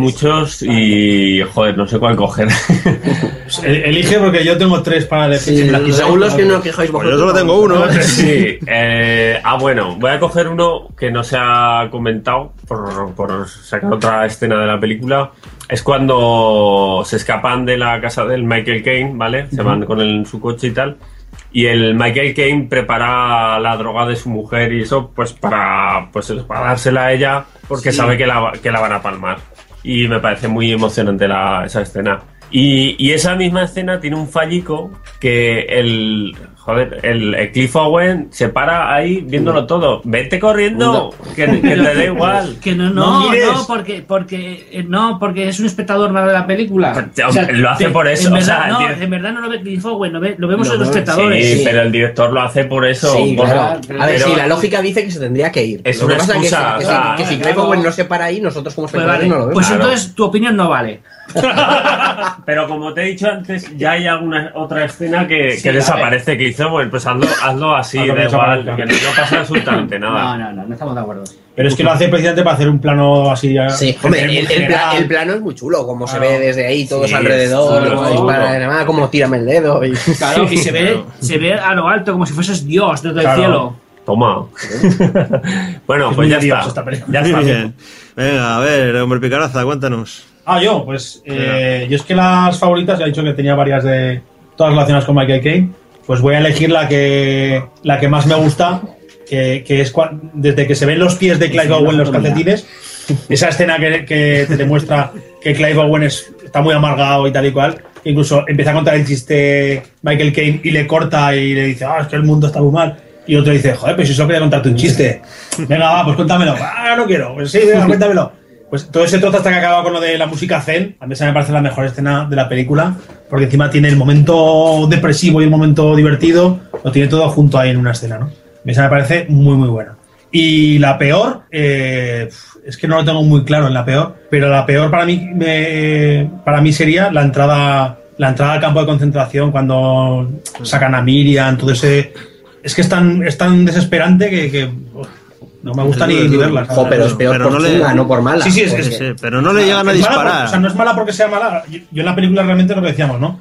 [SPEAKER 4] y joder, no sé cuál coger.
[SPEAKER 5] Elige, porque yo tengo tres para elegir.
[SPEAKER 7] Sí, y según los que no quejáis vosotros.
[SPEAKER 2] Pues yo solo tengo uno.
[SPEAKER 4] Sí. Bueno, voy a coger uno que no se ha comentado por sacar otra escena de la película. Es cuando se escapan de la casa del Michael Caine, ¿vale? Se van con él en su coche y tal. Y el Michael Caine prepara la droga de su mujer y eso, pues para dársela a ella, porque sabe que la van a palmar. Y me parece muy emocionante esa escena. Y esa misma escena tiene un fallico que el Cliff Owen se para ahí viéndolo todo. Vete corriendo, que te da igual.
[SPEAKER 3] Que no, porque es un espectador más de la película.
[SPEAKER 4] O sea, lo hace por eso.
[SPEAKER 3] En verdad no lo ve Cliff Owen, lo vemos los espectadores.
[SPEAKER 4] Sí, pero el director lo hace por eso.
[SPEAKER 7] Sí, claro. A ver, sí, la lógica dice que se tendría que ir.
[SPEAKER 4] Es una excusa.
[SPEAKER 7] Que si Cliff Owen no se para ahí, nosotros como espectadores no lo vemos.
[SPEAKER 3] Pues entonces tu opinión no vale.
[SPEAKER 4] Pero como te he dicho antes, ya hay alguna otra escena que desaparece, que hizo, bueno, pues hazlo así, da igual, que no pasa absolutamente nada.
[SPEAKER 3] No estamos de acuerdo.
[SPEAKER 5] Pero es que lo hace precisamente para hacer un plano así.
[SPEAKER 7] Sí, hombre, el plano es muy chulo, como se ve desde ahí, todos alrededor, como tírame el dedo. Y...
[SPEAKER 3] Claro, y se ve a lo alto, como si fueses Dios desde el cielo.
[SPEAKER 4] Toma. Bueno, pues ya está.
[SPEAKER 2] Bien. Venga, a ver, hombre picaraza, cuéntanos.
[SPEAKER 5] Yo, pues yo es que las favoritas, ya he dicho que tenía varias de todas relacionadas con Michael Caine, pues voy a elegir la que más me gusta, que es desde que se ven los pies de Clive Owen en los calcetines, esa escena que te demuestra que Clive Owen es está muy amargado y tal y cual. Incluso empieza a contar el chiste Michael Caine y le corta y le dice, es que el mundo está muy mal. Y otro dice, joder, pues si solo quería contarte un chiste. Venga, va, pues cuéntamelo. No quiero. Pues sí, venga, cuéntamelo. Pues todo ese trozo hasta que acaba con lo de la música zen, a mí esa me parece la mejor escena de la película, porque encima tiene el momento depresivo y el momento divertido, lo tiene todo junto ahí en una escena, ¿no? Esa me parece muy, muy buena. Y la peor, es que no lo tengo muy claro en la peor, pero la peor para mí sería la entrada al campo de concentración cuando sacan a Miriam, todo ese... Es que es tan desesperante que no me gusta ni verla.
[SPEAKER 7] Jo, pero es peor por chunga, no por mala.
[SPEAKER 5] Sí,
[SPEAKER 2] pero no le llegan a disparar.
[SPEAKER 5] O sea, no es mala porque sea mala. Yo en la película realmente lo que decíamos, ¿no?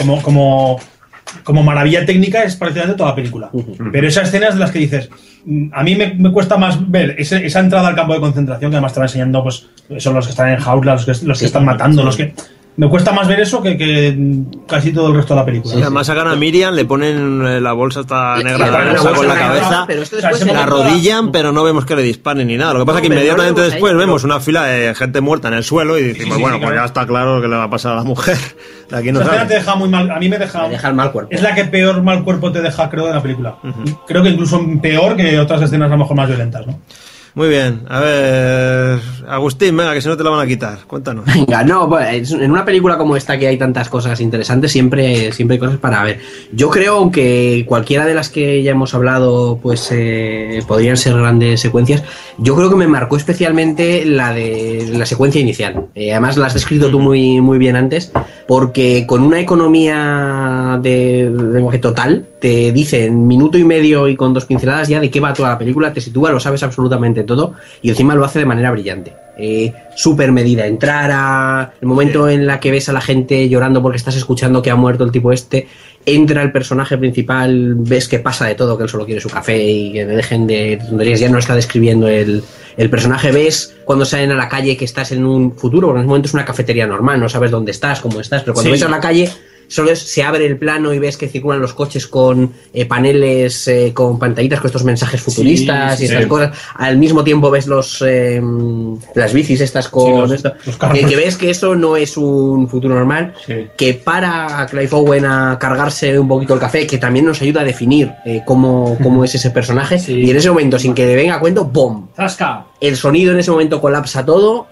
[SPEAKER 5] Como maravilla técnica es prácticamente toda la película. Pero esas escenas de las que dices, a mí me cuesta más ver esa entrada al campo de concentración, que además te va enseñando, pues, son los que están en jaulas, los que están matando, los que... Me cuesta más ver eso que casi todo el resto de la película.
[SPEAKER 2] Sí, además sacan a Miriam, le ponen la bolsa hasta negra con la cabeza, la arrodillan, pero no vemos que le disparen ni nada. Lo que pasa es que inmediatamente después vemos una fila de gente muerta en el suelo y decimos, pues ya está claro que le va a pasar a la mujer. De aquí no
[SPEAKER 5] te deja muy mal. A mí me deja
[SPEAKER 7] el mal cuerpo.
[SPEAKER 5] Es la que peor mal cuerpo te deja, creo, de la película. Creo que incluso peor que otras escenas a lo mejor más violentas, ¿no?
[SPEAKER 2] Muy bien, a ver, Agustín, venga, que si no te la van a quitar, cuéntanos.
[SPEAKER 7] Venga, no, pues, en una película como esta que hay tantas cosas interesantes, siempre hay cosas para ver. Yo creo, aunque cualquiera de las que ya hemos hablado, pues podrían ser grandes secuencias, yo creo que me marcó especialmente la de la secuencia inicial. Además la has descrito tú muy, muy bien antes, porque con una economía de total, te dice en minuto y medio y con 2 pinceladas ya de qué va toda la película, te sitúa, lo sabes absolutamente todo y encima lo hace de manera brillante. Súper medida. Entrar a el momento en la que ves a la gente llorando porque estás escuchando que ha muerto el tipo este, entra el personaje principal, ves que pasa de todo, que él solo quiere su café y que le dejen de tonterías, ya no está describiendo el personaje. Ves cuando salen a la calle que estás en un futuro, porque en ese momento es una cafetería normal, no sabes dónde estás, cómo estás, pero cuando ves a la calle solo se abre el plano y ves que circulan los coches con paneles, con pantallitas, con estos mensajes futuristas y estas cosas. Al mismo tiempo ves las bicis estas con esto. Que ves que eso no es un futuro normal, que para a Clive Owen a cargarse un poquito el café, que también nos ayuda a definir cómo es ese personaje. Y en ese momento, sin que le venga a cuento, ¡bom!
[SPEAKER 3] ¡Zasca!
[SPEAKER 7] El sonido en ese momento colapsa todo,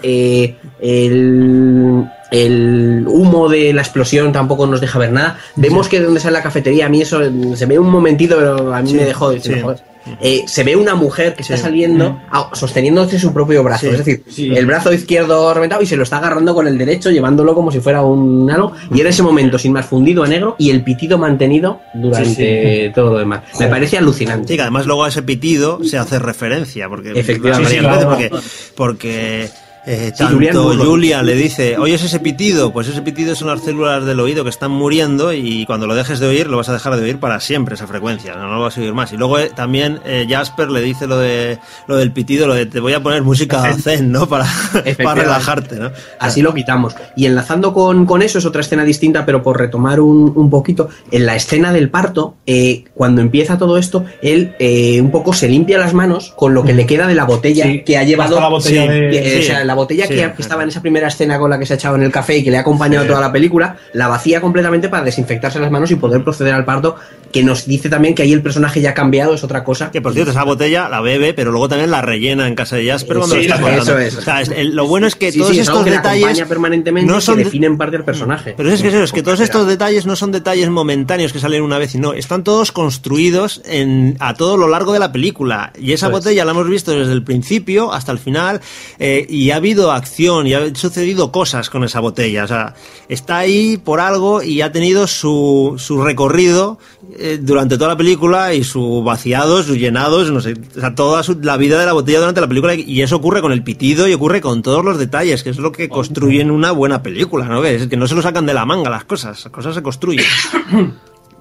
[SPEAKER 7] el humo de la explosión tampoco nos deja ver nada. Vemos que donde sale la cafetería, a mí eso se ve un momentito, pero a mí me dejó joder. Se ve una mujer que está saliendo sosteniéndose su propio brazo, es decir, el brazo izquierdo reventado y se lo está agarrando con el derecho, llevándolo como si fuera un algo, y en ese momento sin más fundido a negro y el pitido mantenido durante todo lo demás. Me parece alucinante.
[SPEAKER 2] Sí, que además luego a ese pitido se hace referencia, porque
[SPEAKER 7] efectivamente,
[SPEAKER 2] porque tanto Julia le dice, ¿oyes ese pitido? Pues ese pitido son las células del oído que están muriendo y cuando lo dejes de oír lo vas a dejar de oír para siempre, esa frecuencia, no lo vas a oír más. Y luego también Jasper le dice lo del pitido, lo de te voy a poner música zen, ¿no? Para relajarte, ¿no?
[SPEAKER 7] Así lo quitamos. Y enlazando con eso, es otra escena distinta, pero por retomar un poquito, en la escena del parto, cuando empieza todo esto, él un poco se limpia las manos con lo que le queda de la botella que ha llevado.
[SPEAKER 5] La botella
[SPEAKER 7] la botella que estaba en esa primera escena con la que se ha echado en el café y que le ha acompañado toda la película, la vacía completamente para desinfectarse las manos y poder proceder al parto, que nos dice también que ahí el personaje ya ha cambiado, es otra cosa.
[SPEAKER 2] Que por cierto, esa botella la bebe, pero luego también la rellena en casa de Jasper cuando lo está contando.
[SPEAKER 7] Eso es.
[SPEAKER 2] O sea, lo bueno es que todos estos detalles
[SPEAKER 7] permanentemente
[SPEAKER 2] no son
[SPEAKER 7] que definen parte del personaje.
[SPEAKER 2] Pero es que todos estos detalles no son detalles momentáneos que salen una vez, no, están todos construidos a todo lo largo de la película. Y esa botella la hemos visto desde el principio hasta el final, y ha habido acción y ha sucedido cosas con esa botella. O sea, está ahí por algo y ha tenido su recorrido durante toda la película y su vaciado, sus llenados, no sé, o sea, toda la vida de la botella durante la película, y eso ocurre con el pitido y ocurre con todos los detalles, que es lo que construyen una buena película, ¿no? Es que no se lo sacan de la manga las cosas se construyen.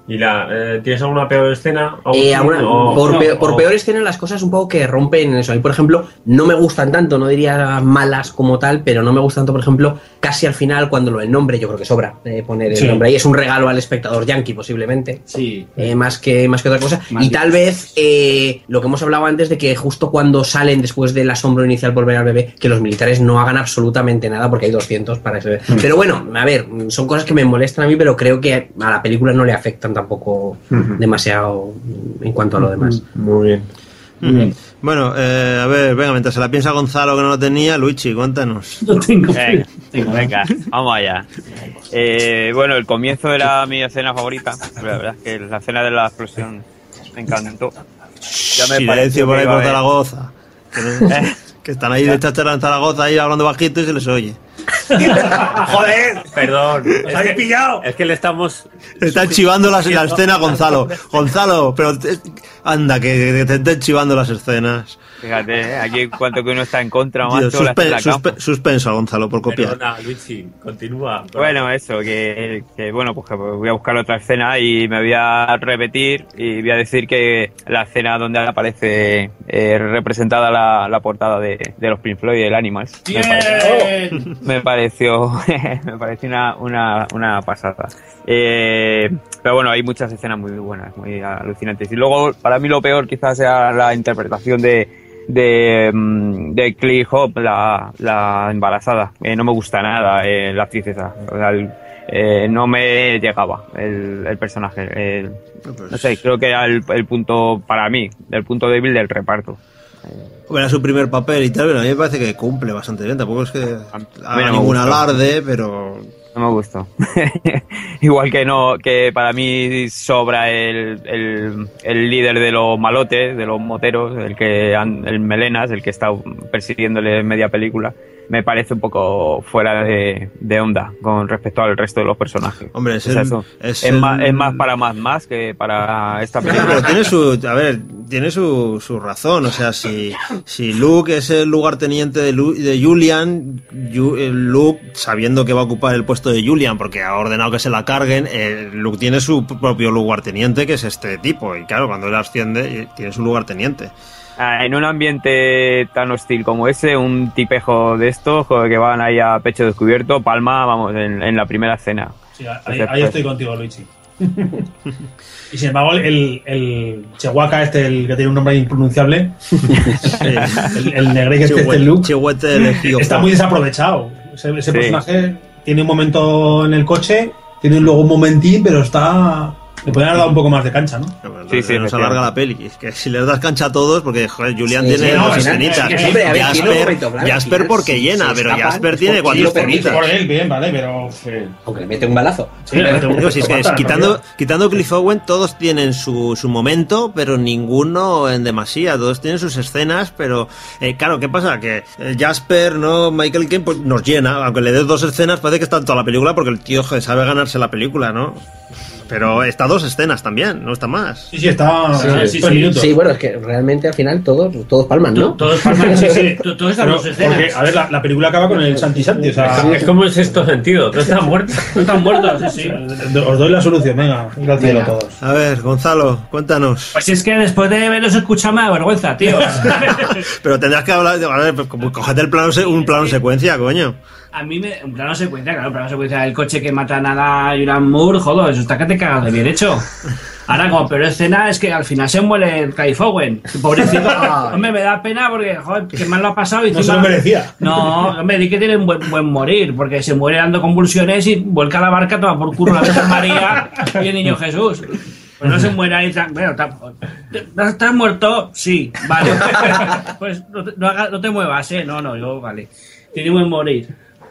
[SPEAKER 4] ¿Y tienes alguna peor escena?
[SPEAKER 7] Por peor escena, las cosas un poco que rompen eso. A mí, por ejemplo, no me gustan tanto, no diría malas como tal, pero no me gusta tanto, por ejemplo, casi al final, cuando el nombre, yo creo que sobra poner el nombre ahí. Es un regalo al espectador yankee, posiblemente.
[SPEAKER 3] Sí.
[SPEAKER 7] Más que otra cosa. Y tal vez lo que hemos hablado antes de que justo cuando salen después del asombro inicial por ver al bebé, que los militares no hagan absolutamente nada porque hay 200 para ese bebé. Pero bueno, a ver, son cosas que me molestan a mí, pero creo que a la película no le afectan tampoco demasiado en cuanto a lo demás.
[SPEAKER 4] Muy bien.
[SPEAKER 2] Bueno, a ver, venga, mientras se la piensa Gonzalo que no lo tenía, Luigi, cuéntanos.
[SPEAKER 3] No tengo.
[SPEAKER 6] Venga, vamos allá. Bueno, el comienzo era mi escena favorita. La verdad es que la escena de la explosión me encantó. Ya me
[SPEAKER 2] Silencio por ahí por
[SPEAKER 6] iba a
[SPEAKER 2] Zaragoza. Que están ahí de chachara en Zaragoza ahí hablando bajito y se les oye.
[SPEAKER 4] Joder, perdón.
[SPEAKER 5] ¿Os habéis pillado?
[SPEAKER 4] Es que le estamos...
[SPEAKER 2] Están chivando la escena, Gonzalo. Gonzalo, pero anda, que te estén chivando las escenas.
[SPEAKER 6] Fíjate, aquí en cuanto que uno está en contra,
[SPEAKER 2] Tío,
[SPEAKER 6] macho,
[SPEAKER 2] suspenso a Gonzalo por copiar.
[SPEAKER 4] Perdona, Luigi, continúa.
[SPEAKER 6] Bueno, eso, que bueno, pues que voy a buscar otra escena y me voy a repetir y voy a decir que la escena donde aparece representada la portada de los Pink Floyd, el Animals. Me pareció una pasada. Pero bueno, hay muchas escenas muy buenas, muy alucinantes. Y luego, para mí lo peor quizás sea la interpretación de Clea Hope, la embarazada. No me gusta nada la actriz esa. O sea, no me llegaba el personaje. No sé, creo que era el punto, para mí, el punto débil del reparto.
[SPEAKER 2] Era su primer papel y tal, pero a mí me parece que cumple bastante bien. Tampoco es que haga
[SPEAKER 6] no
[SPEAKER 2] ningún
[SPEAKER 6] me
[SPEAKER 2] alarde, pero...
[SPEAKER 6] No me gustó. Igual que para mí sobra el líder de los malotes, de los moteros, el Melenas, el que está persiguiéndole media película. Me parece un poco fuera de onda con respecto al resto de los personajes.
[SPEAKER 2] Hombre,
[SPEAKER 6] es más para más que para esta película.
[SPEAKER 2] Pero tiene su razón. O sea, si Luke es el lugarteniente de Julian, Luke, sabiendo que va a ocupar el puesto de Julian porque ha ordenado que se la carguen, Luke tiene su propio lugarteniente, que es este tipo. Y claro, cuando él asciende, tiene su lugarteniente.
[SPEAKER 6] En un ambiente tan hostil como ese, un tipejo de estos que van ahí a pecho descubierto, palma, vamos, en la primera escena.
[SPEAKER 5] Sí, ahí estoy contigo, Luigi. Y sin embargo, el Chihuahua el que tiene un nombre impronunciable, el negre que es Luke, está muy desaprovechado. Ese personaje tiene un momento en el coche, tiene luego un momentín, pero le pueden haber dado un poco más de cancha, ¿no?
[SPEAKER 2] Sí, nos alarga la peli. Es que si les das cancha a todos, porque joder, Julian tiene dos escenitas. Jasper porque llena, pero Jasper tiene 4 escenitas.
[SPEAKER 5] Por él, bien, vale, pero...
[SPEAKER 7] Aunque le mete un balazo.
[SPEAKER 2] Quitando Cliff Owen, todos tienen su momento, pero ninguno en demasía. Todos tienen sus escenas, pero... claro, ¿qué pasa? Que Jasper, ¿no? Michael Caine, pues nos llena. Aunque le des 2 escenas, parece que está en toda la película, porque el tío sabe ganarse la película, ¿no? Pero está 2 escenas también, no está más.
[SPEAKER 5] Sí, está.
[SPEAKER 7] Sí, bueno, es que realmente al final todos palman, ¿no?
[SPEAKER 3] Todos palman, sí. Todos están 2 escenas.
[SPEAKER 5] Porque, a ver, la película acaba con el Santi, o sea...
[SPEAKER 4] Es como el sexto sentido, todos están muertos.
[SPEAKER 3] Sí.
[SPEAKER 5] Os doy la solución, venga, ir al cielo todos.
[SPEAKER 2] A ver, Gonzalo, cuéntanos.
[SPEAKER 3] Pues es que después de veros escuchado me da vergüenza, tío.
[SPEAKER 2] Pero tendrás que hablar, a ver, cógete un plano secuencia, coño.
[SPEAKER 3] A mí un plano secuencia, claro, un plano secuencia del coche que matan a la Julianne Moore, joder, eso está que te cagas de bien hecho. Ahora, como peor escena es que al final se muere el Clive Owen. Pobrecito, hombre, me da pena porque, joder, que mal lo ha pasado. Y
[SPEAKER 5] no se lo merecía.
[SPEAKER 3] No, hombre, di que tiene un buen morir, porque se muere dando convulsiones y vuelca la barca, toma por culo la Virgen María y el niño Jesús. Pues no se muere ahí. Bueno, ¿estás muerto? Sí, vale. Pues no te muevas, No, yo, vale. Tiene buen morir.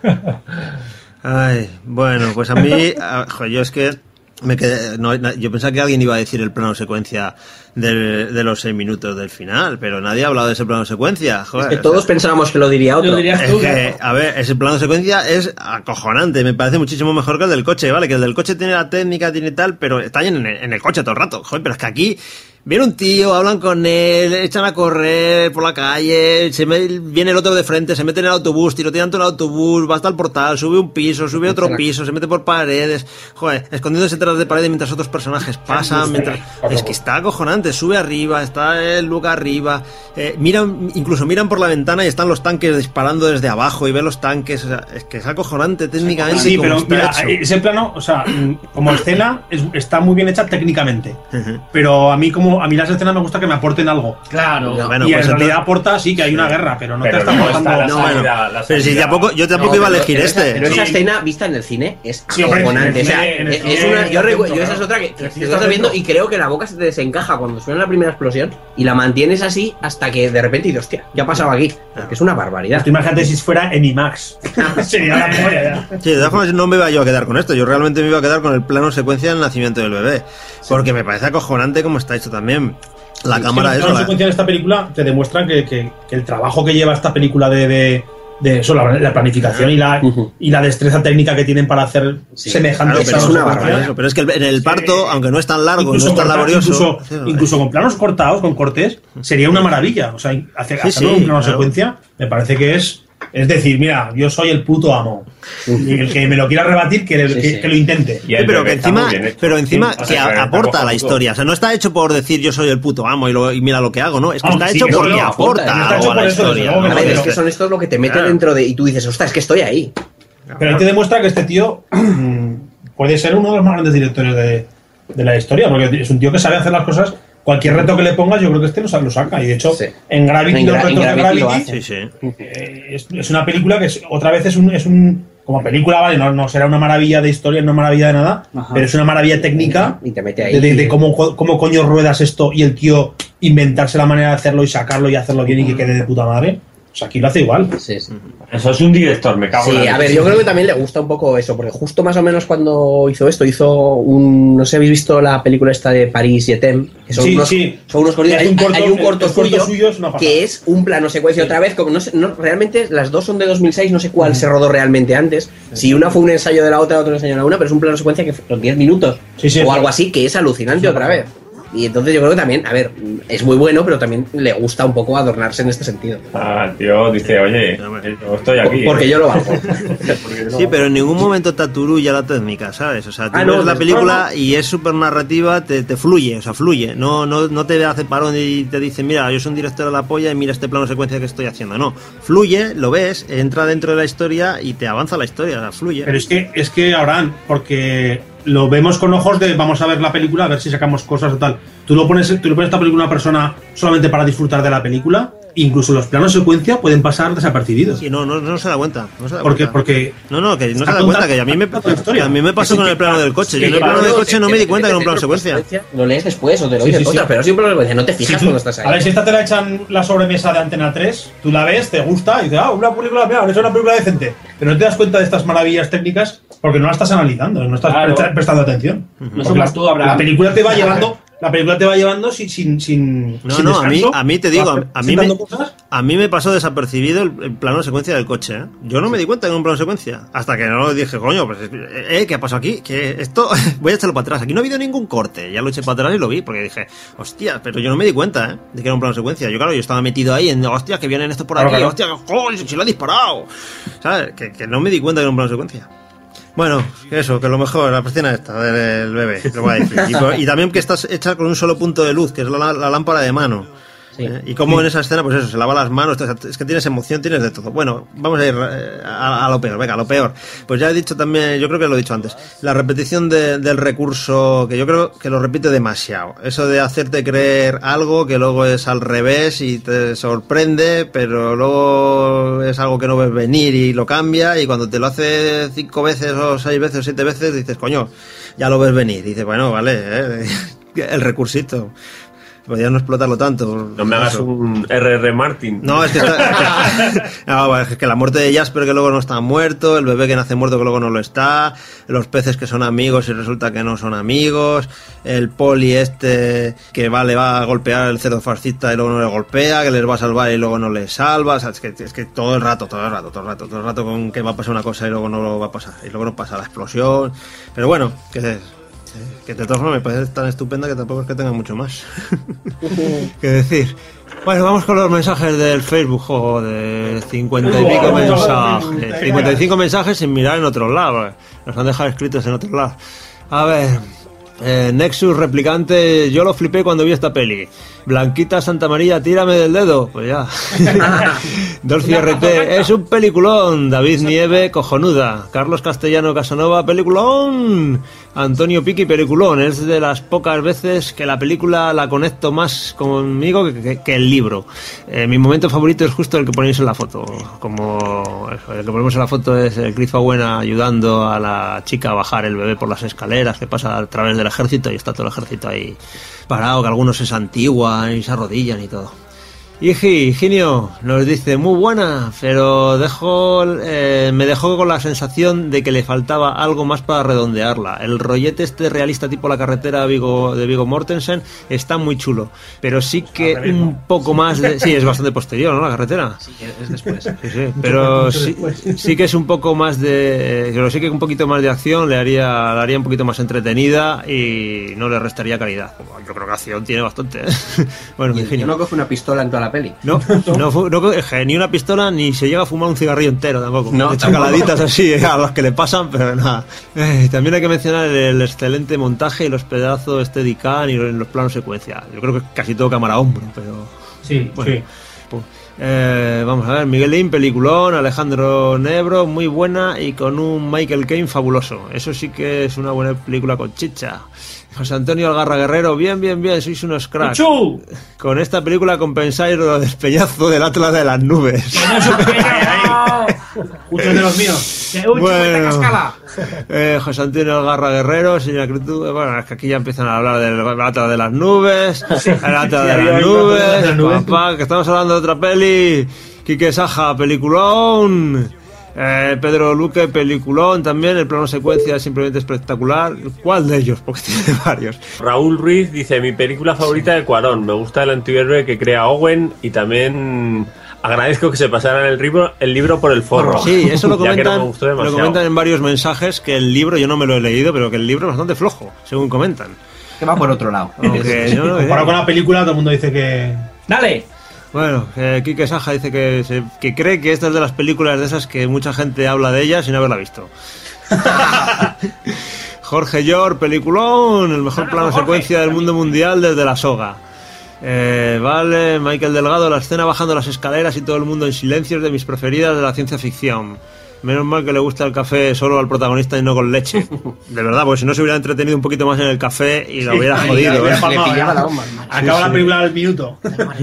[SPEAKER 2] Ay, bueno, pues a mí, yo es que me quedé, yo pensaba que alguien iba a decir el plano secuencia de los 6 minutos del final, pero nadie ha hablado de ese plano secuencia. Joder,
[SPEAKER 7] es que todos pensábamos que lo diría otro.
[SPEAKER 2] A ver, ese plano secuencia es acojonante, me parece muchísimo mejor que el del coche, ¿vale? Que el del coche tiene la técnica, tiene tal, pero está en el coche todo el rato. Joder, pero es que aquí Viene un tío, hablan con él, echan a correr por la calle, viene el otro de frente, se mete en el autobús, tirotean todo el autobús, va hasta el portal, sube un piso, sube otro piso, se mete por paredes, joder, escondiéndose detrás de paredes mientras otros personajes pasan, es que está acojonante, sube arriba, está el Luke arriba, incluso miran por la ventana y están los tanques disparando desde abajo y ven los tanques, o sea, es que es acojonante técnicamente.
[SPEAKER 5] Sí, pero
[SPEAKER 2] está
[SPEAKER 5] mira,
[SPEAKER 2] hecho.
[SPEAKER 5] ese plano, o sea, como escena está muy bien hecha técnicamente, pero a mí las escenas me gusta que me aporten algo.
[SPEAKER 11] Claro.
[SPEAKER 2] Bueno,
[SPEAKER 5] y
[SPEAKER 2] pues
[SPEAKER 5] en realidad aporta sí que hay una guerra, pero no te está aportando.
[SPEAKER 2] Pero si yo tampoco iba a elegir
[SPEAKER 7] Pero esa escena vista en el cine es
[SPEAKER 5] hombre,
[SPEAKER 7] acojonante. O sea,
[SPEAKER 5] en el cine,
[SPEAKER 7] es una, yo esa es
[SPEAKER 5] claro.
[SPEAKER 7] otra que estás viendo y creo que la boca se te desencaja cuando suena la primera explosión y la mantienes así hasta que de repente dices, hostia, ¿qué ha pasado aquí? Porque es una barbaridad.
[SPEAKER 5] Tú imagínate si fuera en IMAX. Sería la polla ya.
[SPEAKER 2] Sí, de todas formas no me iba yo a quedar con esto, yo realmente me iba a quedar con el plano secuencia del nacimiento del bebé, porque me parece acojonante como está hecho también. La cámara
[SPEAKER 5] es que la secuencia de esta película te demuestra que el trabajo que lleva esta película de eso, la planificación y la destreza técnica que tienen para hacer semejantes.
[SPEAKER 2] Claro, pero es una barbaridad. Pero es que en el parto, aunque no es tan largo,
[SPEAKER 5] incluso
[SPEAKER 2] no es tan laborioso,
[SPEAKER 5] incluso con planos cortados, con cortes, sería una maravilla. O sea, hacerlo un plano secuencia me parece que es decir, mira, yo soy el puto amo. Y el que me lo quiera rebatir, que lo intente.
[SPEAKER 2] Pero encima que aporta a la historia. O sea, no está hecho por decir yo soy el puto amo y mira lo que hago, ¿no? Es que está hecho porque aporta algo a la historia.
[SPEAKER 7] A ver, es que son estos lo que te mete dentro de... Y tú dices, ostras, es que estoy ahí.
[SPEAKER 5] Pero ahí te demuestra que este tío puede ser uno de los más grandes directores de la historia, porque es un tío que sabe hacer las cosas. Cualquier reto que le pongas, yo creo que este lo saca. Y de hecho, en Gravity, los retos de Gravity, es una película que otra vez es un como película, vale, no será una maravilla de historia, no una maravilla de nada, pero es una maravilla técnica
[SPEAKER 7] y te mete ahí
[SPEAKER 5] de cómo coño ruedas esto y el tío inventarse la manera de hacerlo y sacarlo y hacerlo bien y que quede de puta madre. O sea, aquí lo hace igual.
[SPEAKER 7] Sí.
[SPEAKER 4] Eso es un director, me cago en la
[SPEAKER 7] Sí, a ver, yo creo que también le gusta un poco eso, porque justo más o menos cuando hizo esto, no sé si habéis visto la película esta de París y Etem, que son unos cortos. Hay un corto suyo que es un plano secuencia otra vez, como realmente las dos son de 2006, no sé cuál se rodó realmente antes. Si una fue un ensayo de la otra, otro ensayo de la una, pero es un plano secuencia que son 10 minutos o algo así, que es alucinante otra vez. Y entonces yo creo que también, a ver, es muy bueno, pero también le gusta un poco adornarse en este sentido.
[SPEAKER 4] El tío dice, oye, yo estoy aquí.
[SPEAKER 7] Porque yo lo valgo.
[SPEAKER 2] Sí, pero en ningún momento te aturulla la técnica, ¿sabes? O sea, tú ves la película y es súper narrativa, te fluye, o sea, fluye. No te hace parón y te dice, mira, yo soy un director de la polla y mira este plano secuencia que estoy haciendo. No, fluye, lo ves, entra dentro de la historia y te avanza la historia, o sea, fluye.
[SPEAKER 5] Pero es que Abraham, porque lo vemos con ojos de vamos a ver la película, a ver si sacamos cosas o tal. Tú le pones esta película a una persona solamente para disfrutar de la película, incluso los planos secuencia pueden pasar desapercibidos.
[SPEAKER 2] Sí, no se da cuenta.
[SPEAKER 5] Porque
[SPEAKER 2] que no se da cuenta, que a mí me pasó con el plano del coche. Yo en el plano del coche no me di cuenta que era un plano secuencia.
[SPEAKER 7] Lo lees después o te lo dices otra, pero siempre lo secuencia, no te fijas cuando estás ahí.
[SPEAKER 5] A ver, si esta te la echan la sobremesa de Antena 3, tú la ves, te gusta y dices, una película, mira, es una película decente. Pero no te das cuenta de estas maravillas técnicas porque no la estás analizando, no estás prestando atención. La película te va llevando. La película te va llevando sin
[SPEAKER 2] No, a mí te digo, a mí me pasó desapercibido el plano secuencia del coche, ¿eh? Yo no me di cuenta que era un plano secuencia, hasta que no lo dije, coño, pues, ¿qué ha pasado aquí? Que esto, voy a echarlo para atrás, aquí no ha habido ningún corte, ya lo eché para atrás y lo vi, porque dije, hostia, pero yo no me di cuenta, de que era un plano secuencia. Yo estaba metido ahí en, hostia, que vienen estos por aquí, hostia, joder, si lo ha disparado, ¿sabes? Que no me di cuenta que era un plano secuencia. Bueno, que lo mejor, la escena esta del bebé, lo voy a decir. Y también que está hecha con un solo punto de luz, que es la lámpara de mano. Sí. Y como en esa escena, pues eso, se lava las manos, es que tienes emoción, tienes de todo. Bueno, vamos a ir a lo peor, venga, a lo peor. Pues ya he dicho también, yo creo que lo he dicho antes, la repetición del recurso, que yo creo que lo repite demasiado. Eso de hacerte creer algo que luego es al revés y te sorprende, pero luego es algo que no ves venir y lo cambia, y cuando te lo hace 5 veces o 6 veces o 7 veces, dices, coño, ya lo ves venir. Y dices, bueno, vale, el recursito. Podría no explotarlo tanto.
[SPEAKER 4] No me hagas un R.R. Martin.
[SPEAKER 2] No, es que es que la muerte de Jasper, que luego no está muerto, el bebé que nace muerto que luego no lo está, los peces que son amigos y resulta que no son amigos, el poli que le va a golpear el cerdo fascista y luego no le golpea, que les va a salvar y luego no les salva. O sea, es que todo el rato con que va a pasar una cosa y luego no lo va a pasar, y luego no pasa la explosión. Pero bueno, que Que de todas formas me parece tan estupenda que tampoco es que tenga mucho más que decir. Bueno, vamos con los mensajes del Facebook, de 50 y pico mensajes. 55 mensajes sin mirar en otro lado. Nos han dejado escritos en otro lado. A ver, Nexus Replicante, yo lo flipé cuando vi esta peli. Blanquita Santa María, tírame del dedo. Pues ya. Dolce RT, es un peliculón. David Nieve, cojonuda. Carlos Castellano Casanova, peliculón. Antonio Piqui, peliculón. Es de las pocas veces que la película la conecto más conmigo que el libro. Mi momento favorito es justo el que ponéis en la foto. Como eso, el que ponemos en la foto es Cliff Owen ayudando a la chica a bajar el bebé por las escaleras, que pasa a través del ejército y está todo el ejército ahí parado, que algunos se santiguan y se arrodillan y todo. Higinio nos dice, muy buena, pero me dejó con la sensación de que le faltaba algo más para redondearla. El rollete este realista tipo La carretera de Viggo Mortensen está muy chulo, pero sí que un poco más de... Sí, es bastante posterior, ¿no? La carretera.
[SPEAKER 7] Sí, es después.
[SPEAKER 2] Sí, pero sí que es un poco más de... Pero sí que un poquito más de acción la haría un poquito más entretenida y no le restaría calidad. Yo creo que acción tiene bastante, ¿eh? Bueno, Higinio.
[SPEAKER 7] No coge una pistola en toda la peli.
[SPEAKER 2] No coge ni una pistola ni se llega a fumar un cigarrillo entero tampoco.
[SPEAKER 7] No,
[SPEAKER 2] chacaladitas así a los que le pasan, pero nada. También hay que mencionar el excelente montaje y los pedazos Steadicam y los planos secuencia. Yo creo que casi todo cámara a hombro, pero...
[SPEAKER 5] Sí, bueno, sí.
[SPEAKER 2] Pues, vamos a ver, Miguelín, peliculón, Alejandro Nebro, muy buena y con un Michael Caine fabuloso. Eso sí que es una buena película con chicha. José Antonio Algarra Guerrero, bien, sois unos cracks.
[SPEAKER 3] ¡Pichu!
[SPEAKER 2] Con esta película compensáis lo del peñazo del Atlas de las nubes.
[SPEAKER 5] Muchos de los míos.
[SPEAKER 2] Bueno, José Antonio Algarra Guerrero, señora Critud, bueno, es que aquí ya empiezan a hablar del Atlas de las nubes, el Atlas de las nubes, papá, que estamos hablando de otra peli, Quique Saja, peliculón. Pedro Luque, peliculón también, el plano secuencia es simplemente espectacular. ¿Cuál de ellos? Porque tiene varios.
[SPEAKER 4] Raúl Ruiz dice, mi película favorita de Cuarón, me gusta el antihéroe que crea Owen y también agradezco que se pasaran el libro por el forro.
[SPEAKER 2] Sí, eso lo
[SPEAKER 4] ya que no
[SPEAKER 2] comentan,
[SPEAKER 4] me gustó demasiado.
[SPEAKER 2] lo comentan en varios mensajes, que el libro, yo no me lo he leído, pero que el libro es bastante flojo, según comentan.
[SPEAKER 7] Que va por otro lado.
[SPEAKER 5] Comparado con la película, todo el mundo dice que...
[SPEAKER 3] ¡Dale!
[SPEAKER 2] Bueno, Quique Saja dice que cree que esta es de las películas de esas que mucha gente habla de ellas sin haberla visto. Jorge Llor, peliculón, el mejor plano secuencia del mundo mundial desde La Soga. Vale, Michael Delgado, la escena bajando las escaleras y todo el mundo en silencio es de mis preferidas de la ciencia ficción. Menos mal que le gusta el café solo al protagonista y no con leche. De verdad, porque si no se hubiera entretenido un poquito más en el café y lo hubiera jodido.
[SPEAKER 5] Le pillaba la bomba. Acaba la película al minuto.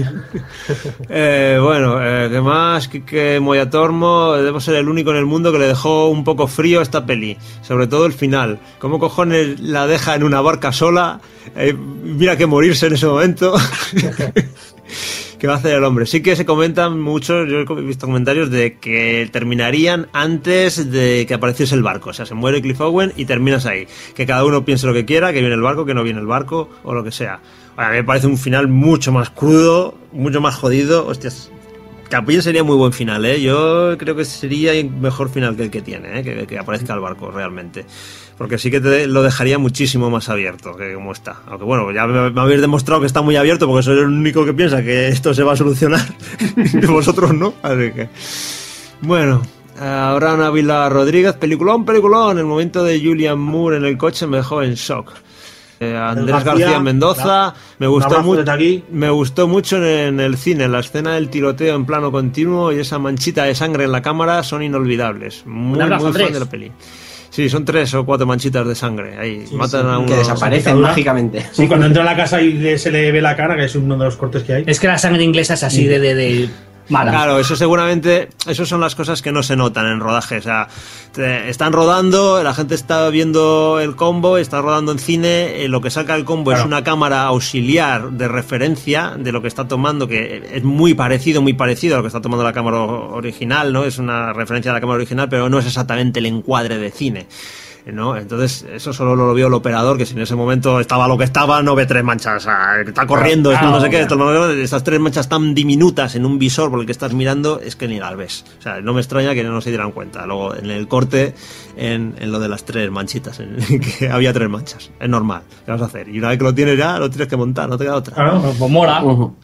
[SPEAKER 2] Bueno, ¿qué más? Quique Moyatormo, debo ser el único en el mundo que le dejó un poco frío esta peli. Sobre todo el final. ¿Cómo cojones la deja en una barca sola? Mira que morirse en ese momento. ¿Qué va a hacer el hombre? Sí que se comentan muchos, yo he visto comentarios de que terminarían antes de que apareciese el barco. O sea, se muere Cliff Owen y terminas ahí. Que cada uno piense lo que quiera, que viene el barco, que no viene el barco, o lo que sea. A mí me parece un final mucho más crudo, mucho más jodido. Hostias, también sería muy buen final, ¿eh? Yo creo que sería mejor final que el que tiene, ¿eh? Que aparezca el barco, realmente. Porque sí que lo dejaría muchísimo más abierto que como está. Aunque bueno, ya me habéis demostrado que está muy abierto porque soy el único que piensa que esto se va a solucionar. Y vosotros no. Así que... Bueno, ahora Ávila Rodríguez, peliculón. El momento de Julian Moore en el coche me dejó en shock. Andrés García Mendoza, me gustó mucho en el cine. La escena del tiroteo en plano continuo y esa manchita de sangre en la cámara son inolvidables. Muy fan de la peli. Sí, son 3 o 4 manchitas de sangre. Ahí matan a uno.
[SPEAKER 7] Que desaparecen mágicamente.
[SPEAKER 5] Sí, cuando entra a la casa y se le ve la cara, que es uno de los cortes que hay.
[SPEAKER 11] Es que la sangre inglesa es así de mala.
[SPEAKER 2] Claro, eso seguramente, eso son las cosas que no se notan en rodaje. O sea, están rodando, la gente está viendo el combo, está rodando en cine, lo que saca el combo es una cámara auxiliar de referencia de lo que está tomando, que es muy parecido a lo que está tomando la cámara original, ¿no? Es una referencia a la cámara original, pero no es exactamente el encuadre de cine. ¿no? Entonces, eso solo lo vio el operador, que si en ese momento estaba lo que estaba, no ve 3 manchas, o sea, está corriendo, esto no sé qué, estas 3 manchas tan diminutas en un visor por el que estás mirando, es que ni las ves. O sea, no me extraña que no se dieran cuenta. Luego, en el corte, en lo de las 3 manchitas, que había 3 manchas. Es normal, ¿qué vas a hacer? Y una vez que lo tienes ya, lo tienes que montar, no te queda otra.
[SPEAKER 11] Claro, pues mola.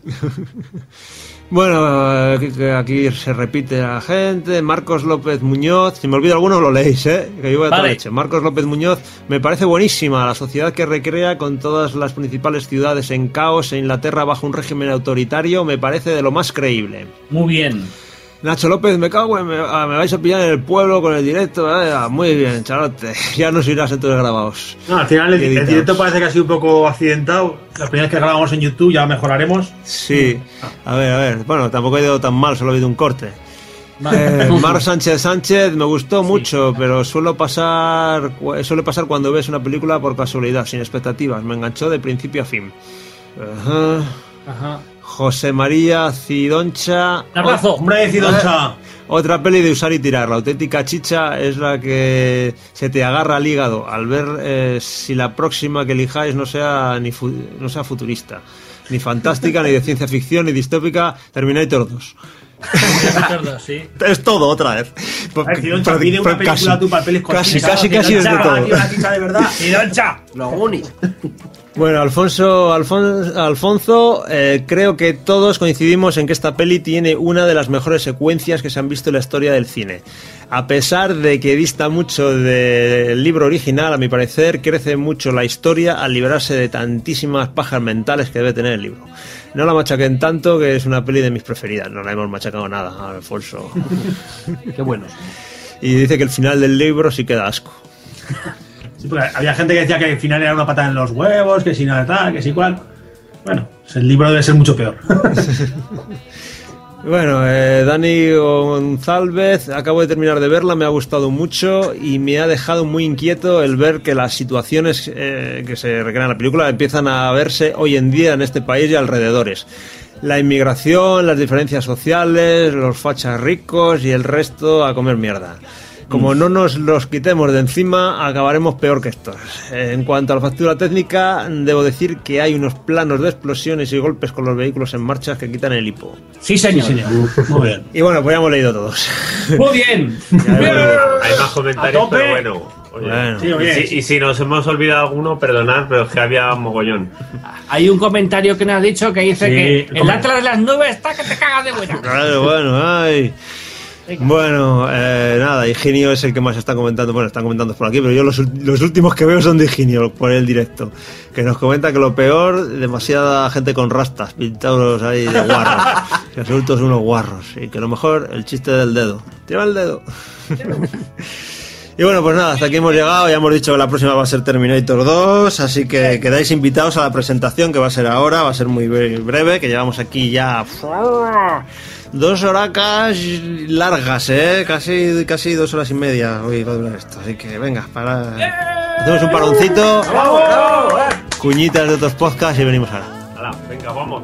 [SPEAKER 2] Bueno, que aquí se repite la gente. Marcos López Muñoz, si me olvido alguno lo leéis, que yo voy a toda leche. Marcos López Muñoz, me parece buenísima la sociedad que recrea con todas las principales ciudades en caos e Inglaterra bajo un régimen autoritario, me parece de lo más creíble.
[SPEAKER 11] Muy bien.
[SPEAKER 2] Nacho López, me cago en... me vais a pillar en el pueblo con el directo. Muy bien, Charote. Ya nos irás entonces grabados.
[SPEAKER 5] No, al final el directo parece que ha sido un poco accidentado. La primera vez que grabamos en YouTube ya mejoraremos.
[SPEAKER 2] Sí. A ver. Bueno, tampoco ha ido tan mal, solo ha habido un corte. Mar Sánchez, me gustó mucho, pero suele pasar cuando ves una película por casualidad, sin expectativas. Me enganchó de principio a fin. Ajá. José María Cidoncha.
[SPEAKER 5] ¡Hombre, Cidoncha!
[SPEAKER 2] Otra peli de usar y tirar. La auténtica chicha es la que se te agarra al hígado al ver si la próxima que elijáis no sea futurista, ni fantástica, ni de ciencia ficción, ni distópica. Terminator 2.
[SPEAKER 11] Sí.
[SPEAKER 2] Es todo otra vez.
[SPEAKER 5] Cidoncha, pide una película tu papeles con
[SPEAKER 2] casi es de todo.
[SPEAKER 5] Una chicha de verdad.
[SPEAKER 11] ¡Cidoncha!
[SPEAKER 7] Lo único.
[SPEAKER 2] Bueno, Alfonso, creo que todos coincidimos en que esta peli tiene una de las mejores secuencias que se han visto en la historia del cine. A pesar de que dista mucho del libro original, a mi parecer, crece mucho la historia al librarse de tantísimas pajas mentales que debe tener el libro. No la machaquen tanto, que es una peli de mis preferidas. No la hemos machacado nada, Alfonso.
[SPEAKER 7] Qué buenos.
[SPEAKER 2] Y dice que el final del libro sí queda asco.
[SPEAKER 5] Sí, porque había gente que decía que al final era una patada en los huevos, que si nada tal, que si cual. Bueno, el libro debe ser mucho peor.
[SPEAKER 2] Bueno, Dani González, acabo de terminar de verla, me ha gustado mucho y me ha dejado muy inquieto el ver que las situaciones que se recrean en la película empiezan a verse hoy en día en este país y alrededores. La inmigración, las diferencias sociales, los fachas ricos y el resto a comer mierda. Como no nos los quitemos de encima, acabaremos peor que estos. En cuanto a la factura técnica, debo decir que hay unos planos de explosiones y golpes con los vehículos en marcha que quitan el hipo.
[SPEAKER 11] Sí, señor.
[SPEAKER 5] Muy bien.
[SPEAKER 2] Y bueno, pues ya hemos leído todos.
[SPEAKER 11] Muy bien.
[SPEAKER 4] Hay más comentarios, pero bueno. Oye, y si nos hemos olvidado alguno, perdonad, pero es que había mogollón.
[SPEAKER 11] Hay un comentario que me has dicho que dice que el Atlas de las nubes está que te cagas de buena.
[SPEAKER 2] Claro, bueno, ay. Bueno, nada, Higinio es el que más está comentando. Bueno, están comentando por aquí, pero yo los últimos que veo son de Higinio por el directo. Que nos comenta que lo peor, demasiada gente con rastas, pintados ahí de guarros. Que adultos unos guarros. Y que lo mejor, el chiste del dedo. Tira el dedo. Y bueno, pues nada, hasta aquí hemos llegado. Ya hemos dicho que la próxima va a ser Terminator 2. Así que quedáis invitados a la presentación que va a ser ahora. Va a ser muy breve, que llevamos aquí ya 2 horacas largas, casi 2 horas y media hoy va a durar esto, así que venga, hacemos un paroncito, cuñitas de otros podcasts y venimos ahora.
[SPEAKER 4] Venga, vamos.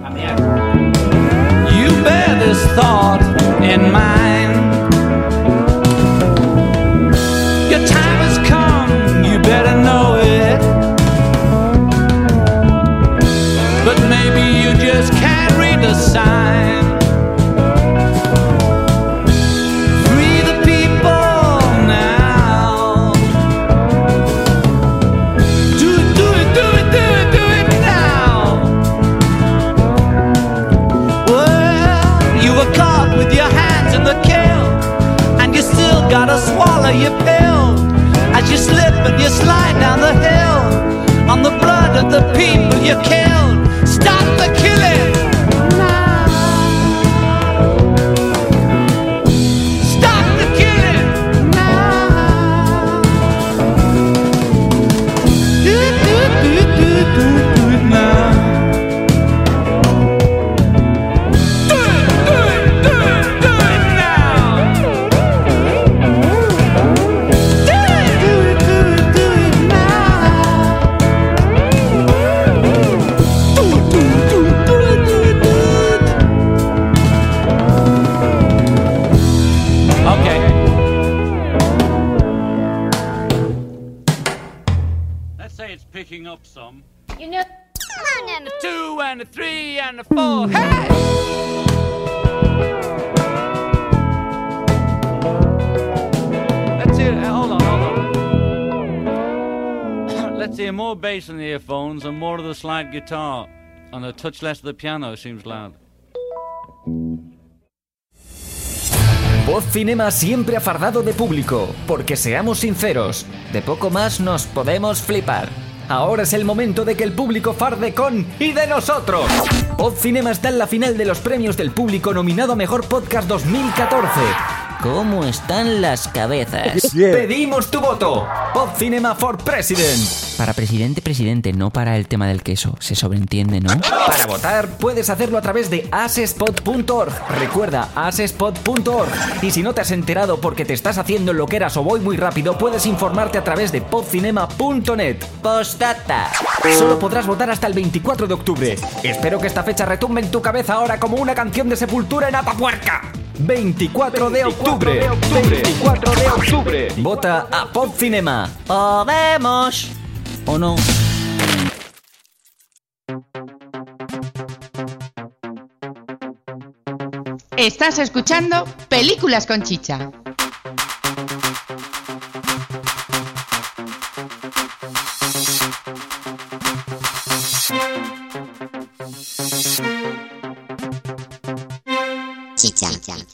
[SPEAKER 10] You bear this thought in mind. Your time has come, you better know it. But maybe you just can't read the sign. Gotta swallow your pill as you slip and you slide down the hill on the blood of the people you killed. Stop the killing now. Stop the killing now. Do it now. picking up some.
[SPEAKER 13] You know,
[SPEAKER 10] And a 2 and a 3 and a 4. Hey! Let's hear. Hold on. Let's hear more bass in the earphones and more of the slide guitar, and a touch less of the piano seems loud.
[SPEAKER 14] Voz Cinema siempre ha fardado de público, porque seamos sinceros, de poco más nos podemos flipar. Ahora es el momento de que el público farde con y de nosotros. Voz Cinema está en la final de los premios del público nominado a Mejor Podcast 2014.
[SPEAKER 1] ¿Cómo están las cabezas?
[SPEAKER 14] Pedimos tu voto. Voz Cinema for President.
[SPEAKER 1] Para presidente, no para el tema del queso. Se sobreentiende, ¿no?
[SPEAKER 14] Para votar puedes hacerlo a través de asespot.org. Recuerda, asespot.org. Y si no te has enterado porque te estás haciendo lo que eras o voy muy rápido, puedes informarte a través de podcinema.net.
[SPEAKER 1] Postdata.
[SPEAKER 14] Solo podrás votar hasta el 24 de octubre. Espero que esta fecha retumbe en tu cabeza ahora como una canción de Sepultura en Atapuerca. 24 de octubre. 24 de octubre. Vota a Podcinema.
[SPEAKER 1] ¡Podemos! ¿O no?
[SPEAKER 15] Estás escuchando Películas con Chicha.
[SPEAKER 13] chicha.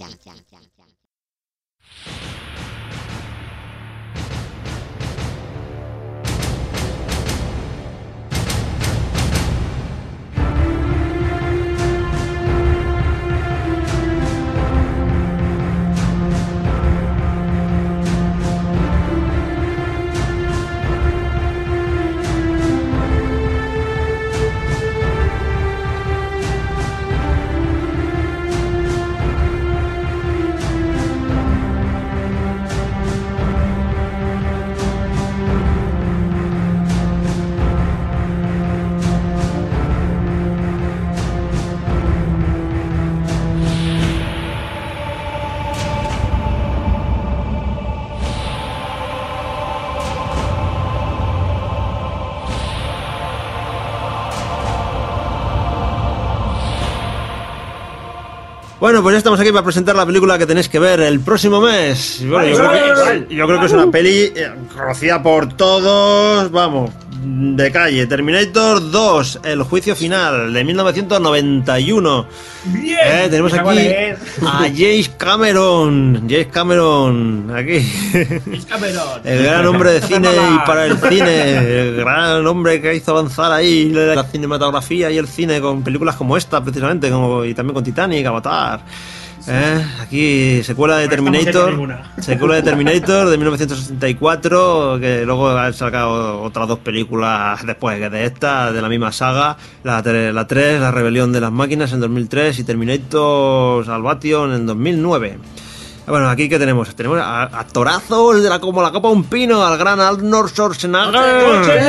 [SPEAKER 2] Bueno, pues ya estamos aquí para presentar la película que tenéis que ver el próximo mes. Bueno, yo creo que es una peli conocida por todos, vamos, de calle. Terminator 2, El juicio final, de 1991.
[SPEAKER 5] Bien.
[SPEAKER 2] Tenemos aquí a James Cameron. Aquí.
[SPEAKER 11] James Cameron.
[SPEAKER 2] El gran hombre de cine y para el cine. El gran hombre que hizo avanzar ahí la cinematografía y el cine con películas como esta, precisamente, y también con Titanic, Avatar. Aquí secuela de Terminator de 1964, que luego han sacado otras dos películas después de esta, de la misma saga, la 3, La rebelión de las máquinas en 2003 y Terminator Salvation en 2009. Bueno, aquí ¿qué tenemos? Tenemos a actorazos como la copa de un pino, al gran Arnold Schwarzenegger,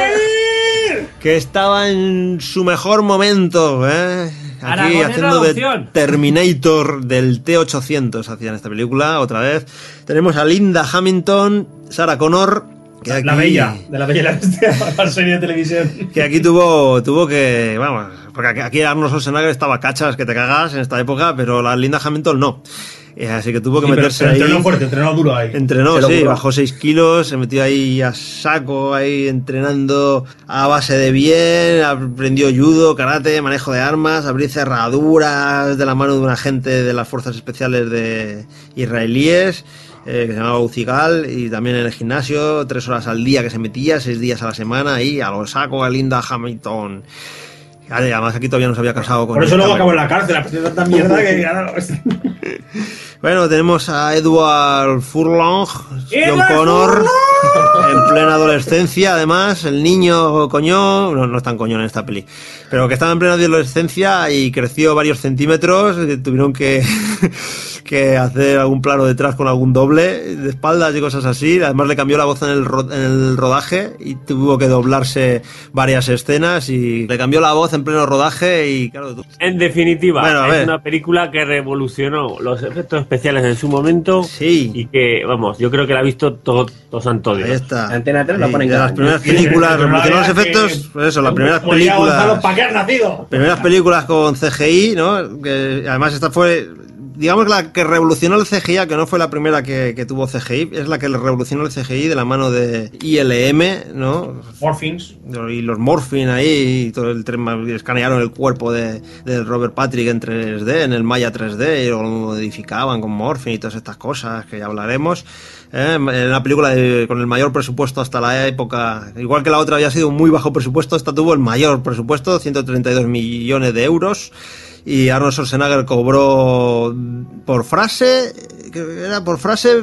[SPEAKER 2] que estaba en su mejor momento, aquí haciendo de Terminator del T-800 hacían esta película, otra vez. Tenemos a Linda Hamilton, Sarah Connor, que aquí,
[SPEAKER 5] la Bella y la Bestia, la serie de televisión.
[SPEAKER 2] Que aquí tuvo que, vamos, porque aquí Arnold Schwarzenegger estaba cachas que te cagas en esta época, pero la Linda Hamilton no. Así que tuvo que meterse ahí.
[SPEAKER 5] Entrenó fuerte, entrenó duro ahí.
[SPEAKER 2] Entrenó, sí, bajó 6 kilos, se metió ahí a saco, ahí entrenando a base de bien, aprendió judo, karate, manejo de armas, abrir cerraduras de la mano de un agente de las fuerzas especiales de israelíes, que se llamaba Uzigal, y también en el gimnasio, 3 horas al día que se metía, 6 días a la semana, ahí a lo saco a Linda Hamilton. Además aquí todavía no se había casado con...
[SPEAKER 5] Por eso luego acabó en la cárcel, ha tanta mierda que...
[SPEAKER 2] Bueno, tenemos a Edward Furlong, John Connor, en plena adolescencia, además, el niño coñón, no es tan coñón en esta peli, pero que estaba en plena adolescencia y creció varios centímetros, tuvieron que hacer algún plano detrás con algún doble de espaldas y cosas así. Además le cambió la voz en el rodaje y tuvo que doblarse varias escenas y le cambió la voz en pleno rodaje y claro...
[SPEAKER 4] En definitiva,
[SPEAKER 2] bueno,
[SPEAKER 4] es una película que revolucionó los efectos especiales en su momento.
[SPEAKER 2] Sí.
[SPEAKER 4] Y que, vamos, yo creo que la ha visto todo santo Dios.
[SPEAKER 2] Ahí está.
[SPEAKER 7] Antena 3 la
[SPEAKER 2] Sí,
[SPEAKER 7] ponen
[SPEAKER 2] de las primeras películas, revolucionó los efectos, pues eso, las primeras películas.
[SPEAKER 5] ¿Para qué has nacido?
[SPEAKER 2] Primeras películas con CGI, ¿no? Que además esta fue, digamos, la que revolucionó el CGI, que no fue la primera que tuvo CGI, es la que revolucionó el CGI de la mano de ILM, ¿no?
[SPEAKER 5] Morphings.
[SPEAKER 2] Y los Morphin ahí, y todo el tema, escanearon el cuerpo de Robert Patrick en 3D, en el Maya 3D, y lo modificaban con Morphin y todas estas cosas que ya hablaremos. En una película con el mayor presupuesto hasta la época, igual que la otra había sido un muy bajo presupuesto, esta tuvo el mayor presupuesto, 132 millones de euros. Y Arnold Schwarzenegger cobró por frase, era por frase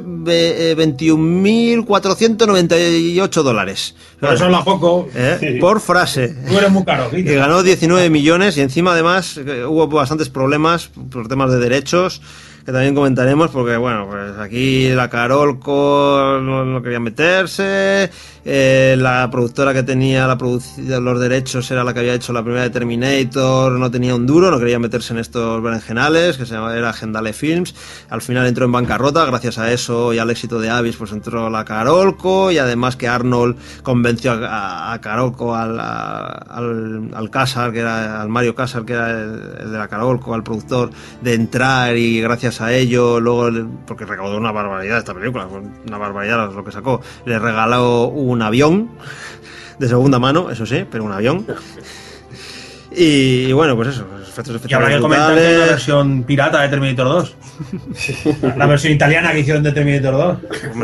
[SPEAKER 2] 21.498 dólares.
[SPEAKER 5] Pero eso es la poco.
[SPEAKER 2] Por frase.
[SPEAKER 5] Tú eres muy caro.
[SPEAKER 2] Y ganó 19 millones y encima además hubo bastantes problemas por temas de derechos, que también comentaremos, porque bueno, pues aquí la Carolco no quería meterse, la productora que tenía los derechos era la que había hecho la primera de Terminator, no tenía un duro, no quería meterse en estos berenjenales, que era Gendale Films. Al final entró en bancarrota, gracias a eso y al éxito de Abyss, pues entró la Carolco, y además que Arnold convenció a Carolco al Casar, que era al Mario Casar, que era el de la Carolco, al productor, de entrar, y gracias a ello, luego, porque recaudó una barbaridad esta película, una barbaridad lo que sacó, le regaló un avión de segunda mano, eso sí, pero un avión. Y bueno, pues eso, efectos
[SPEAKER 5] Y habrá que comentar que hay una versión pirata de Terminator 2. La versión italiana que hicieron de Terminator 2.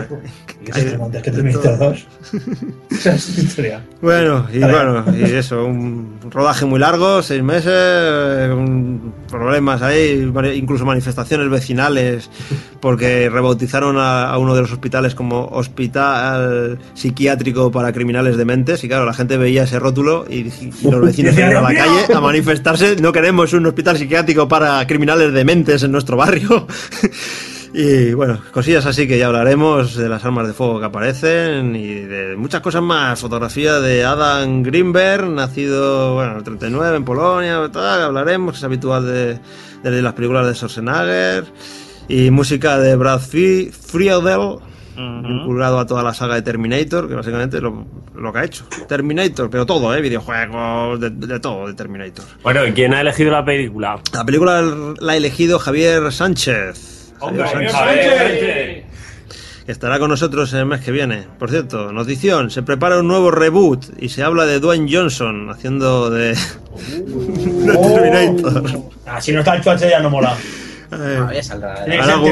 [SPEAKER 5] Es que Terminator 2. Esa es la historia.
[SPEAKER 2] Bueno, y eso, un rodaje muy largo, 6 meses, con problemas ahí, incluso manifestaciones vecinales, porque rebautizaron a uno de los hospitales como Hospital Psiquiátrico para Criminales Dementes, y claro, la gente veía ese rótulo y los vecinos salían a la calle a manifestarse: no queremos un hospital psiquiátrico para criminales dementes en nuestro barrio. Y bueno, cosillas así que ya hablaremos, de las armas de fuego que aparecen y de muchas cosas más. Fotografía de Adam Greenberg, nacido en el 39 en Polonia, tal, hablaremos, que es habitual de las películas de Schwarzenegger. Y música de Brad Friedel, vinculado a toda la saga de Terminator, que básicamente es lo que ha hecho. Terminator, pero todo, videojuegos, de todo de Terminator.
[SPEAKER 4] Bueno, ¿y quién ha elegido la película?
[SPEAKER 2] La película la ha elegido Javier Sánchez. Que estará con nosotros el mes que viene. Por cierto, notición: se prepara un nuevo reboot y se habla de Dwayne Johnson haciendo de Terminator.
[SPEAKER 5] Si no está el Schwarzenegger ya no mola.
[SPEAKER 2] Hará algún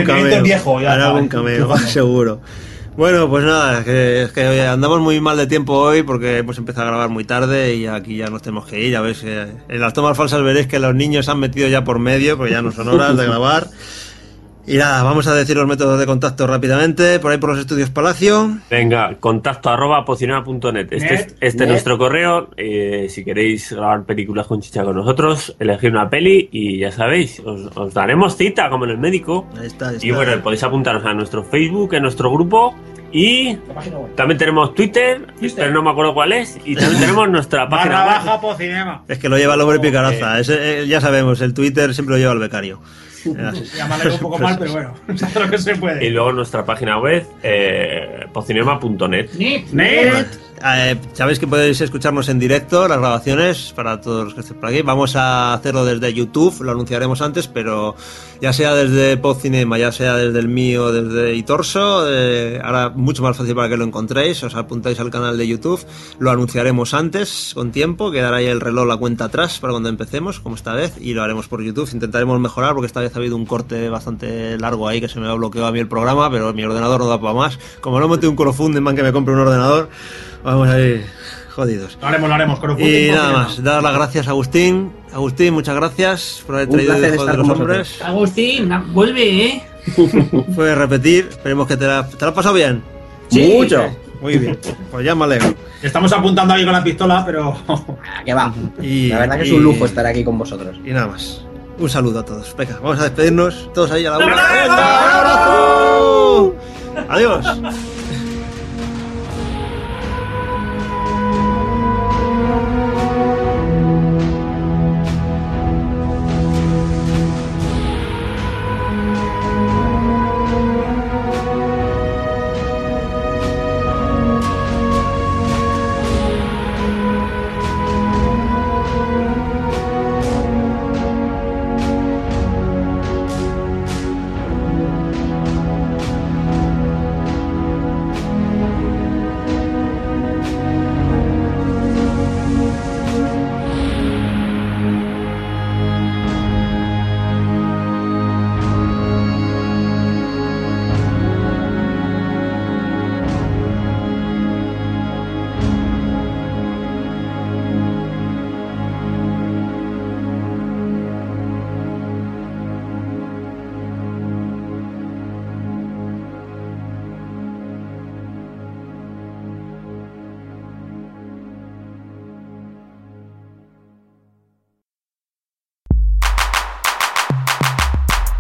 [SPEAKER 2] cameo, seguro. Bueno, pues nada, es que hoy andamos muy mal de tiempo hoy porque hemos empezado a grabar muy tarde y aquí ya nos tenemos que ir. Ya veis que en las tomas falsas veréis que los niños se han metido ya por medio, porque ya no son horas de grabar. Y nada, vamos a decir los métodos de contacto rápidamente, por ahí por los estudios Palacio.
[SPEAKER 4] Venga, contacto@pocinema.net. Este es nuestro correo. Si queréis grabar películas con chicha con nosotros, elegir una peli y ya sabéis, os daremos cita como en el médico.
[SPEAKER 2] Ahí está.
[SPEAKER 4] Y bueno, podéis apuntaros a nuestro Facebook, en nuestro grupo. Y también tenemos Twitter, pero no me acuerdo cuál es. Y también tenemos nuestra página web.
[SPEAKER 5] Pocinema.
[SPEAKER 2] Es que lo lleva el hombre Picaraza. Ya sabemos, el Twitter siempre lo lleva el becario.
[SPEAKER 5] Llámale un poco mal, pero bueno, se hace lo que se puede.
[SPEAKER 4] Y luego nuestra página web, pocinema.net.
[SPEAKER 2] Sabéis que podéis escucharnos en directo, las grabaciones, para todos los que estén por aquí. Vamos a hacerlo desde YouTube, lo anunciaremos antes, pero ya sea desde Podcinema, ya sea desde el mío, desde Itorso, ahora mucho más fácil para que lo encontréis. Os apuntáis al canal de YouTube, lo anunciaremos antes, con tiempo, quedará ahí el reloj, la cuenta atrás para cuando empecemos, como esta vez, y lo haremos por YouTube. Intentaremos mejorar, porque esta vez ha habido un corte bastante largo ahí que se me ha bloqueado a mí el programa, pero mi ordenador no da para más. Como no monté un crowdfunding, que me compre un ordenador, vamos a ir jodidos.
[SPEAKER 5] Lo haremos,
[SPEAKER 2] y nada más, dar las gracias a Agustín. Agustín, muchas gracias por haber traído el Hijo de los Hombres.
[SPEAKER 3] Agustín, vuelve,
[SPEAKER 2] Fue repetir, esperemos que te la has pasado bien.
[SPEAKER 7] Sí. Mucho.
[SPEAKER 2] Muy bien, pues ya me alegro.
[SPEAKER 5] Estamos apuntando ahí con la pistola, pero...
[SPEAKER 7] que va. La verdad que es un lujo estar aquí con vosotros.
[SPEAKER 2] Y nada más. Un saludo a todos. Venga, vamos a despedirnos. Todos ahí a la una. ¡Un abrazo! ¡Adiós!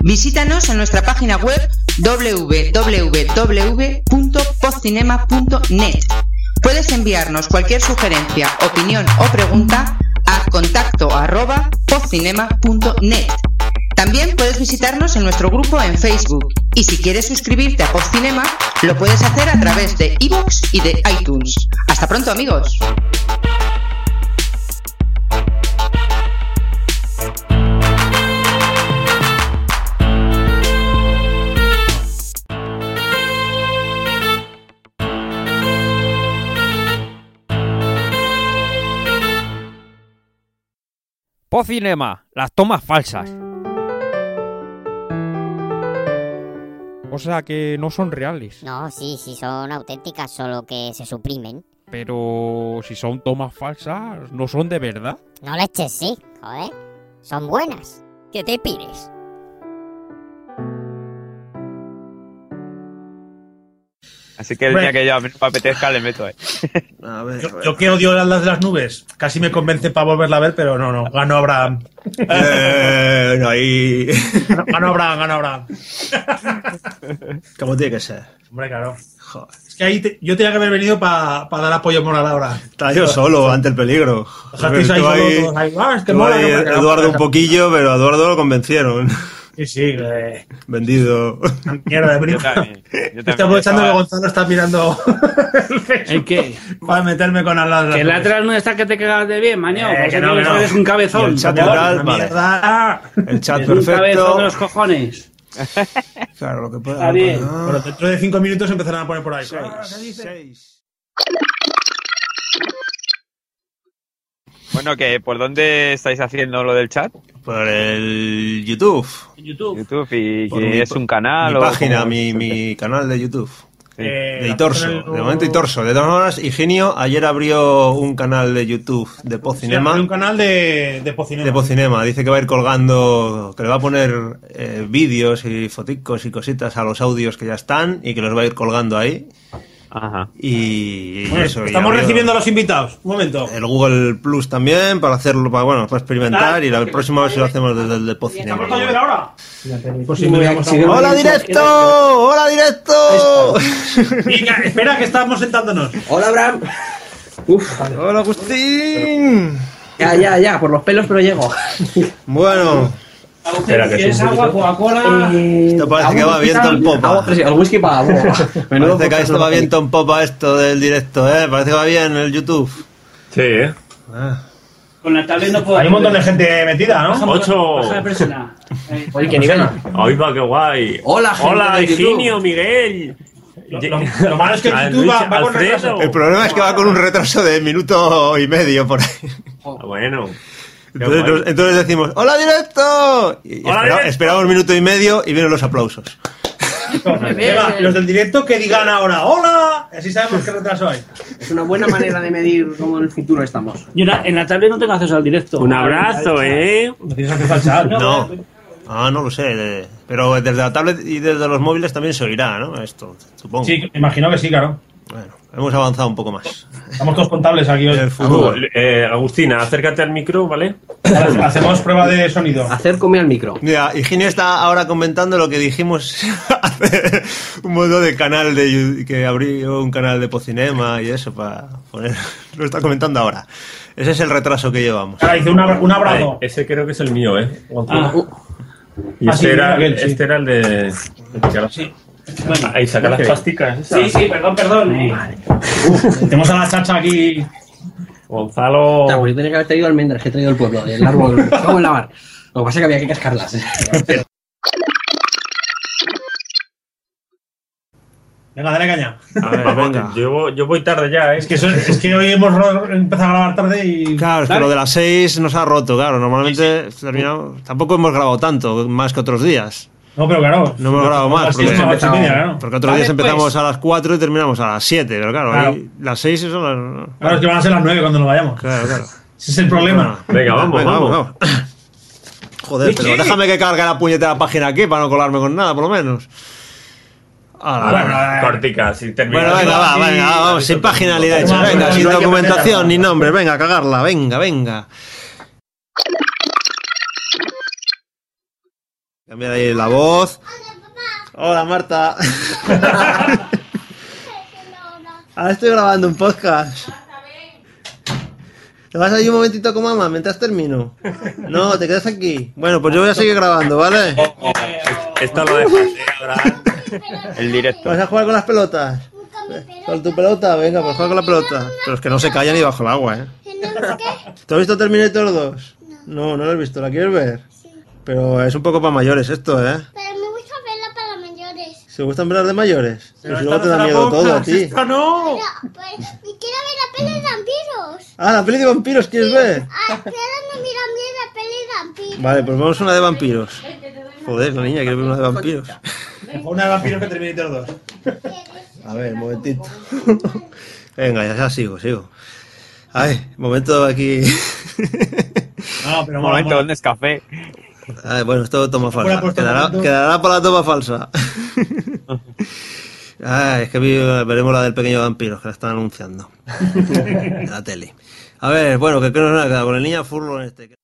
[SPEAKER 15] Visítanos en nuestra página web www.podcinema.net. Puedes enviarnos cualquier sugerencia, opinión o pregunta a contacto@podcinema.net. También puedes visitarnos en nuestro grupo en Facebook y si quieres suscribirte a Podcinema lo puedes hacer a través de iVoox y de iTunes. Hasta pronto, amigos.
[SPEAKER 8] Podcinema, las tomas falsas.
[SPEAKER 13] O sea que no son reales.
[SPEAKER 16] No, sí son auténticas, solo que se suprimen.
[SPEAKER 13] Pero si son tomas falsas, ¿no son de verdad?
[SPEAKER 16] No le eches sí, joder. Son buenas. ¿Qué te pires?
[SPEAKER 6] Así que el día que yo a mí no me apetezca le meto ahí.
[SPEAKER 2] A ver,
[SPEAKER 5] Yo que odio las de las nubes, casi me convence para volverla a ver, pero no, ganó Abraham.
[SPEAKER 2] No, ahí.
[SPEAKER 5] Ganó Abraham.
[SPEAKER 2] Como tiene que ser.
[SPEAKER 5] Hombre, claro. Joder. Es que ahí yo tenía que haber venido para dar apoyo moral ahora.
[SPEAKER 2] Estaba yo solo ante el peligro.
[SPEAKER 5] Dejasteis ahí solo todos ahí. Es que mola,
[SPEAKER 2] Eduardo un poquillo, pero a Eduardo lo convencieron.
[SPEAKER 5] Sí.
[SPEAKER 2] Vendido.
[SPEAKER 5] Mierda de película. Estoy aprovechando que Gonzalo está mirando
[SPEAKER 3] ¿El qué?
[SPEAKER 5] para meterme con Atlas.
[SPEAKER 3] Que el Atlas no está que te cagas de bien, maño.
[SPEAKER 5] Que no.
[SPEAKER 3] Eres un cabezón.
[SPEAKER 2] Y el chat plural, vale. El chat
[SPEAKER 3] Un cabezón de
[SPEAKER 2] perfecto.
[SPEAKER 3] los cojones.
[SPEAKER 2] Claro, lo que pueda.
[SPEAKER 3] Está bien.
[SPEAKER 5] Pero dentro de 5 minutos empezarán a poner por ahí.
[SPEAKER 2] 6.
[SPEAKER 6] Bueno, ¿por dónde estáis haciendo lo del chat?
[SPEAKER 2] Por el YouTube.
[SPEAKER 6] YouTube y
[SPEAKER 2] Por
[SPEAKER 6] que es un canal
[SPEAKER 2] mi
[SPEAKER 6] o
[SPEAKER 2] página,
[SPEAKER 6] cómo-
[SPEAKER 2] mi canal de YouTube.
[SPEAKER 6] Sí.
[SPEAKER 2] De Itorso, de momento Itorso. De todas maneras, Higinio ayer abrió un canal de YouTube de Podcinema.
[SPEAKER 5] Un canal de Podcinema.
[SPEAKER 2] De Podcinema. Dice que va a ir colgando, que le va a poner vídeos y foticos y cositas a los audios que ya están y que los va a ir colgando ahí.
[SPEAKER 6] Ajá.
[SPEAKER 2] Y
[SPEAKER 5] Bueno,
[SPEAKER 2] eso. y
[SPEAKER 5] estamos
[SPEAKER 2] abrió
[SPEAKER 5] recibiendo a los invitados. Un momento.
[SPEAKER 2] el Google Plus también para hacerlo, para experimentar. Y la próxima vez lo hacemos desde el de Podcinema.
[SPEAKER 5] ¿Vamos a llover ahora?
[SPEAKER 7] Pues sí, me voy a-
[SPEAKER 2] ¡Hola, directo! ¡Hola, directo!
[SPEAKER 5] Venga, espera que estamos sentándonos.
[SPEAKER 7] Hola, Abraham.
[SPEAKER 2] ¡Hola, Agustín!
[SPEAKER 7] Ya, por los pelos, pero llego.
[SPEAKER 2] Bueno.
[SPEAKER 4] Espera, que
[SPEAKER 3] ¿Quieres
[SPEAKER 4] es un
[SPEAKER 3] agua, Coca-Cola?
[SPEAKER 2] Esto parece que va viento en popa.
[SPEAKER 7] El whisky para
[SPEAKER 2] Parece que esto va viento en popa esto del directo, ¿eh? Parece que va bien el YouTube.
[SPEAKER 4] Sí,
[SPEAKER 3] Con la tablet no puedo.
[SPEAKER 5] Hay un montón de gente metida, ¿no?
[SPEAKER 3] Baja la presión.
[SPEAKER 7] Oye, qué nivel.
[SPEAKER 4] Ahí va, qué guay.
[SPEAKER 7] Hola, gente
[SPEAKER 4] Hola,
[SPEAKER 7] de YouTube.
[SPEAKER 4] Higinio, Miguel.
[SPEAKER 5] Lo malo es que el YouTube va con
[SPEAKER 4] Alfredo.
[SPEAKER 5] retraso.
[SPEAKER 2] El problema es que va con un retraso de minuto y medio por ahí.
[SPEAKER 4] Bueno.
[SPEAKER 2] Entonces decimos, ¡hola, directo! Y
[SPEAKER 4] Hola, directo.
[SPEAKER 2] esperamos un minuto y medio y vienen los aplausos.
[SPEAKER 5] Venga, los del directo que digan ahora ¡hola! Así sabemos qué retraso hay.
[SPEAKER 7] Es una buena manera de medir cómo en el futuro estamos.
[SPEAKER 3] Yo en la tablet no tengo acceso al directo.
[SPEAKER 4] Un abrazo, ¿eh?
[SPEAKER 5] No tienes acceso al chat.
[SPEAKER 2] No. Ah, no lo sé. Pero desde la tablet y desde los móviles también se oirá, ¿no? Esto, supongo.
[SPEAKER 5] Sí, me imagino que sí, claro.
[SPEAKER 2] Bueno, hemos avanzado un poco más.
[SPEAKER 5] Estamos todos contables aquí hoy.
[SPEAKER 2] El fútbol.
[SPEAKER 4] Agustina, acércate al micro, ¿vale?
[SPEAKER 5] Hacemos prueba de sonido.
[SPEAKER 7] Acércome al micro.
[SPEAKER 2] Mira, Higinio está ahora comentando lo que dijimos hace un modo de canal de YouTube, que abrió un canal de Podcinema y eso para poner. Lo está comentando ahora. Ese es el retraso que llevamos.
[SPEAKER 5] Ahora hice un abrazo.
[SPEAKER 4] Vale, ese creo que es el mío, ¿eh? Y
[SPEAKER 5] Ah,
[SPEAKER 4] este,
[SPEAKER 5] sí,
[SPEAKER 4] era,
[SPEAKER 5] aquel, sí.
[SPEAKER 4] este era el de...
[SPEAKER 3] Sí.
[SPEAKER 4] Bueno, ahí saca las pasticas.
[SPEAKER 3] Sí, perdón.
[SPEAKER 5] Tenemos a la chacha aquí.
[SPEAKER 4] Gonzalo...
[SPEAKER 7] Pues yo tenía que haber traído almendras, que he traído el pueblo, del árbol. Vamos a lavar. Lo que pasa es que había que cascarlas.
[SPEAKER 5] Venga, dale caña.
[SPEAKER 4] A ver, venga. Yo voy tarde ya, ¿eh?
[SPEAKER 5] Es que hoy hemos empezado a grabar tarde y...
[SPEAKER 2] Claro, es que lo de las 6 nos ha roto, claro. Normalmente terminamos. Tampoco hemos grabado tanto, más que otros días.
[SPEAKER 5] No, pero claro.
[SPEAKER 2] No hemos grabado más.
[SPEAKER 5] Porque,
[SPEAKER 2] porque otros días empezamos a las 4 y terminamos a las 7. Pero claro, ahí las 6 son las.
[SPEAKER 5] Claro, es que van a ser las 9 cuando nos vayamos.
[SPEAKER 2] Claro.
[SPEAKER 5] Ese es el problema.
[SPEAKER 4] Venga, vamos.
[SPEAKER 2] Joder, pero déjame que cargue la puñetera página aquí para no colarme con nada, por lo menos.
[SPEAKER 4] Cortica, si terminamos.
[SPEAKER 2] Bueno, venga, vamos, sin página ni leche. Venga, sin documentación ni nombre. Venga, a cagarla, venga. Cambiar ahí la voz. Hola, Marta. Ahora estoy grabando un podcast. ¿Te vas a ir un momentito con mamá mientras termino? No, te quedas aquí. Bueno, pues yo voy a seguir grabando, ¿vale?
[SPEAKER 4] Esto lo dejas, ahora.
[SPEAKER 6] El directo.
[SPEAKER 2] ¿Vas a jugar con las pelotas? ¿Con tu pelota? Venga, pues juega con la pelota. Pero es que no se callan ni bajo el agua, ¿eh? ¿Tú has visto Terminator 2? No, no lo has visto. ¿La quieres ver? Sí. Pero es un poco para mayores esto, ¿eh?
[SPEAKER 16] Pero me gusta verla para mayores.
[SPEAKER 2] ¿Se gustan ver las de mayores? Pero si luego te da miedo todo a ti.
[SPEAKER 5] ¡No!
[SPEAKER 16] Pero, pues, y quiero ver la peli de vampiros.
[SPEAKER 2] Ah, la peli de vampiros, ¿quieres ver?
[SPEAKER 16] Ah, pero no miran bien la peli de vampiros.
[SPEAKER 2] Vale, pues vamos a una de vampiros. Joder, la niña quiere ver una de vampiros.
[SPEAKER 5] Una de vampiros que Terminator 2.
[SPEAKER 2] A ver, un momentito. Venga, ya sigo. Ay, momento aquí.
[SPEAKER 5] No, pero
[SPEAKER 6] Momento, ¿dónde es café?
[SPEAKER 2] Ay, bueno, esto toma falsa.
[SPEAKER 5] Bueno, pues,
[SPEAKER 2] Quedará por la toma falsa. Ay, es que veremos la del pequeño vampiro, que la están anunciando. En la tele. A ver, bueno, que creo que nos ha quedado con el niño furlo en este.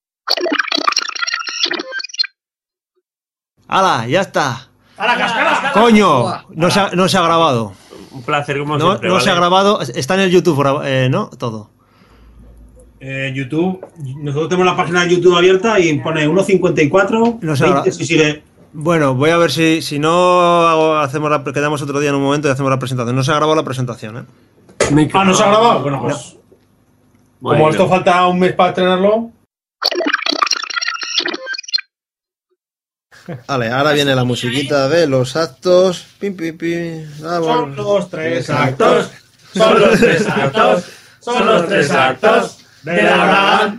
[SPEAKER 2] ¡Hala! ¡Ya está!
[SPEAKER 5] ¡Hala, cascada!
[SPEAKER 2] ¡Coño! No se ha grabado.
[SPEAKER 4] Un placer como
[SPEAKER 2] No,
[SPEAKER 4] siempre.
[SPEAKER 2] no
[SPEAKER 4] ¿vale?
[SPEAKER 2] se ha grabado. Está en el YouTube, ¿no? Todo.
[SPEAKER 5] YouTube, nosotros tenemos la página de YouTube abierta y pone 1.54.
[SPEAKER 2] No se
[SPEAKER 5] 20, si sigue.
[SPEAKER 2] Bueno, voy a ver si no quedamos otro día en un momento y hacemos la presentación. No se ha grabado la presentación, ¿eh?
[SPEAKER 5] Ah, ¿no se ha grabado? Bueno, pues.
[SPEAKER 4] Bueno.
[SPEAKER 5] Como esto falta un mes para estrenarlo.
[SPEAKER 2] Vale, ahora viene la musiquita de los actos. Pim, pim, pim. Vamos.
[SPEAKER 5] Son los tres actos. Son los tres actos. Son los tres actos de la gran